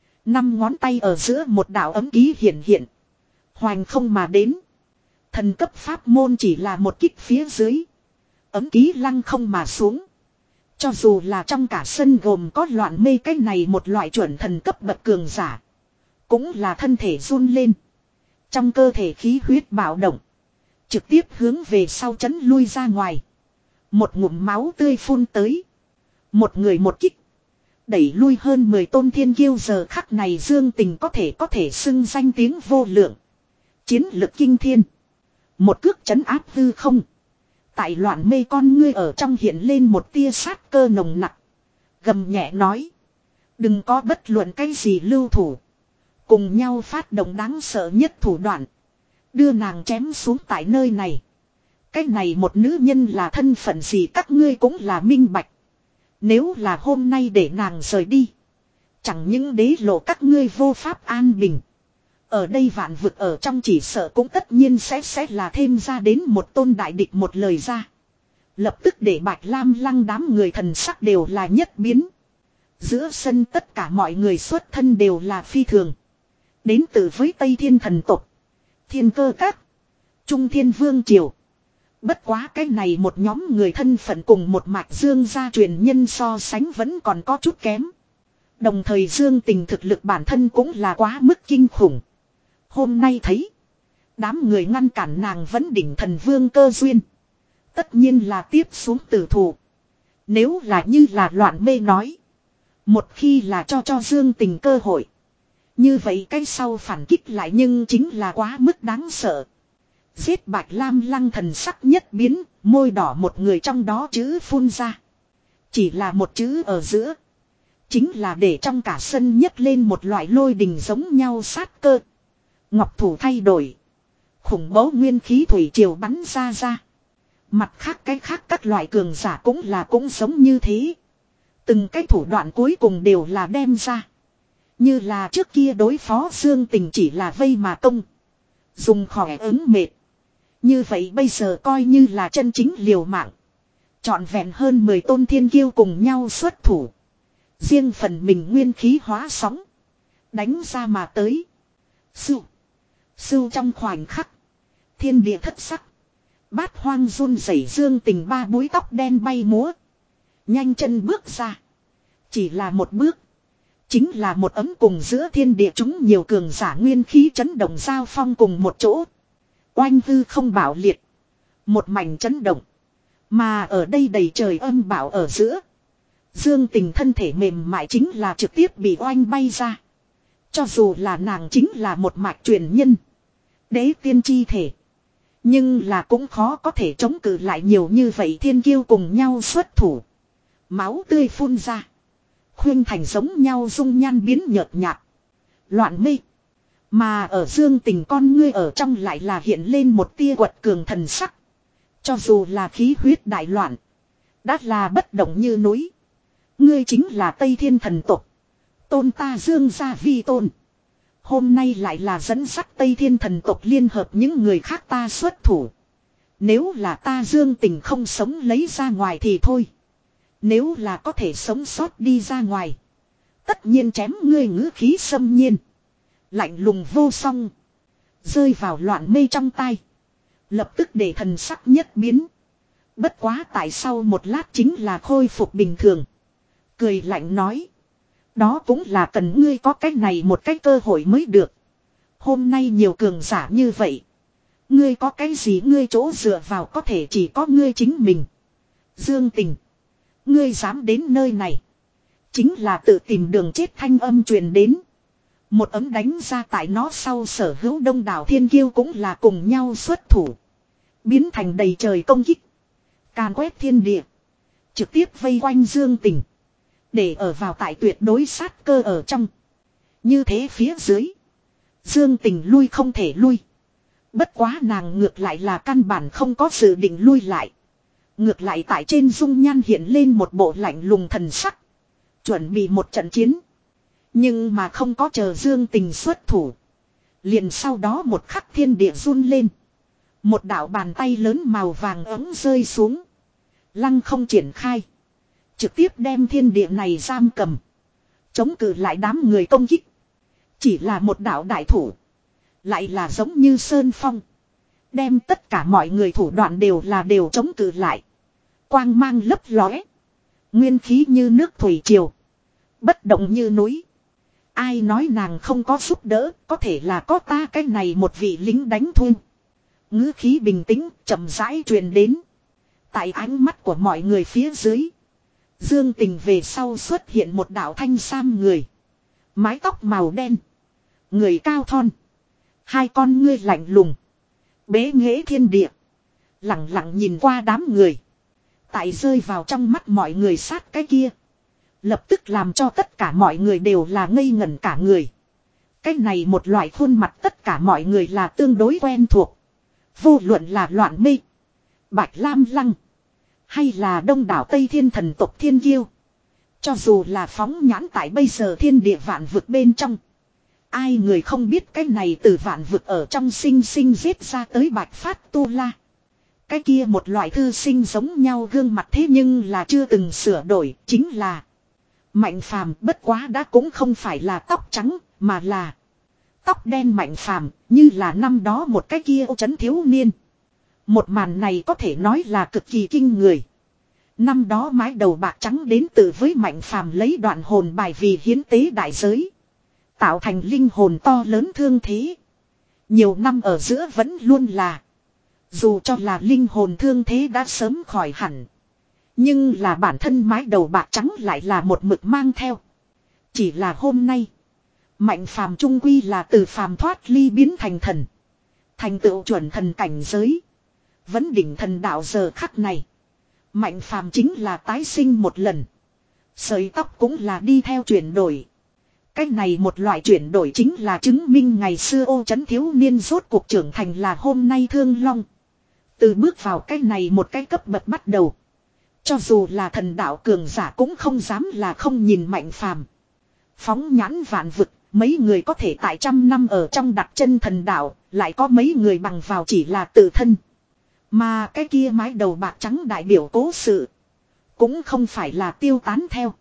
Năm ngón tay ở giữa một đạo ấm ký hiện hiện. Hoành không mà đến. Thần cấp pháp môn chỉ là một kích phía dưới. Ấm ký lăng không mà xuống. Cho dù là trong cả sân gồm có loạn mê cái này một loại chuẩn thần cấp bậc cường giả. Cũng là thân thể run lên. Trong cơ thể khí huyết bạo động. Trực tiếp hướng về sau chấn lui ra ngoài. Một ngụm máu tươi phun tới. Một người một kích. Đẩy lui hơn mười tôn thiên kiêu giờ khắc này Dương Tình có thể có thể xưng danh tiếng vô lượng. Chiến lực kinh thiên. Một cước chấn áp hư không. Tại loạn mê con ngươi ở trong hiện lên một tia sát cơ nồng nặc. Gầm nhẹ nói. Đừng có bất luận cái gì lưu thủ. Cùng nhau phát động đáng sợ nhất thủ đoạn. Đưa nàng chém xuống tại nơi này. Cái này một nữ nhân là thân phận gì các ngươi cũng là minh bạch. Nếu là hôm nay để nàng rời đi. Chẳng những đế lộ các ngươi vô pháp an bình. Ở đây vạn vực ở trong chỉ sợ cũng tất nhiên sẽ sẽ là thêm ra đến một tôn đại địch một lời ra. Lập tức để Bạch Lam Lăng đám người thần sắc đều là nhất biến. Giữa sân tất cả mọi người xuất thân đều là phi thường. Đến từ với Tây Thiên thần tộc. Thiên cơ các. Trung Thiên Vương Triều. Bất quá cái này một nhóm người thân phận cùng một mạch Dương gia truyền nhân so sánh vẫn còn có chút kém. Đồng thời Dương Tình thực lực bản thân cũng là quá mức kinh khủng. Hôm nay thấy. Đám người ngăn cản nàng vẫn đỉnh thần vương cơ duyên. Tất nhiên là tiếp xuống tử thủ. Nếu là như là loạn mê nói. Một khi là cho cho Dương Tình cơ hội. Như vậy cái sau phản kích lại nhưng chính là quá mức đáng sợ. Giết Bạch Lam Lăng thần sắc nhất biến, môi đỏ một người trong đó chữ phun ra. Chỉ là một chữ ở giữa. Chính là để trong cả sân nhấc lên một loại lôi đình giống nhau sát cơ. Ngọc thủ thay đổi. Khủng bố nguyên khí thủy triều bắn ra ra. Mặt khác cái khác các loại cường giả cũng là cũng giống như thế. Từng cái thủ đoạn cuối cùng đều là đem ra. Như là trước kia đối phó Dương Tình chỉ là vây mà công. Dùng khỏe ứng mệt. Như vậy bây giờ coi như là chân chính liều mạng. Trọn vẹn hơn mười tôn thiên kiêu cùng nhau xuất thủ. Riêng phần mình nguyên khí hóa sóng. Đánh ra mà tới. Sưu. Sưu trong khoảnh khắc. Thiên địa thất sắc. Bát hoang run rẩy Dương Tình ba búi tóc đen bay múa. Nhanh chân bước ra. Chỉ là một bước. Chính là một ấm cùng giữa thiên địa chúng nhiều cường giả nguyên khí chấn động giao phong cùng một chỗ. Oanh hư không bảo liệt. Một mảnh chấn động. Mà ở đây đầy trời âm bảo ở giữa. Dương Tình thân thể mềm mại chính là trực tiếp bị oanh bay ra. Cho dù là nàng chính là một mạch truyền nhân. Đế tiên chi thể. Nhưng là cũng khó có thể chống cự lại nhiều như vậy thiên kiêu cùng nhau xuất thủ. Máu tươi phun ra. Khuyên thành giống nhau dung nhan biến nhợt nhạt. Loạn mê. Mà ở Dương Tình con ngươi ở trong lại là hiện lên một tia quật cường thần sắc. Cho dù là khí huyết đại loạn. Đã là bất động như núi. Ngươi chính là Tây Thiên thần tộc. Tôn ta Dương gia vi tôn. Hôm nay lại là dẫn dắt Tây Thiên thần tộc liên hợp những người khác ta xuất thủ. Nếu là ta Dương Tình không sống lấy ra ngoài thì thôi. Nếu là có thể sống sót đi ra ngoài. Tất nhiên chém ngươi ngữ khí xâm nhiên. Lạnh lùng vô song. Rơi vào loạn mê trong tay. Lập tức để thần sắc nhất biến. Bất quá tại sau một lát chính là khôi phục bình thường. Cười lạnh nói. Đó cũng là cần ngươi có cách này một cái cơ hội mới được. Hôm nay nhiều cường giả như vậy. Ngươi có cái gì ngươi chỗ dựa vào có thể chỉ có ngươi chính mình. Dương Tình. Ngươi dám đến nơi này. Chính là tự tìm đường chết thanh âm truyền đến. Một ấm đánh ra tại nó sau sở hữu đông đảo thiên kiêu cũng là cùng nhau xuất thủ. Biến thành đầy trời công kích. Càn quét thiên địa. Trực tiếp vây quanh Dương Tình. Để ở vào tại tuyệt đối sát cơ ở trong. Như thế phía dưới. Dương Tình lui không thể lui. Bất quá nàng ngược lại là căn bản không có dự định lui lại. Ngược lại tại trên dung nhan hiện lên một bộ lạnh lùng thần sắc. Chuẩn bị một trận chiến. Nhưng mà không có chờ Dương Tình xuất thủ. Liền sau đó một khắc thiên địa run lên. Một đạo bàn tay lớn màu vàng ấm rơi xuống. Lăng không triển khai. Trực tiếp đem thiên địa này giam cầm. Chống cự lại đám người công kích. Chỉ là một đạo đại thủ. Lại là giống như sơn phong. Đem tất cả mọi người thủ đoạn đều là đều chống cự lại. Quang mang lấp lóe. Nguyên khí như nước thủy triều. Bất động như núi. Ai nói nàng không có giúp đỡ. Có thể là có ta cái này một vị lính đánh thuê. Ngữ khí bình tĩnh chậm rãi truyền đến. Tại ánh mắt của mọi người phía dưới. Dương Tình về sau xuất hiện một đạo thanh sam người. Mái tóc màu đen. Người cao thon. Hai con ngươi lạnh lùng. Bế nghễ thiên địa. Lặng lặng nhìn qua đám người. Tại rơi vào trong mắt mọi người sát cái kia. Lập tức làm cho tất cả mọi người đều là ngây ngẩn cả người. Cái này một loại khuôn mặt tất cả mọi người là tương đối quen thuộc. Vô luận là Loạn Mê, Bạch Lam Lăng, hay là đông đảo Tây Thiên thần tộc Thiên Kiêu. Cho dù là phóng nhãn tại bây giờ thiên địa vạn vực bên trong. Ai người không biết cái này từ vạn vực ở trong sinh sinh giết ra tới Bạch Phát Tu La. Cái kia một loại thư sinh giống nhau gương mặt thế nhưng là chưa từng sửa đổi, chính là Mạnh Phàm. Bất quá đã cũng không phải là tóc trắng, mà là tóc đen Mạnh Phàm, như là năm đó một cái kia ô trấn thiếu niên. Một màn này có thể nói là cực kỳ kinh người. Năm đó mái đầu bạc trắng đến từ với Mạnh Phàm lấy đoạn hồn bài vì hiến tế đại giới. Tạo thành linh hồn to lớn thương thế. Nhiều năm ở giữa vẫn luôn là. Dù cho là linh hồn thương thế đã sớm khỏi hẳn. Nhưng là bản thân mái đầu bạc trắng lại là một mực mang theo. Chỉ là hôm nay. Mạnh Phàm trung quy là từ phàm thoát ly biến thành thần. Thành tựu chuẩn thần cảnh giới. Vẫn đỉnh thần đạo giờ khắc này. Mạnh Phàm chính là tái sinh một lần. Sợi tóc cũng là đi theo chuyển đổi. Cái này một loại chuyển đổi chính là chứng minh ngày xưa ô trấn thiếu niên rốt cuộc trưởng thành là hôm nay Thương Long. Từ bước vào cái này một cái cấp bậc bắt đầu. Cho dù là thần đạo cường giả cũng không dám là không nhìn Mạnh Phàm. Phóng nhãn vạn vực, mấy người có thể tại trăm năm ở trong đặt chân thần đạo, lại có mấy người bằng vào chỉ là tự thân. Mà cái kia mái đầu bạc trắng đại biểu cố sự. Cũng không phải là tiêu tán theo.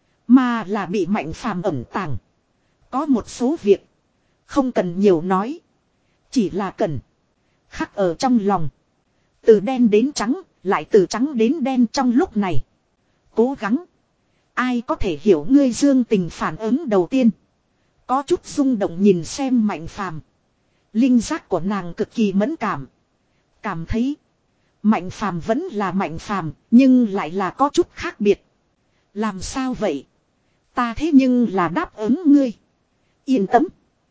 Mà là bị Mạnh Phàm ẩn tàng. Có một số việc. Không cần nhiều nói. Chỉ là cần. Khắc ở trong lòng. Từ đen đến trắng. Lại từ trắng đến đen trong lúc này. Cố gắng. Ai có thể hiểu ngươi Dương Tình phản ứng đầu tiên. Có chút rung động nhìn xem Mạnh Phàm. Linh giác của nàng cực kỳ mẫn cảm. Cảm thấy. Mạnh Phàm vẫn là Mạnh Phàm, nhưng lại là có chút khác biệt. Làm sao vậy? Ta thế nhưng là đáp ứng ngươi. Yên tâm.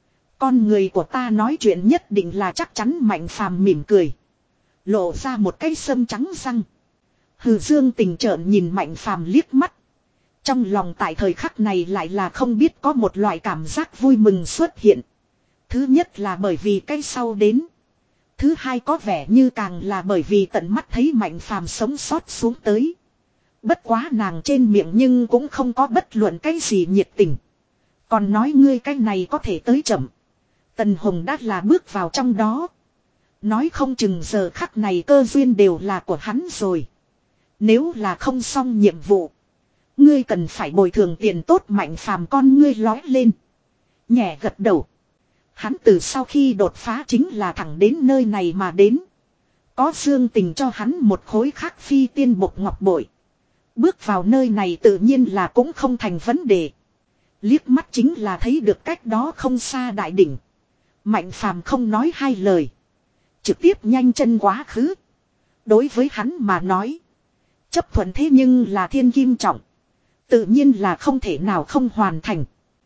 Con người của ta nói chuyện nhất định là chắc chắn. Mạnh Phàm mỉm cười. Lộ ra một cái sâm trắng răng. Hừ Dương Tình trợn nhìn Mạnh Phàm liếc mắt. Trong lòng tại thời khắc này lại là không biết có một loại cảm giác vui mừng xuất hiện. Thứ nhất là bởi vì cái sau đến. Thứ hai có vẻ như càng là bởi vì tận mắt thấy Mạnh Phàm sống sót xuống tới. Bất quá nàng trên miệng nhưng cũng không có bất luận cái gì nhiệt tình. Còn nói ngươi cái này có thể tới chậm. Tần Hồng đã là bước vào trong đó. Nói không chừng giờ khắc này cơ duyên đều là của hắn rồi. Nếu là không xong nhiệm vụ. Ngươi cần phải bồi thường tiền tốt. Mạnh Phàm con ngươi lói lên. Nhẹ gật đầu. Hắn từ sau khi đột phá chính là thẳng đến nơi này mà đến. Có Dương Tình cho hắn một khối khác phi tiên bộc ngọc bội. Bước vào nơi này tự nhiên là cũng không thành vấn đề. Liếc mắt chính là thấy được cách đó không xa đại đỉnh. Mạnh Phàm không nói hai lời. Trực tiếp nhanh chân quá khứ. Đối với hắn mà nói. Chấp thuận thế nhưng là thiên kim trọng. Tự nhiên là không thể nào không hoàn thành.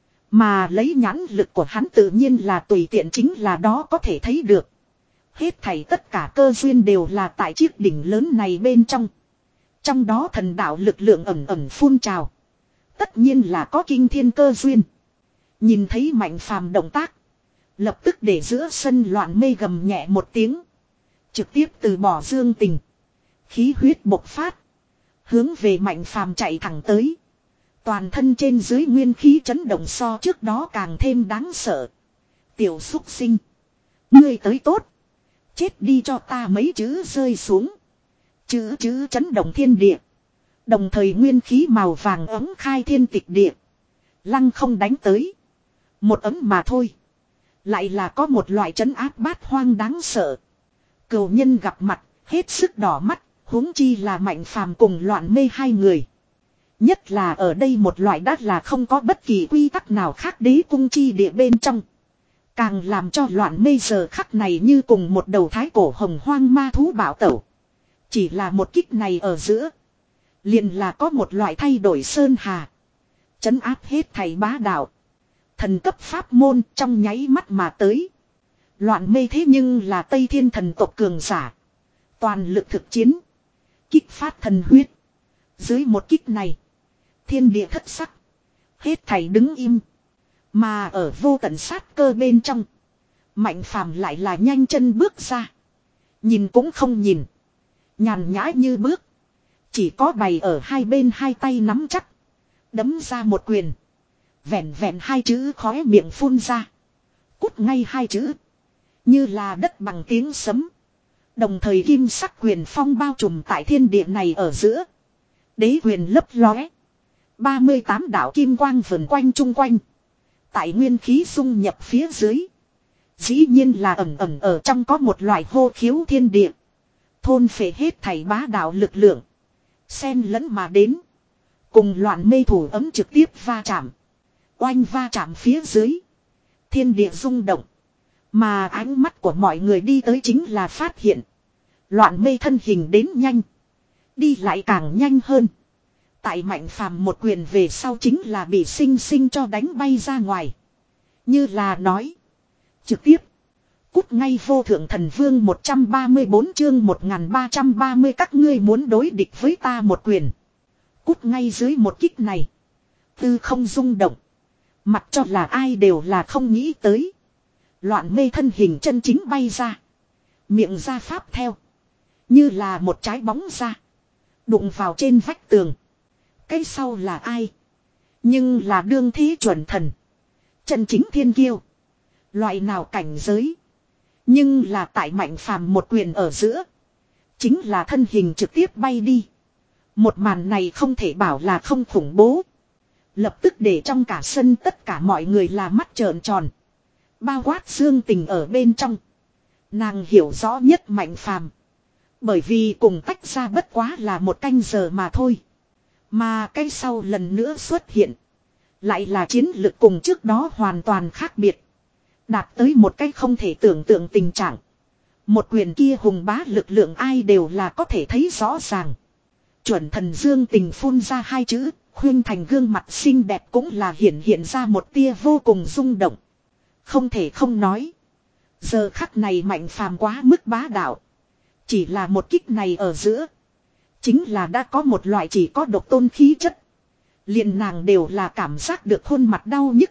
Mà lấy nhãn lực của hắn tự nhiên là tùy tiện chính là đó có thể thấy được. Hết thảy tất cả cơ duyên đều là tại chiếc đỉnh lớn này bên trong. Trong đó thần đạo lực lượng ẩm ẩm phun trào. Tất nhiên là có kinh thiên cơ duyên. Nhìn thấy Mạnh Phàm động tác. Lập tức để giữa sân Loạn Mê gầm nhẹ một tiếng. Trực tiếp từ bỏ Dương Tình. Khí huyết bộc phát. Hướng về Mạnh Phàm chạy thẳng tới. Toàn thân trên dưới nguyên khí chấn động so trước đó càng thêm đáng sợ. Tiểu xúc sinh. Ngươi tới tốt. Chết đi cho ta mấy chữ rơi xuống. Chữ chữ chấn động thiên địa. Đồng thời nguyên khí màu vàng ấm khai thiên tịch địa. Lăng không đánh tới. Một ấm mà thôi. Lại là có một loại trấn áp bát hoang đáng sợ. Cửu nhân gặp mặt, hết sức đỏ mắt, huống chi là Mạnh Phàm cùng Loạn Mê hai người. Nhất là ở đây một loại đát là không có bất kỳ quy tắc nào khác đế cung chi địa bên trong. Càng làm cho Loạn Mê giờ khắc này như cùng một đầu thái cổ hồng hoang ma thú bạo tẩu. Chỉ là một kích này ở giữa. Liền là có một loại thay đổi sơn hà. Chấn áp hết thầy bá đạo. Thần cấp pháp môn trong nháy mắt mà tới. Loạn Mê thế nhưng là Tây Thiên thần tộc cường giả. Toàn lực thực chiến. Kích phát thần huyết. Dưới một kích này. Thiên địa thất sắc. Hết thảy đứng im. Mà ở vô tận sát cơ bên trong. Mạnh Phàm lại là nhanh chân bước ra. Nhìn cũng không nhìn. Nhàn nhã như bước. Chỉ có bày ở hai bên hai tay nắm chắc. Đấm ra một quyền. Vẹn vẹn hai chữ khóe miệng phun ra. Cút ngay hai chữ. Như là đất bằng tiếng sấm. Đồng thời kim sắc quyền phong bao trùm tại thiên địa này ở giữa. Đế quyền lấp lóe. ba mươi tám đạo kim quang vần quanh chung quanh. Tại nguyên khí dung nhập phía dưới. Dĩ nhiên là ẩn ẩn ở trong có một loại hô khiếu thiên địa. Thôn phệ hết thảy bá đạo lực lượng. Xen lẫn mà đến. Cùng Loạn Mê thủ ấm trực tiếp va chạm. Oanh va chạm phía dưới. Thiên địa rung động. Mà ánh mắt của mọi người đi tới chính là phát hiện. Loạn Mê thân hình đến nhanh. Đi lại càng nhanh hơn. Tại Mạnh Phàm một quyền về sau chính là bị sinh sinh cho đánh bay ra ngoài. Như là nói. Trực tiếp. Cút ngay vô thượng thần vương một trăm ba mươi bốn chương một nghìn ba trăm ba mươi các ngươi muốn đối địch với ta một quyền. Cút ngay dưới một kích này. Tư không rung động. Mặc cho là ai đều là không nghĩ tới. Loạn Mê thân hình chân chính bay ra. Miệng ra pháp theo. Như là một trái bóng ra. Đụng vào trên vách tường. Cái sau là ai? Nhưng là đương thế chuẩn thần. Chân chính thiên kiêu. Loại nào cảnh giới. Nhưng là tại Mạnh Phàm một quyền ở giữa. Chính là thân hình trực tiếp bay đi. Một màn này không thể bảo là không khủng bố. Lập tức để trong cả sân tất cả mọi người là mắt trợn tròn. Bao quát Dương Tình ở bên trong. Nàng hiểu rõ nhất Mạnh Phàm. Bởi vì cùng tách ra bất quá là một canh giờ mà thôi. Mà cái sau lần nữa xuất hiện. Lại là chiến lực cùng trước đó hoàn toàn khác biệt. Đạt tới một cách không thể tưởng tượng tình trạng. Một quyền kia hùng bá lực lượng ai đều là có thể thấy rõ ràng. Chuẩn thần Dương Tình phun ra hai chữ. Khuyên thành gương mặt xinh đẹp cũng là hiện hiện ra một tia vô cùng rung động. Không thể không nói. Giờ khắc này Mạnh Phàm quá mức bá đạo. Chỉ là một kích này ở giữa. Chính là đã có một loại chỉ có độc tôn khí chất. Liền nàng đều là cảm giác được khuôn mặt đau nhức.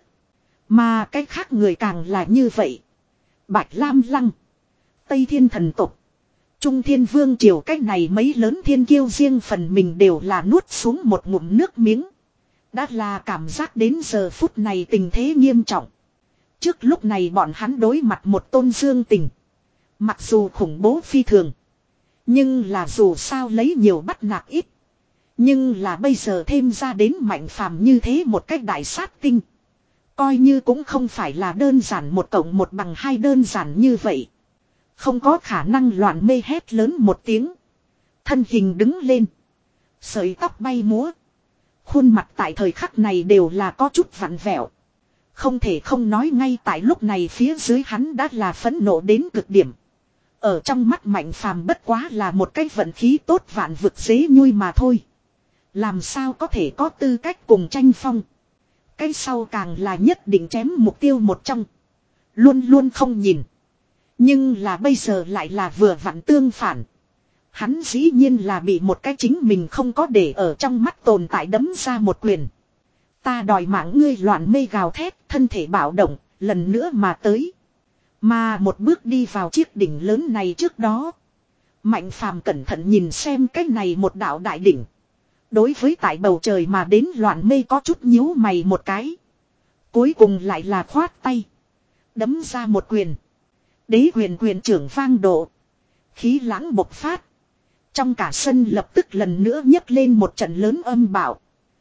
Mà cái khác người càng là như vậy. Bạch Lam Lăng. Tây Thiên thần tục. Trung Thiên Vương triều cách này mấy lớn thiên kiêu riêng phần mình đều là nuốt xuống một ngụm nước miếng. Đã là cảm giác đến giờ phút này tình thế nghiêm trọng. Trước lúc này bọn hắn đối mặt một tôn Dương Tình. Mặc dù khủng bố phi thường. Nhưng là dù sao lấy nhiều bắt nạt ít. Nhưng là bây giờ thêm ra đến Mạnh Phàm như thế một cách đại sát tinh. Coi như cũng không phải là đơn giản một cộng một bằng hai đơn giản như vậy. Không có khả năng. Loạn Mê hét lớn một tiếng. Thân hình đứng lên. Sợi tóc bay múa. Khuôn mặt tại thời khắc này đều là có chút vặn vẹo. Không thể không nói ngay tại lúc này phía dưới hắn đã là phẫn nộ đến cực điểm. Ở trong mắt Mạnh Phàm bất quá là một cái vận khí tốt vạn vực dế nhui mà thôi. Làm sao có thể có tư cách cùng tranh phong. Cái sau càng là nhất định chém mục tiêu một trong. Luôn luôn không nhìn. Nhưng là bây giờ lại là vừa vặn tương phản. Hắn dĩ nhiên là bị một cái chính mình không có để ở trong mắt tồn tại đấm ra một quyền. Ta đòi mạng ngươi. Loạn Mê gào thét, thân thể bạo động, lần nữa mà tới. Mà một bước đi vào chiếc đỉnh lớn này trước đó. Mạnh Phàm cẩn thận nhìn xem cái này một đạo đại đỉnh. Đối với tại bầu trời mà đến Loạn Mê có chút nhíu mày một cái. Cuối cùng lại là khoát tay. Đấm ra một quyền. Đế quyền quyền trưởng vang độ. Khí lãng bộc phát. Trong cả sân lập tức lần nữa nhấc lên một trận lớn âm bạo.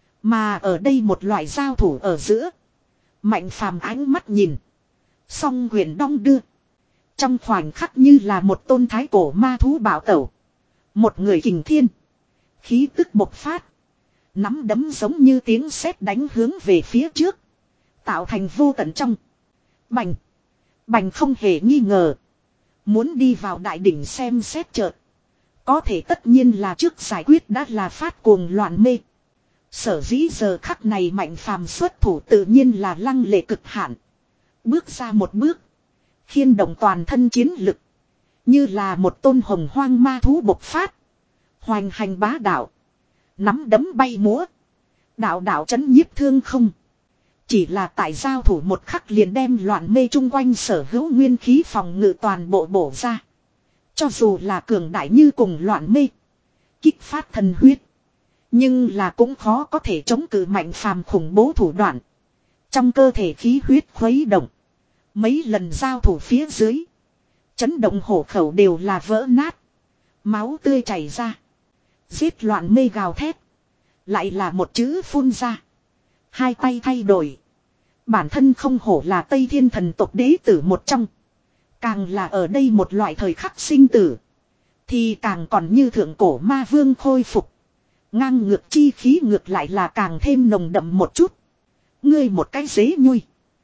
Mà ở đây một loại giao thủ ở giữa. Mạnh phàm ánh mắt nhìn. Song quyền đong đưa. Trong khoảnh khắc như là một tôn thái cổ ma thú bạo tẩu. Một người kình thiên. Khí tức bộc phát. Nắm đấm giống như tiếng sét đánh hướng về phía trước. Tạo thành vô tận trong. Bành. Bành không hề nghi ngờ. Muốn đi vào đại đỉnh xem xét chợt. Có thể tất nhiên là trước giải quyết đã là phát cuồng loạn mê. Sở dĩ giờ khắc này Mạnh phàm xuất thủ tự nhiên là lăng lệ cực hạn. Bước ra một bước. Khiên động toàn thân chiến lực. Như là một tôn hồng hoang ma thú bộc phát. Hoành hành bá đạo. Nắm đấm bay múa. Đạo đạo chấn nhiếp thương không. Chỉ là tại giao thủ một khắc liền đem loạn mê chung quanh sở hữu nguyên khí phòng ngự toàn bộ bổ ra. Cho dù là cường đại như cùng loạn mê. Kích phát thần huyết. Nhưng là cũng khó có thể chống cự Mạnh phàm khủng bố thủ đoạn. Trong cơ thể khí huyết khuấy động. Mấy lần giao thủ phía dưới. Chấn động hổ khẩu đều là vỡ nát. Máu tươi chảy ra. Giết loạn mê gào thét. Lại là một chữ phun ra. Hai tay thay đổi. Bản thân không hổ là Tây Thiên thần tộc đế tử một trong. Càng là ở đây một loại thời khắc sinh tử. Thì càng còn như thượng cổ ma vương khôi phục. Ngang ngược chi khí ngược lại là càng thêm nồng đậm một chút. Ngươi một cái dế nhui.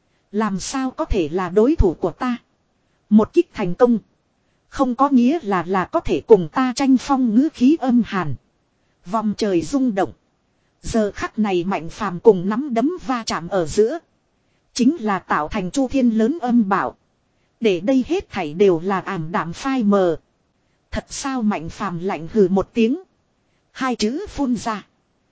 Làm sao có thể là đối thủ của ta. Một kích thành công. Không có nghĩa là là có thể cùng ta tranh phong ngữ khí âm hàn. Vòng trời rung động. Giờ khắc này Mạnh phàm cùng nắm đấm va chạm ở giữa. Chính là tạo thành chu thiên lớn âm bảo. Để đây hết thảy đều là ảm đạm phai mờ. Thật sao Mạnh phàm lạnh hừ một tiếng. Hai chữ phun ra.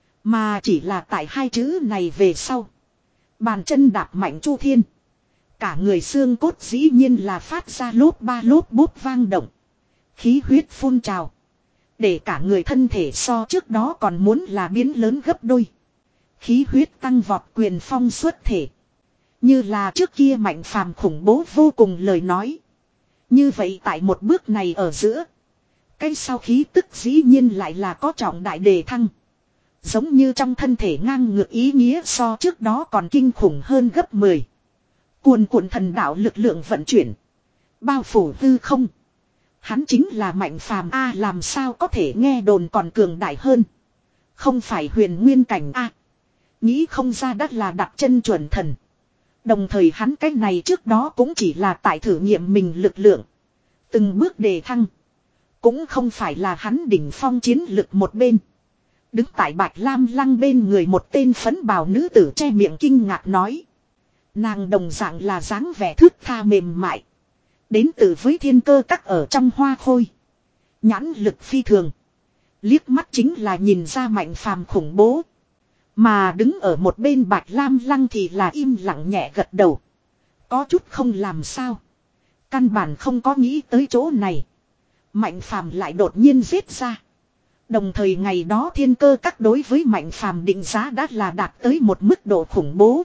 Mà chỉ là tại hai chữ này về sau. Bàn chân đạp mạnh chu thiên. Cả người xương cốt dĩ nhiên là phát ra lốp ba lốp bốp vang động. Khí huyết phun trào. Để cả người thân thể so trước đó còn muốn là biến lớn gấp đôi. Khí huyết tăng vọt quyền phong xuất thể. Như là trước kia Mạnh phàm khủng bố vô cùng lời nói. Như vậy tại một bước này ở giữa. Cái sau khí tức dĩ nhiên lại là có trọng đại đề thăng. Giống như trong thân thể ngang ngược ý nghĩa so trước đó còn kinh khủng hơn gấp mười. Cuồn cuộn thần đạo lực lượng vận chuyển. Bao phủ hư không. Hắn chính là Mạnh phàm A, làm sao có thể nghe đồn còn cường đại hơn. Không phải huyền nguyên cảnh A. Nghĩ không ra đất là đặt chân chuẩn thần. Đồng thời hắn cách này trước đó cũng chỉ là tại thử nghiệm mình lực lượng. Từng bước đề thăng. Cũng không phải là hắn đỉnh phong chiến lực một bên. Đứng tại Bạch Lam Lăng bên người một tên phấn bào nữ tử che miệng kinh ngạc nói. Nàng đồng dạng là dáng vẻ thước tha mềm mại. Đến từ với thiên cơ các ở trong hoa khôi. Nhãn lực phi thường. Liếc mắt chính là nhìn ra Mạnh phàm khủng bố. Mà đứng ở một bên Bạch Lam Lăng thì là im lặng nhẹ gật đầu. Có chút không làm sao. Căn bản không có nghĩ tới chỗ này. Mạnh phàm lại đột nhiên giết ra. Đồng thời ngày đó thiên cơ các đối với Mạnh phàm định giá đã là đạt tới một mức độ khủng bố.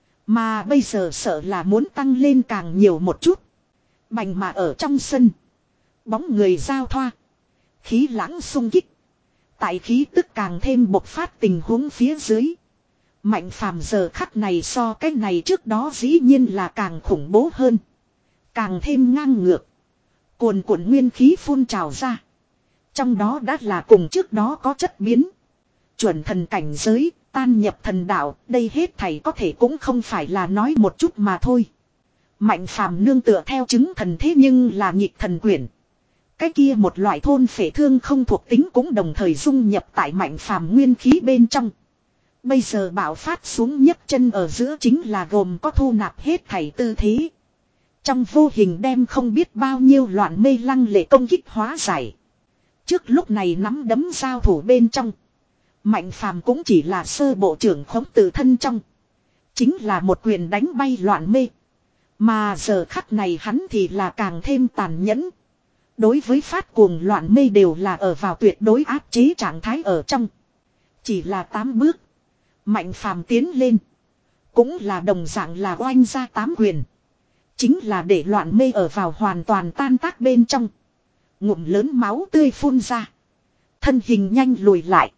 Mà bây giờ sợ là muốn tăng lên càng nhiều một chút. Bành mà ở trong sân. Bóng người giao thoa. Khí lãng xung kích. Tại khí tức càng thêm bộc phát tình huống phía dưới. Mạnh phàm giờ khắc này so cái này trước đó dĩ nhiên là càng khủng bố hơn. Càng thêm ngang ngược. Cuồn cuộn nguyên khí phun trào ra. Trong đó đã là cùng trước đó có chất biến. Chuẩn thần cảnh giới, tan nhập thần đạo, đây hết thảy có thể cũng không phải là nói một chút mà thôi. Mạnh phàm nương tựa theo chứng thần thế nhưng là nhịp thần quyển. Cái kia một loại thôn phệ thương không thuộc tính cũng đồng thời dung nhập tại Mạnh phàm nguyên khí bên trong. Bây giờ bạo phát xuống nhấc chân ở giữa chính là gồm có thu nạp hết thảy tư thế. Trong vô hình đem không biết bao nhiêu loạn mê lăng lệ công kích hóa giải. Trước lúc này nắm đấm giao thủ bên trong. Mạnh phàm cũng chỉ là sơ bộ trưởng khống tự thân trong. Chính là một quyền đánh bay loạn mê. Mà giờ khắc này hắn thì là càng thêm tàn nhẫn. Đối với phát cuồng loạn mê đều là ở vào tuyệt đối áp chế trạng thái ở trong. Chỉ là tám bước. Mạnh phàm tiến lên. Cũng là đồng dạng là oanh ra tám quyền. Chính là để loạn mê ở vào hoàn toàn tan tác bên trong. Ngụm lớn máu tươi phun ra. Thân hình nhanh lùi lại.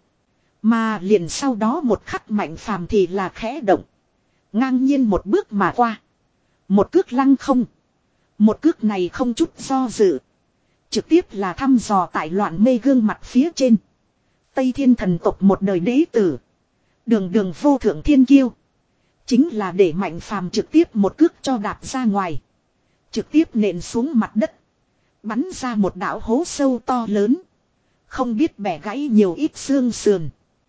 Mà liền sau đó một khắc Mạnh Phàm thì là khẽ động. Ngang nhiên một bước mà qua. Một cước lăng không. Một cước này không chút do dự. Trực tiếp là thăm dò tại loạn mê gương mặt phía trên. Tây Thiên thần tộc một đời đế tử. Đường đường vô thượng thiên kiêu. Chính là để Mạnh Phàm trực tiếp một cước cho đạp ra ngoài. Trực tiếp nện xuống mặt đất. Bắn ra một đạo hố sâu to lớn. Không biết bẻ gãy nhiều ít xương sườn.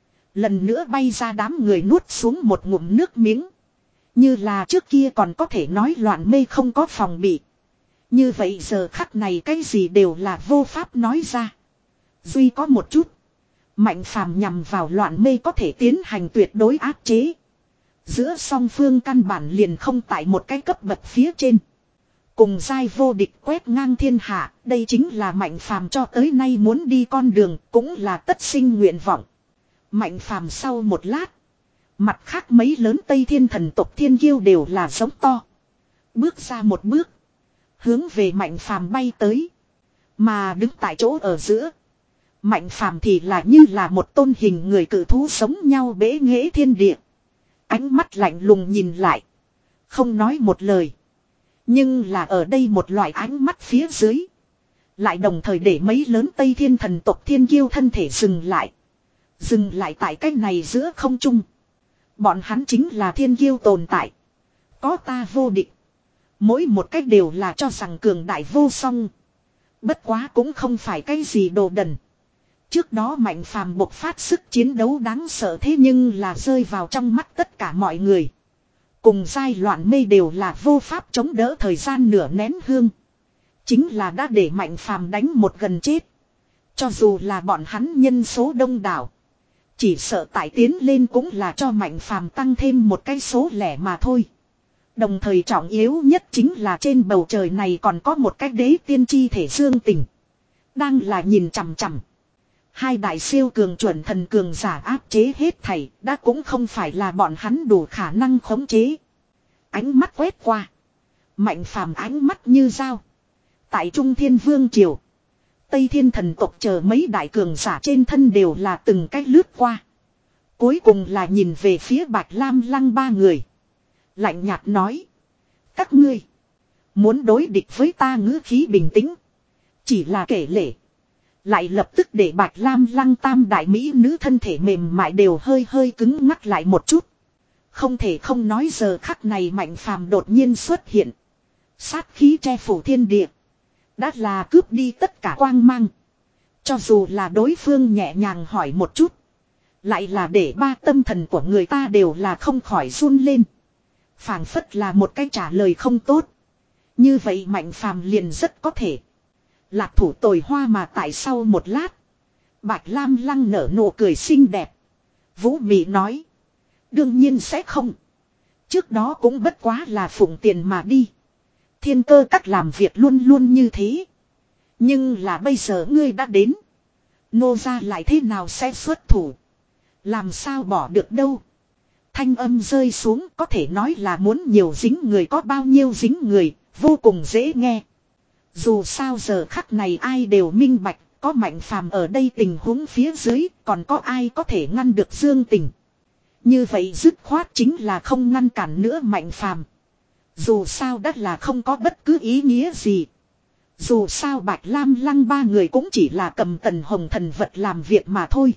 Lần nữa bay ra đám người nuốt xuống một ngụm nước miếng. Như là trước kia còn có thể nói loạn mê không có phòng bị. Như vậy giờ khắc này cái gì đều là vô pháp nói ra. Duy có một chút. Mạnh Phàm nhằm vào loạn mê có thể tiến hành tuyệt đối áp chế. Giữa song phương căn bản liền không tại một cái cấp bậc phía trên. Cùng giai vô địch quét ngang thiên hạ, đây chính là Mạnh Phàm cho tới nay muốn đi con đường, cũng là tất sinh nguyện vọng. Mạnh Phàm sau một lát, mặt khác mấy lớn Tây Thiên thần tộc thiên kiêu đều là giống to. Bước ra một bước, hướng về Mạnh Phàm bay tới. Mà đứng tại chỗ ở giữa, Mạnh Phàm thì là như là một tôn hình người cự thú sống nhau bế nghễ thiên địa. Ánh mắt lạnh lùng nhìn lại, không nói một lời. Nhưng là ở đây một loại ánh mắt phía dưới, lại đồng thời để mấy lớn Tây Thiên thần tộc thiên kiêu thân thể dừng lại. Dừng lại tại cách này giữa không trung. Bọn hắn chính là thiên kiêu tồn tại. Có ta vô địch. Mỗi một cách đều là cho rằng cường đại vô song. Bất quá cũng không phải cái gì đồ đần. Trước đó Mạnh Phàm bộc phát sức chiến đấu đáng sợ thế nhưng là rơi vào trong mắt tất cả mọi người. Cùng giai loạn mê đều là vô pháp chống đỡ thời gian nửa nén hương. Chính là đã để Mạnh Phàm đánh một gần chết. Cho dù là bọn hắn nhân số đông đảo, chỉ sợ tại tiến lên cũng là cho Mạnh Phàm tăng thêm một cái số lẻ mà thôi. Đồng thời trọng yếu nhất chính là trên bầu trời này còn có một cái đế tiên chi thể Dương Tình. Đang là nhìn chằm chằm. Hai đại siêu cường chuẩn thần cường giả áp chế hết thảy, đã cũng không phải là bọn hắn đủ khả năng khống chế. Ánh mắt quét qua. Mạnh Phàm ánh mắt như dao. Tại Trung Thiên Vương Triều, Tây Thiên thần tộc chờ mấy đại cường giả trên thân đều là từng cách lướt qua. Cuối cùng là nhìn về phía Bạch Lam Lăng ba người. Lạnh nhạt nói. Các ngươi muốn đối địch với ta ngữ khí bình tĩnh. Chỉ là kể lể. Lại lập tức để Bạch Lam Lăng tam đại mỹ nữ thân thể mềm mại đều hơi hơi cứng ngắc lại một chút. Không thể không nói giờ khắc này Mạnh Phàm đột nhiên xuất hiện. Sát khí che phủ thiên địa. Đã là cướp đi tất cả quang mang. Cho dù là đối phương nhẹ nhàng hỏi một chút. Lại là để ba tâm thần của người ta đều là không khỏi run lên. Phảng phất là một cái trả lời không tốt. Như vậy Mạnh Phàm liền rất có thể lạc thủ tồi hoa mà tại sau một lát. Bạch Lam Lăng nở nụ cười xinh đẹp. Vũ Mị nói. Đương nhiên sẽ không. Trước đó cũng bất quá là phụng tiền mà đi. Thiên cơ các làm việc luôn luôn như thế. Nhưng là bây giờ ngươi đã đến. Nô gia lại thế nào sẽ xuất thủ. Làm sao bỏ được đâu. Thanh âm rơi xuống có thể nói là muốn nhiều dính người có bao nhiêu dính người. Vô cùng dễ nghe. Dù sao giờ khắc này ai đều minh bạch. Có Mạnh Phàm ở đây tình huống phía dưới. Còn có ai có thể ngăn được Dương Tình. Như vậy dứt khoát chính là không ngăn cản nữa Mạnh Phàm. Dù sao đất là không có bất cứ ý nghĩa gì. Dù sao Bạch Lam Lăng ba người cũng chỉ là cầm Tần Hồng thần vật làm việc mà thôi.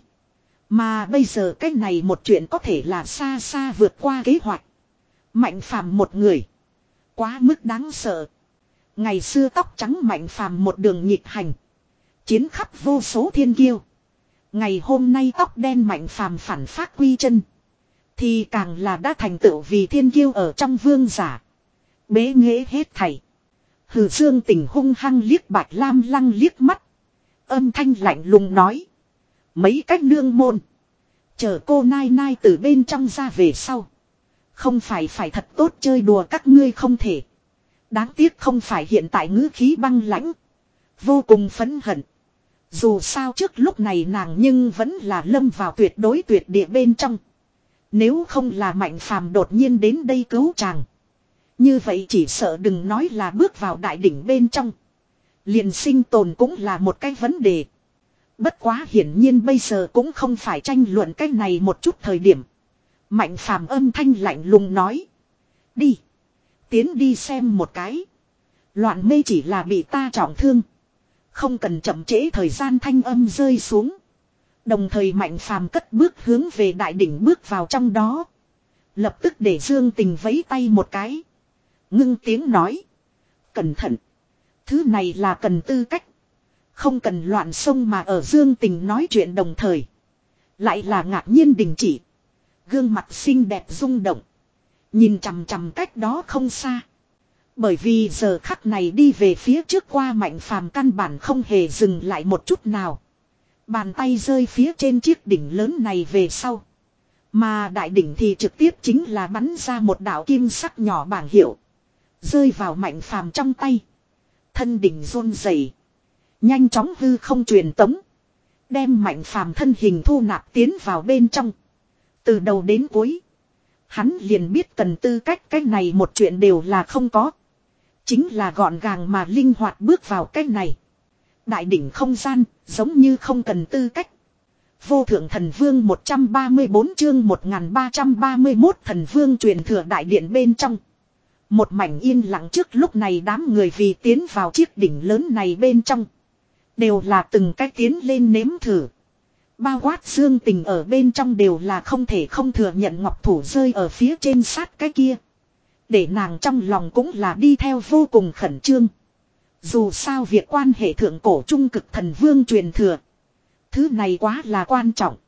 Mà bây giờ cái này một chuyện có thể là xa xa vượt qua kế hoạch. Mạnh Phàm một người. Quá mức đáng sợ. Ngày xưa tóc trắng Mạnh Phàm một đường nhịp hành. Chiến khắp vô số thiên kiêu. Ngày hôm nay tóc đen Mạnh Phàm phản phát quy chân. Thì càng là đã thành tựu vì thiên kiêu ở trong vương giả. Bế nghễ hết thảy. Hừ Dương Tình hung hăng liếc Bạch Lam Lăng liếc mắt. Âm thanh lạnh lùng nói. Mấy cách nương môn. Chờ cô nai nai từ bên trong ra về sau. Không phải phải thật tốt chơi đùa các ngươi không thể. Đáng tiếc không phải hiện tại ngữ khí băng lãnh. Vô cùng phẫn hận. Dù sao trước lúc này nàng nhưng vẫn là lâm vào tuyệt đối tuyệt địa bên trong. Nếu không là Mạnh Phàm đột nhiên đến đây cứu chàng. Như vậy chỉ sợ đừng nói là bước vào đại đỉnh bên trong. Liền sinh tồn cũng là một cái vấn đề. Bất quá hiển nhiên bây giờ cũng không phải tranh luận cái này một chút thời điểm. Mạnh phàm âm thanh lạnh lùng nói. Đi. Tiến đi xem một cái. Loạn mê chỉ là bị ta trọng thương. Không cần chậm trễ thời gian, thanh âm rơi xuống. Đồng thời mạnh phàm cất bước hướng về đại đỉnh bước vào trong đó. Lập tức để Dương Tình vẫy tay một cái. Ngưng tiếng nói. Cẩn thận. Thứ này là cần tư cách. Không cần loạn xông mà ở. Dương Tình nói chuyện đồng thời. Lại là ngạc nhiên đình chỉ. Gương mặt xinh đẹp rung động. Nhìn chằm chằm cách đó không xa. Bởi vì giờ khắc này đi về phía trước qua mạnh phàm căn bản không hề dừng lại một chút nào. Bàn tay rơi phía trên chiếc đỉnh lớn này về sau. Mà đại đỉnh thì trực tiếp chính là bắn ra một đạo kim sắc nhỏ bảng hiệu. Rơi vào mạnh phàm trong tay. Thân đỉnh run rẩy, nhanh chóng hư không truyền tống. Đem mạnh phàm thân hình thu nạp tiến vào bên trong. Từ đầu đến cuối. Hắn liền biết cần tư cách cái này một chuyện đều là không có. Chính là gọn gàng mà linh hoạt bước vào cái này. Đại đỉnh không gian, giống như không cần tư cách. Vô thượng thần vương một trăm ba mươi bốn chương một nghìn ba trăm ba mươi mốt thần vương truyền thừa đại điện bên trong. Một mảnh yên lặng trước lúc này đám người vì tiến vào chiếc đỉnh lớn này bên trong. Đều là từng cái tiến lên nếm thử. Bao quát Dương Tình ở bên trong đều là không thể không thừa nhận ngọc thủ rơi ở phía trên sát cái kia. Để nàng trong lòng cũng là đi theo vô cùng khẩn trương. Dù sao việc quan hệ thượng cổ trung cực thần vương truyền thừa. Thứ này quá là quan trọng.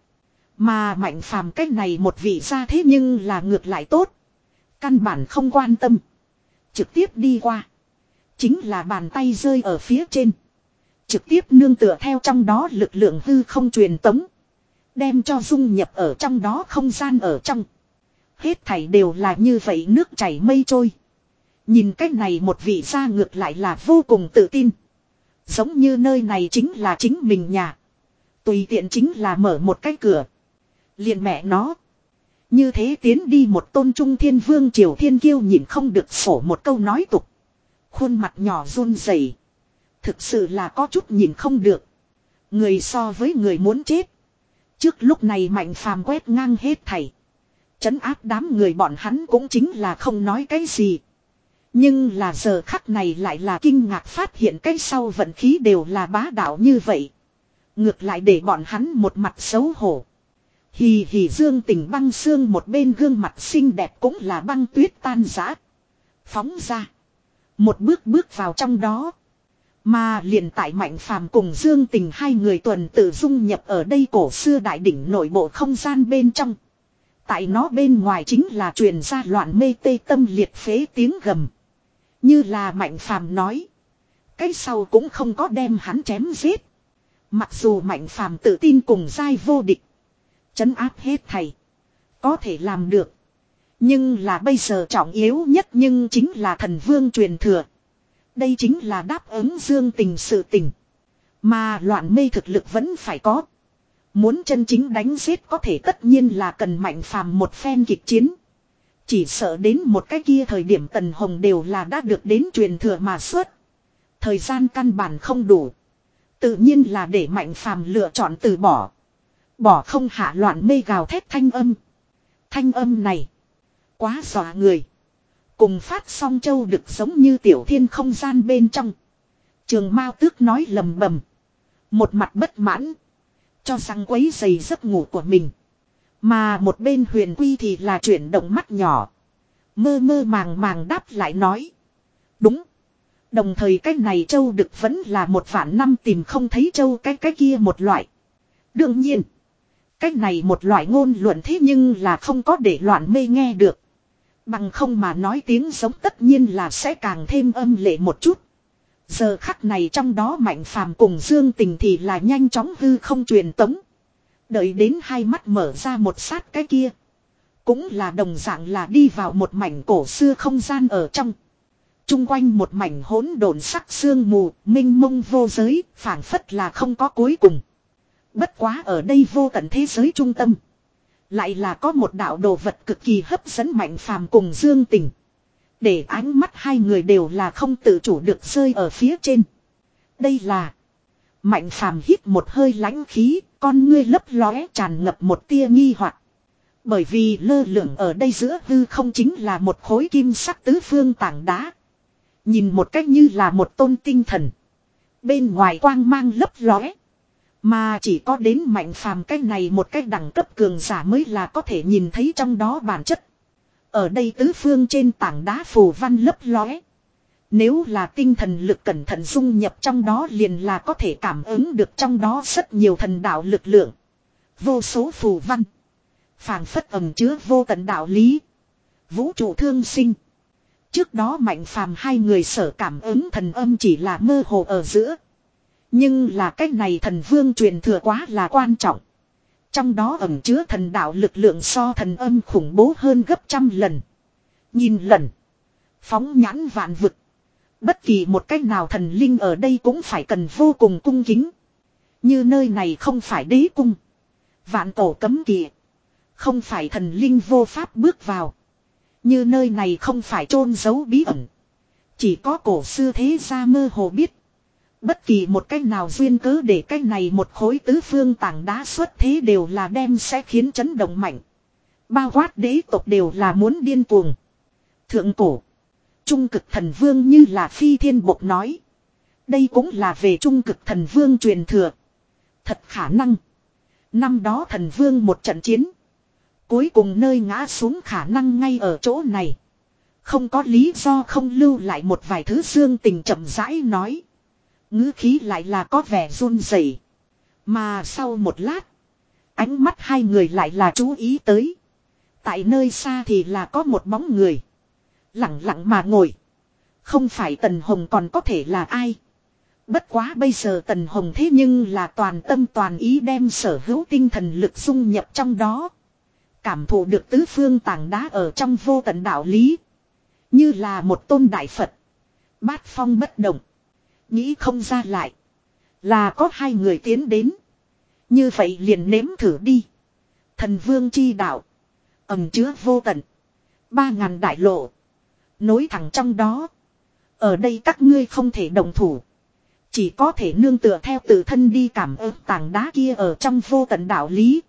Mà mạnh phàm cách này một vị ra thế nhưng là ngược lại tốt. Căn bản không quan tâm. Trực tiếp đi qua. Chính là bàn tay rơi ở phía trên. Trực tiếp nương tựa theo trong đó lực lượng hư không truyền tống. Đem cho dung nhập ở trong đó không gian ở trong. Hết thảy đều là như vậy nước chảy mây trôi. Nhìn cách này một vị ra ngược lại là vô cùng tự tin. Giống như nơi này chính là chính mình nhà. Tùy tiện chính là mở một cái cửa. Liền mẹ nó. Như thế tiến đi một tôn trung thiên vương triều thiên kiêu nhìn không được sổ một câu nói tục. Khuôn mặt nhỏ run rẩy, thực sự là có chút nhìn không được. Người so với người muốn chết. Trước lúc này mạnh phàm quét ngang hết thảy. Trấn áp đám người bọn hắn cũng chính là không nói cái gì. Nhưng là giờ khắc này lại là kinh ngạc phát hiện cái sau vận khí đều là bá đạo như vậy. Ngược lại để bọn hắn một mặt xấu hổ. Hì hì Dương Tình băng xương một bên gương mặt xinh đẹp cũng là băng tuyết tan rã. Phóng ra. Một bước bước vào trong đó. Mà liền tại mạnh phàm cùng Dương Tình hai người tuần tự dung nhập ở đây cổ xưa đại đỉnh nội bộ không gian bên trong. Tại nó bên ngoài chính là truyền ra loạn mê tê tâm liệt phế tiếng gầm. Như là mạnh phàm nói. Cái sau cũng không có đem hắn chém giết. Mặc dù mạnh phàm tự tin cùng giai vô địch. Trấn áp hết thầy. Có thể làm được. Nhưng là bây giờ trọng yếu nhất nhưng chính là thần vương truyền thừa. Đây chính là đáp ứng Dương Tình sự tình. Mà loạn mê thực lực vẫn phải có. Muốn chân chính đánh giết có thể tất nhiên là cần mạnh phàm một phen kịch chiến. Chỉ sợ đến một cái kia thời điểm Tần Hồng đều là đã được đến truyền thừa mà xuất. Thời gian căn bản không đủ. Tự nhiên là để mạnh phàm lựa chọn từ bỏ. Bỏ không hạ loạn mê gào thét thanh âm. Thanh âm này. Quá dọa người. Cùng phát song châu được giống như tiểu thiên không gian bên trong. Trường Mao Tước nói lầm bầm. Một mặt bất mãn. Cho rằng quấy dày giấc ngủ của mình. Mà một bên Huyền Quy thì là chuyển động mắt nhỏ. Mơ mơ màng màng đáp lại nói. Đúng. Đồng thời cái này châu được vẫn là một vạn năm tìm không thấy châu cái cái kia một loại. Đương nhiên. Cái này một loại ngôn luận thế nhưng là không có để loạn mê nghe được. Bằng không mà nói tiếng giống tất nhiên là sẽ càng thêm âm lệ một chút. Giờ khắc này trong đó mạnh phàm cùng Dương Tình thì là nhanh chóng hư không truyền tống. Đợi đến hai mắt mở ra một sát cái kia. Cũng là đồng dạng là đi vào một mảnh cổ xưa không gian ở trong. Trung quanh một mảnh hỗn độn sắc sương mù, minh mông vô giới, phảng phất là không có cuối cùng. Bất quá ở đây vô tận thế giới trung tâm. Lại là có một đạo đồ vật cực kỳ hấp dẫn mạnh phàm cùng Dương Tình. Để ánh mắt hai người đều là không tự chủ được rơi ở phía trên. Đây là. Mạnh phàm hít một hơi lãnh khí, con ngươi lấp lóe tràn ngập một tia nghi hoặc. Bởi vì lơ lửng ở đây giữa hư không chính là một khối kim sắc tứ phương tảng đá. Nhìn một cách như là một tôn tinh thần. Bên ngoài quang mang lấp lóe. Mà chỉ có đến mạnh phàm cái này một cách đẳng cấp cường giả mới là có thể nhìn thấy trong đó bản chất. Ở đây tứ phương trên tảng đá phù văn lấp lóe. Nếu là tinh thần lực cẩn thận dung nhập trong đó liền là có thể cảm ứng được trong đó rất nhiều thần đạo lực lượng. Vô số phù văn. Phảng phất ẩn chứa vô tận đạo lý. Vũ trụ thương sinh. Trước đó mạnh phàm hai người sở cảm ứng thần âm chỉ là mơ hồ ở giữa. Nhưng là cách này thần vương truyền thừa quá là quan trọng. Trong đó ẩn chứa thần đạo lực lượng so thần âm khủng bố hơn gấp trăm lần. Nhìn lần. Phóng nhãn vạn vực. Bất kỳ một cách nào thần linh ở đây cũng phải cần vô cùng cung kính. Như nơi này không phải đế cung. Vạn cổ cấm kỵ. Không phải thần linh vô pháp bước vào. Như nơi này không phải chôn giấu bí ẩn. Chỉ có cổ xưa thế gia mơ hồ biết. Bất kỳ một cách nào duyên cớ để cách này một khối tứ phương tảng đá xuất thế đều là đem sẽ khiến chấn động mạnh. Bao quát đế tộc đều là muốn điên cuồng. Thượng cổ. Trung cực thần vương như là phi thiên bộc nói. Đây cũng là về trung cực thần vương truyền thừa. Thật khả năng. Năm đó thần vương một trận chiến. Cuối cùng nơi ngã xuống khả năng ngay ở chỗ này. Không có lý do không lưu lại một vài thứ xương tình chậm rãi nói. Ngữ khí lại là có vẻ run rẩy. Mà sau một lát. Ánh mắt hai người lại là chú ý tới. Tại nơi xa thì là có một bóng người. Lặng lặng mà ngồi. Không phải Tần Hồng còn có thể là ai. Bất quá bây giờ Tần Hồng thế nhưng là toàn tâm toàn ý đem sở hữu tinh thần lực dung nhập trong đó. Cảm thụ được tứ phương tảng đá ở trong vô tận đạo lý. Như là một tôn đại Phật. Bát phong bất động. Nghĩ không ra lại. Là có hai người tiến đến. Như vậy liền nếm thử đi. Thần vương chi đạo. Ẩm chứa vô tận. Ba ngàn đại lộ. Nối thẳng trong đó. Ở đây các ngươi không thể đồng thủ. Chỉ có thể nương tựa theo tự thân đi cảm ứng tảng đá kia ở trong vô tận đạo lý.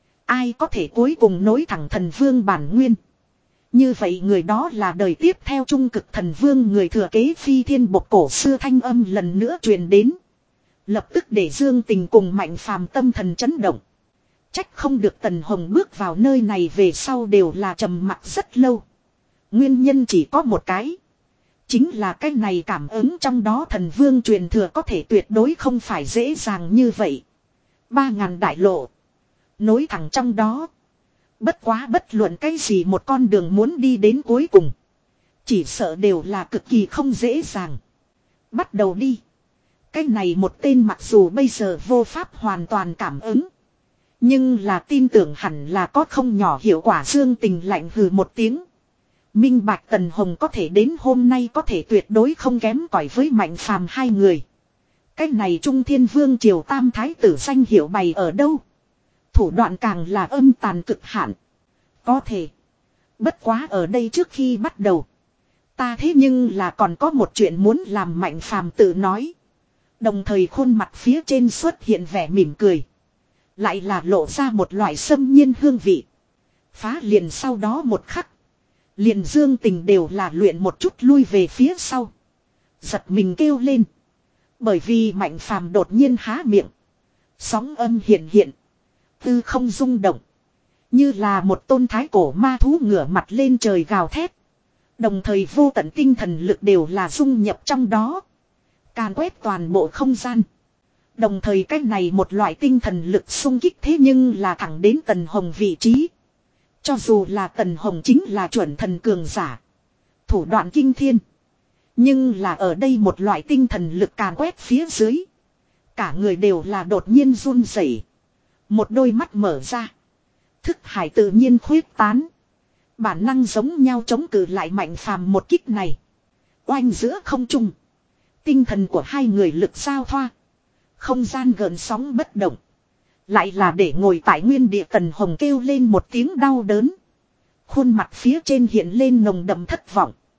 Ai có thể cuối cùng nối thẳng thần vương bản nguyên. Như vậy người đó là đời tiếp theo trung cực thần vương người thừa kế phi thiên bộc cổ xưa thanh âm lần nữa truyền đến. Lập tức để Dương Tình cùng Mạnh Phàm tâm thần chấn động. Trách không được Tần Hồng bước vào nơi này về sau đều là trầm mặc rất lâu. Nguyên nhân chỉ có một cái. Chính là cái này cảm ứng trong đó thần vương truyền thừa có thể tuyệt đối không phải dễ dàng như vậy. Ba ngàn đại lộ. Nối thẳng trong đó. Bất quá bất luận cái gì một con đường muốn đi đến cuối cùng. Chỉ sợ đều là cực kỳ không dễ dàng. Bắt đầu đi. Cái này một tên mặc dù bây giờ vô pháp hoàn toàn cảm ứng. Nhưng là tin tưởng hẳn là có không nhỏ hiệu quả. Dương Tình lạnh hừ một tiếng. Minh Bạch Tần Hồng có thể đến hôm nay có thể tuyệt đối không kém cỏi với Mạnh Phàm hai người. Cái này Trung Thiên Vương Triều Tam Thái tử danh hiệu bày ở đâu? Thủ đoạn càng là âm tàn cực hạn. Có thể. Bất quá ở đây trước khi bắt đầu. Ta thế nhưng là còn có một chuyện muốn làm Mạnh Phàm tự nói. Đồng thời khuôn mặt phía trên xuất hiện vẻ mỉm cười. Lại là lộ ra một loại xâm nhiên hương vị. Phá liền sau đó một khắc. Liền Dương Tình đều là luyện một chút lui về phía sau. Giật mình kêu lên. Bởi vì Mạnh Phàm đột nhiên há miệng. Sóng âm hiện hiện. Tư không rung động. Như là một tôn thái cổ ma thú ngửa mặt lên trời gào thét. Đồng thời vô tận tinh thần lực đều là dung nhập trong đó. Càn quét toàn bộ không gian. Đồng thời cách này một loại tinh thần lực xung kích thế nhưng là thẳng đến Tần Hồng vị trí. Cho dù là Tần Hồng chính là chuẩn thần cường giả. Thủ đoạn kinh thiên. Nhưng là ở đây một loại tinh thần lực càn quét phía dưới. Cả người đều là đột nhiên run rẩy. Một đôi mắt mở ra. Thức hải tự nhiên khuyết tán. Bản năng giống nhau chống cự lại Mạnh Phàm một kích này. Oanh giữa không trung. Tinh thần của hai người lực giao thoa. Không gian gợn sóng bất động. Lại là để ngồi tại nguyên địa Tần Hồng kêu lên một tiếng đau đớn. Khuôn mặt phía trên hiện lên nồng đậm thất vọng.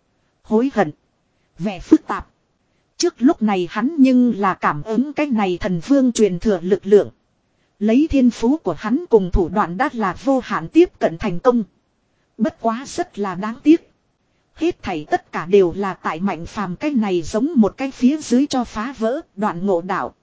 hối hận, vẻ phức tạp. Trước lúc này hắn nhưng là cảm ứng cái này thần vương truyền thừa lực lượng. Lấy thiên phú của hắn cùng thủ đoạn đã là vô hạn tiếp cận thành công. Bất quá rất là đáng tiếc. Hết thảy tất cả đều là tại Mạnh Phàm cái này giống một cái phía dưới cho phá vỡ đoạn ngộ đạo.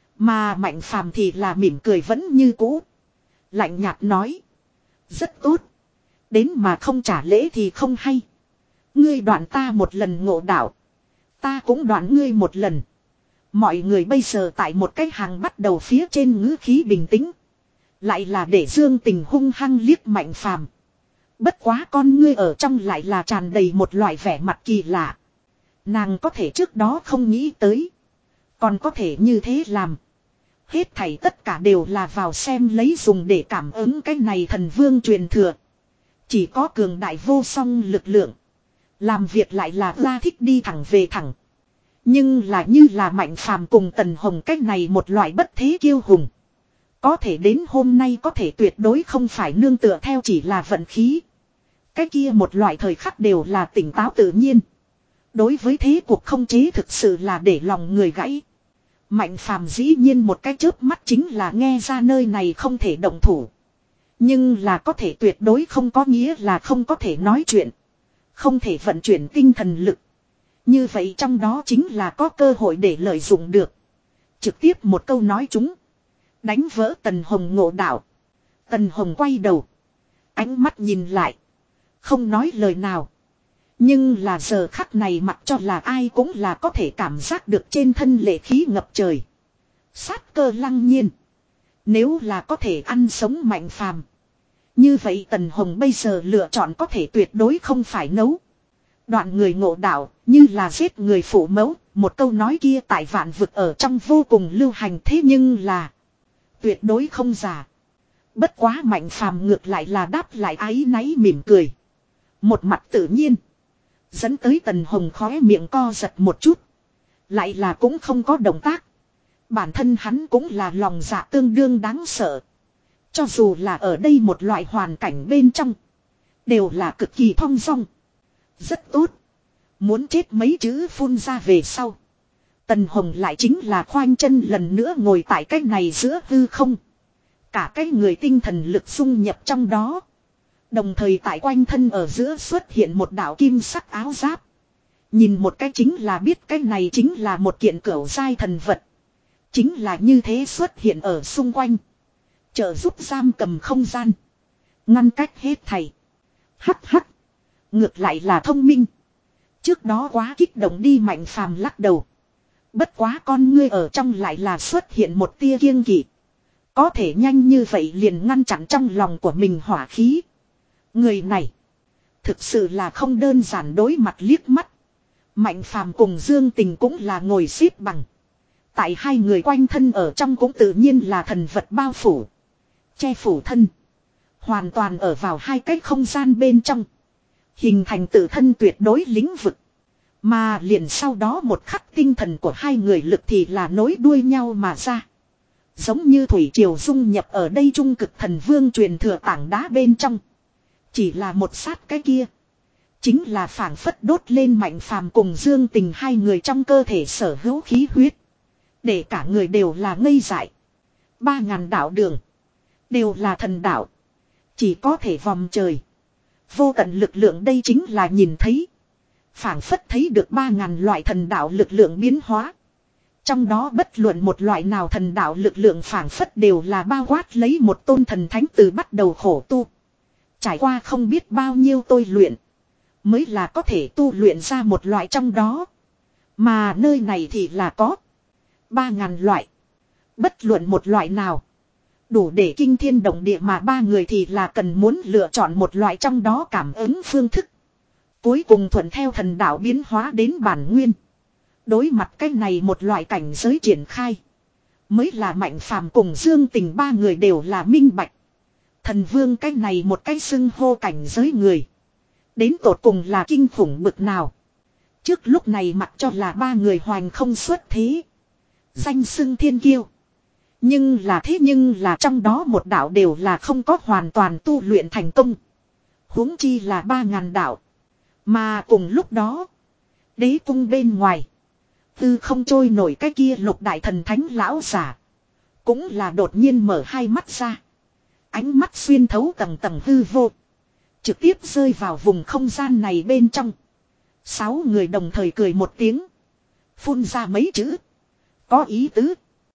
Mà Mạnh Phàm thì là mỉm cười vẫn như cũ. Lạnh nhạt nói. Rất tốt. Đến mà không trả lễ thì không hay. Ngươi đoạn ta một lần ngộ đạo. Ta cũng đoạn ngươi một lần. Mọi người bây giờ tại một cái hàng bắt đầu phía trên ngữ khí bình tĩnh. Lại là để Dương Tình hung hăng liếc Mạnh Phàm. Bất quá con ngươi ở trong lại là tràn đầy một loại vẻ mặt kỳ lạ. Nàng có thể trước đó không nghĩ tới. Còn có thể như thế làm. Hết thảy tất cả đều là vào xem lấy dùng để cảm ứng cái này thần vương truyền thừa. Chỉ có cường đại vô song lực lượng. Làm việc lại là ra thích đi thẳng về thẳng. Nhưng là như là Mạnh Phàm cùng Tần Hồng cái này một loại bất thế kiêu hùng. Có thể đến hôm nay có thể tuyệt đối không phải nương tựa theo chỉ là vận khí. Cái kia một loại thời khắc đều là tỉnh táo tự nhiên. Đối với thế cuộc không chế thực sự là để lòng người gãy. Mạnh Phàm dĩ nhiên một cái chớp mắt chính là nghe ra nơi này không thể động thủ. Nhưng là có thể tuyệt đối không có nghĩa là không có thể nói chuyện. Không thể vận chuyển tinh thần lực. Như vậy trong đó chính là có cơ hội để lợi dụng được. Trực tiếp một câu nói chúng. Đánh vỡ Tần Hồng ngộ đạo. Tần Hồng quay đầu. Ánh mắt nhìn lại. Không nói lời nào. Nhưng là giờ khắc này mặc cho là ai cũng là có thể cảm giác được trên thân lệ khí ngập trời. Sát cơ lăng nhiên. Nếu là có thể ăn sống Mạnh Phàm, như vậy Tần Hồng bây giờ lựa chọn có thể tuyệt đối không phải nấu. Đoạn người ngộ đạo như là giết người phụ mẫu. Một câu nói kia tại vạn vực ở trong vô cùng lưu hành, thế nhưng là tuyệt đối không giả. Bất quá Mạnh Phàm ngược lại là đáp lại áy náy mỉm cười. Một mặt tự nhiên. Dẫn tới Tần Hồng khóe miệng co giật một chút. Lại là cũng không có động tác. Bản thân hắn cũng là lòng dạ tương đương đáng sợ. Cho dù là ở đây một loại hoàn cảnh bên trong. Đều là cực kỳ thong dong. Rất tốt. Muốn chết mấy chữ phun ra về sau. Tần Hồng lại chính là khoanh chân lần nữa ngồi tại cái này giữa hư không. Cả cái người tinh thần lực xung nhập trong đó. Đồng thời tại quanh thân ở giữa xuất hiện một đạo kim sắc áo giáp. Nhìn một cái chính là biết cái này chính là một kiện cửu giai thần vật. Chính là như thế xuất hiện ở xung quanh. Trợ giúp giam cầm không gian. Ngăn cách hết thảy. Hắc hắc. Ngược lại là thông minh. Trước đó quá kích động đi Mạnh Phàm lắc đầu. Bất quá con ngươi ở trong lại là xuất hiện một tia kiêng kỵ. Có thể nhanh như vậy liền ngăn chặn trong lòng của mình hỏa khí. Người này. Thực sự là không đơn giản, đối mặt liếc mắt. Mạnh Phàm cùng Dương Tình cũng là ngồi xếp bằng. Tại hai người quanh thân ở trong cũng tự nhiên là thần vật bao phủ. Che phủ thân. Hoàn toàn ở vào hai cái không gian bên trong. Hình thành tự thân tuyệt đối lĩnh vực. Mà liền sau đó một khắc tinh thần của hai người lực thì là nối đuôi nhau mà ra. Giống như thủy triều dung nhập ở đây trung cực thần vương truyền thừa tảng đá bên trong. Chỉ là một sát cái kia. Chính là phảng phất đốt lên Mạnh Phàm cùng Dương Tình hai người trong cơ thể sở hữu khí huyết. Để cả người đều là ngây dại. Ba ngàn đạo đường. Đều là thần đạo. Chỉ có thể vòng trời. Vô tận lực lượng đây chính là nhìn thấy. Phảng phất thấy được ba ngàn loại thần đạo lực lượng biến hóa. Trong đó bất luận một loại nào thần đạo lực lượng phảng phất đều là bao quát lấy một tôn thần thánh từ bắt đầu khổ tu. Trải qua không biết bao nhiêu tôi luyện. Mới là có thể tu luyện ra một loại trong đó. Mà nơi này thì là có. Ba ngàn loại. Bất luận một loại nào. Đủ để kinh thiên động địa mà ba người thì là cần muốn lựa chọn một loại trong đó cảm ứng phương thức. Cuối cùng thuận theo thần đạo biến hóa đến bản nguyên. Đối mặt cái này một loại cảnh giới triển khai. Mới là Mạnh Phàm cùng Dương Tình ba người đều là minh bạch. Thần vương cái này một cái xưng hô cảnh giới người. Đến tột cùng là kinh khủng bực nào. Trước lúc này mặc cho là ba người hoành không xuất thế. Danh xưng thiên kiêu. Nhưng là thế nhưng là trong đó một đạo đều là không có hoàn toàn tu luyện thành công. Huống chi là ba ngàn đạo. Mà cùng lúc đó. Đế cung bên ngoài. Tư không trôi nổi cái kia lục đại thần thánh lão giả. Cũng là đột nhiên mở hai mắt ra. Ánh mắt xuyên thấu tầng tầng hư vô. Trực tiếp rơi vào vùng không gian này bên trong. Sáu người đồng thời cười một tiếng. Phun ra mấy chữ. Có ý tứ.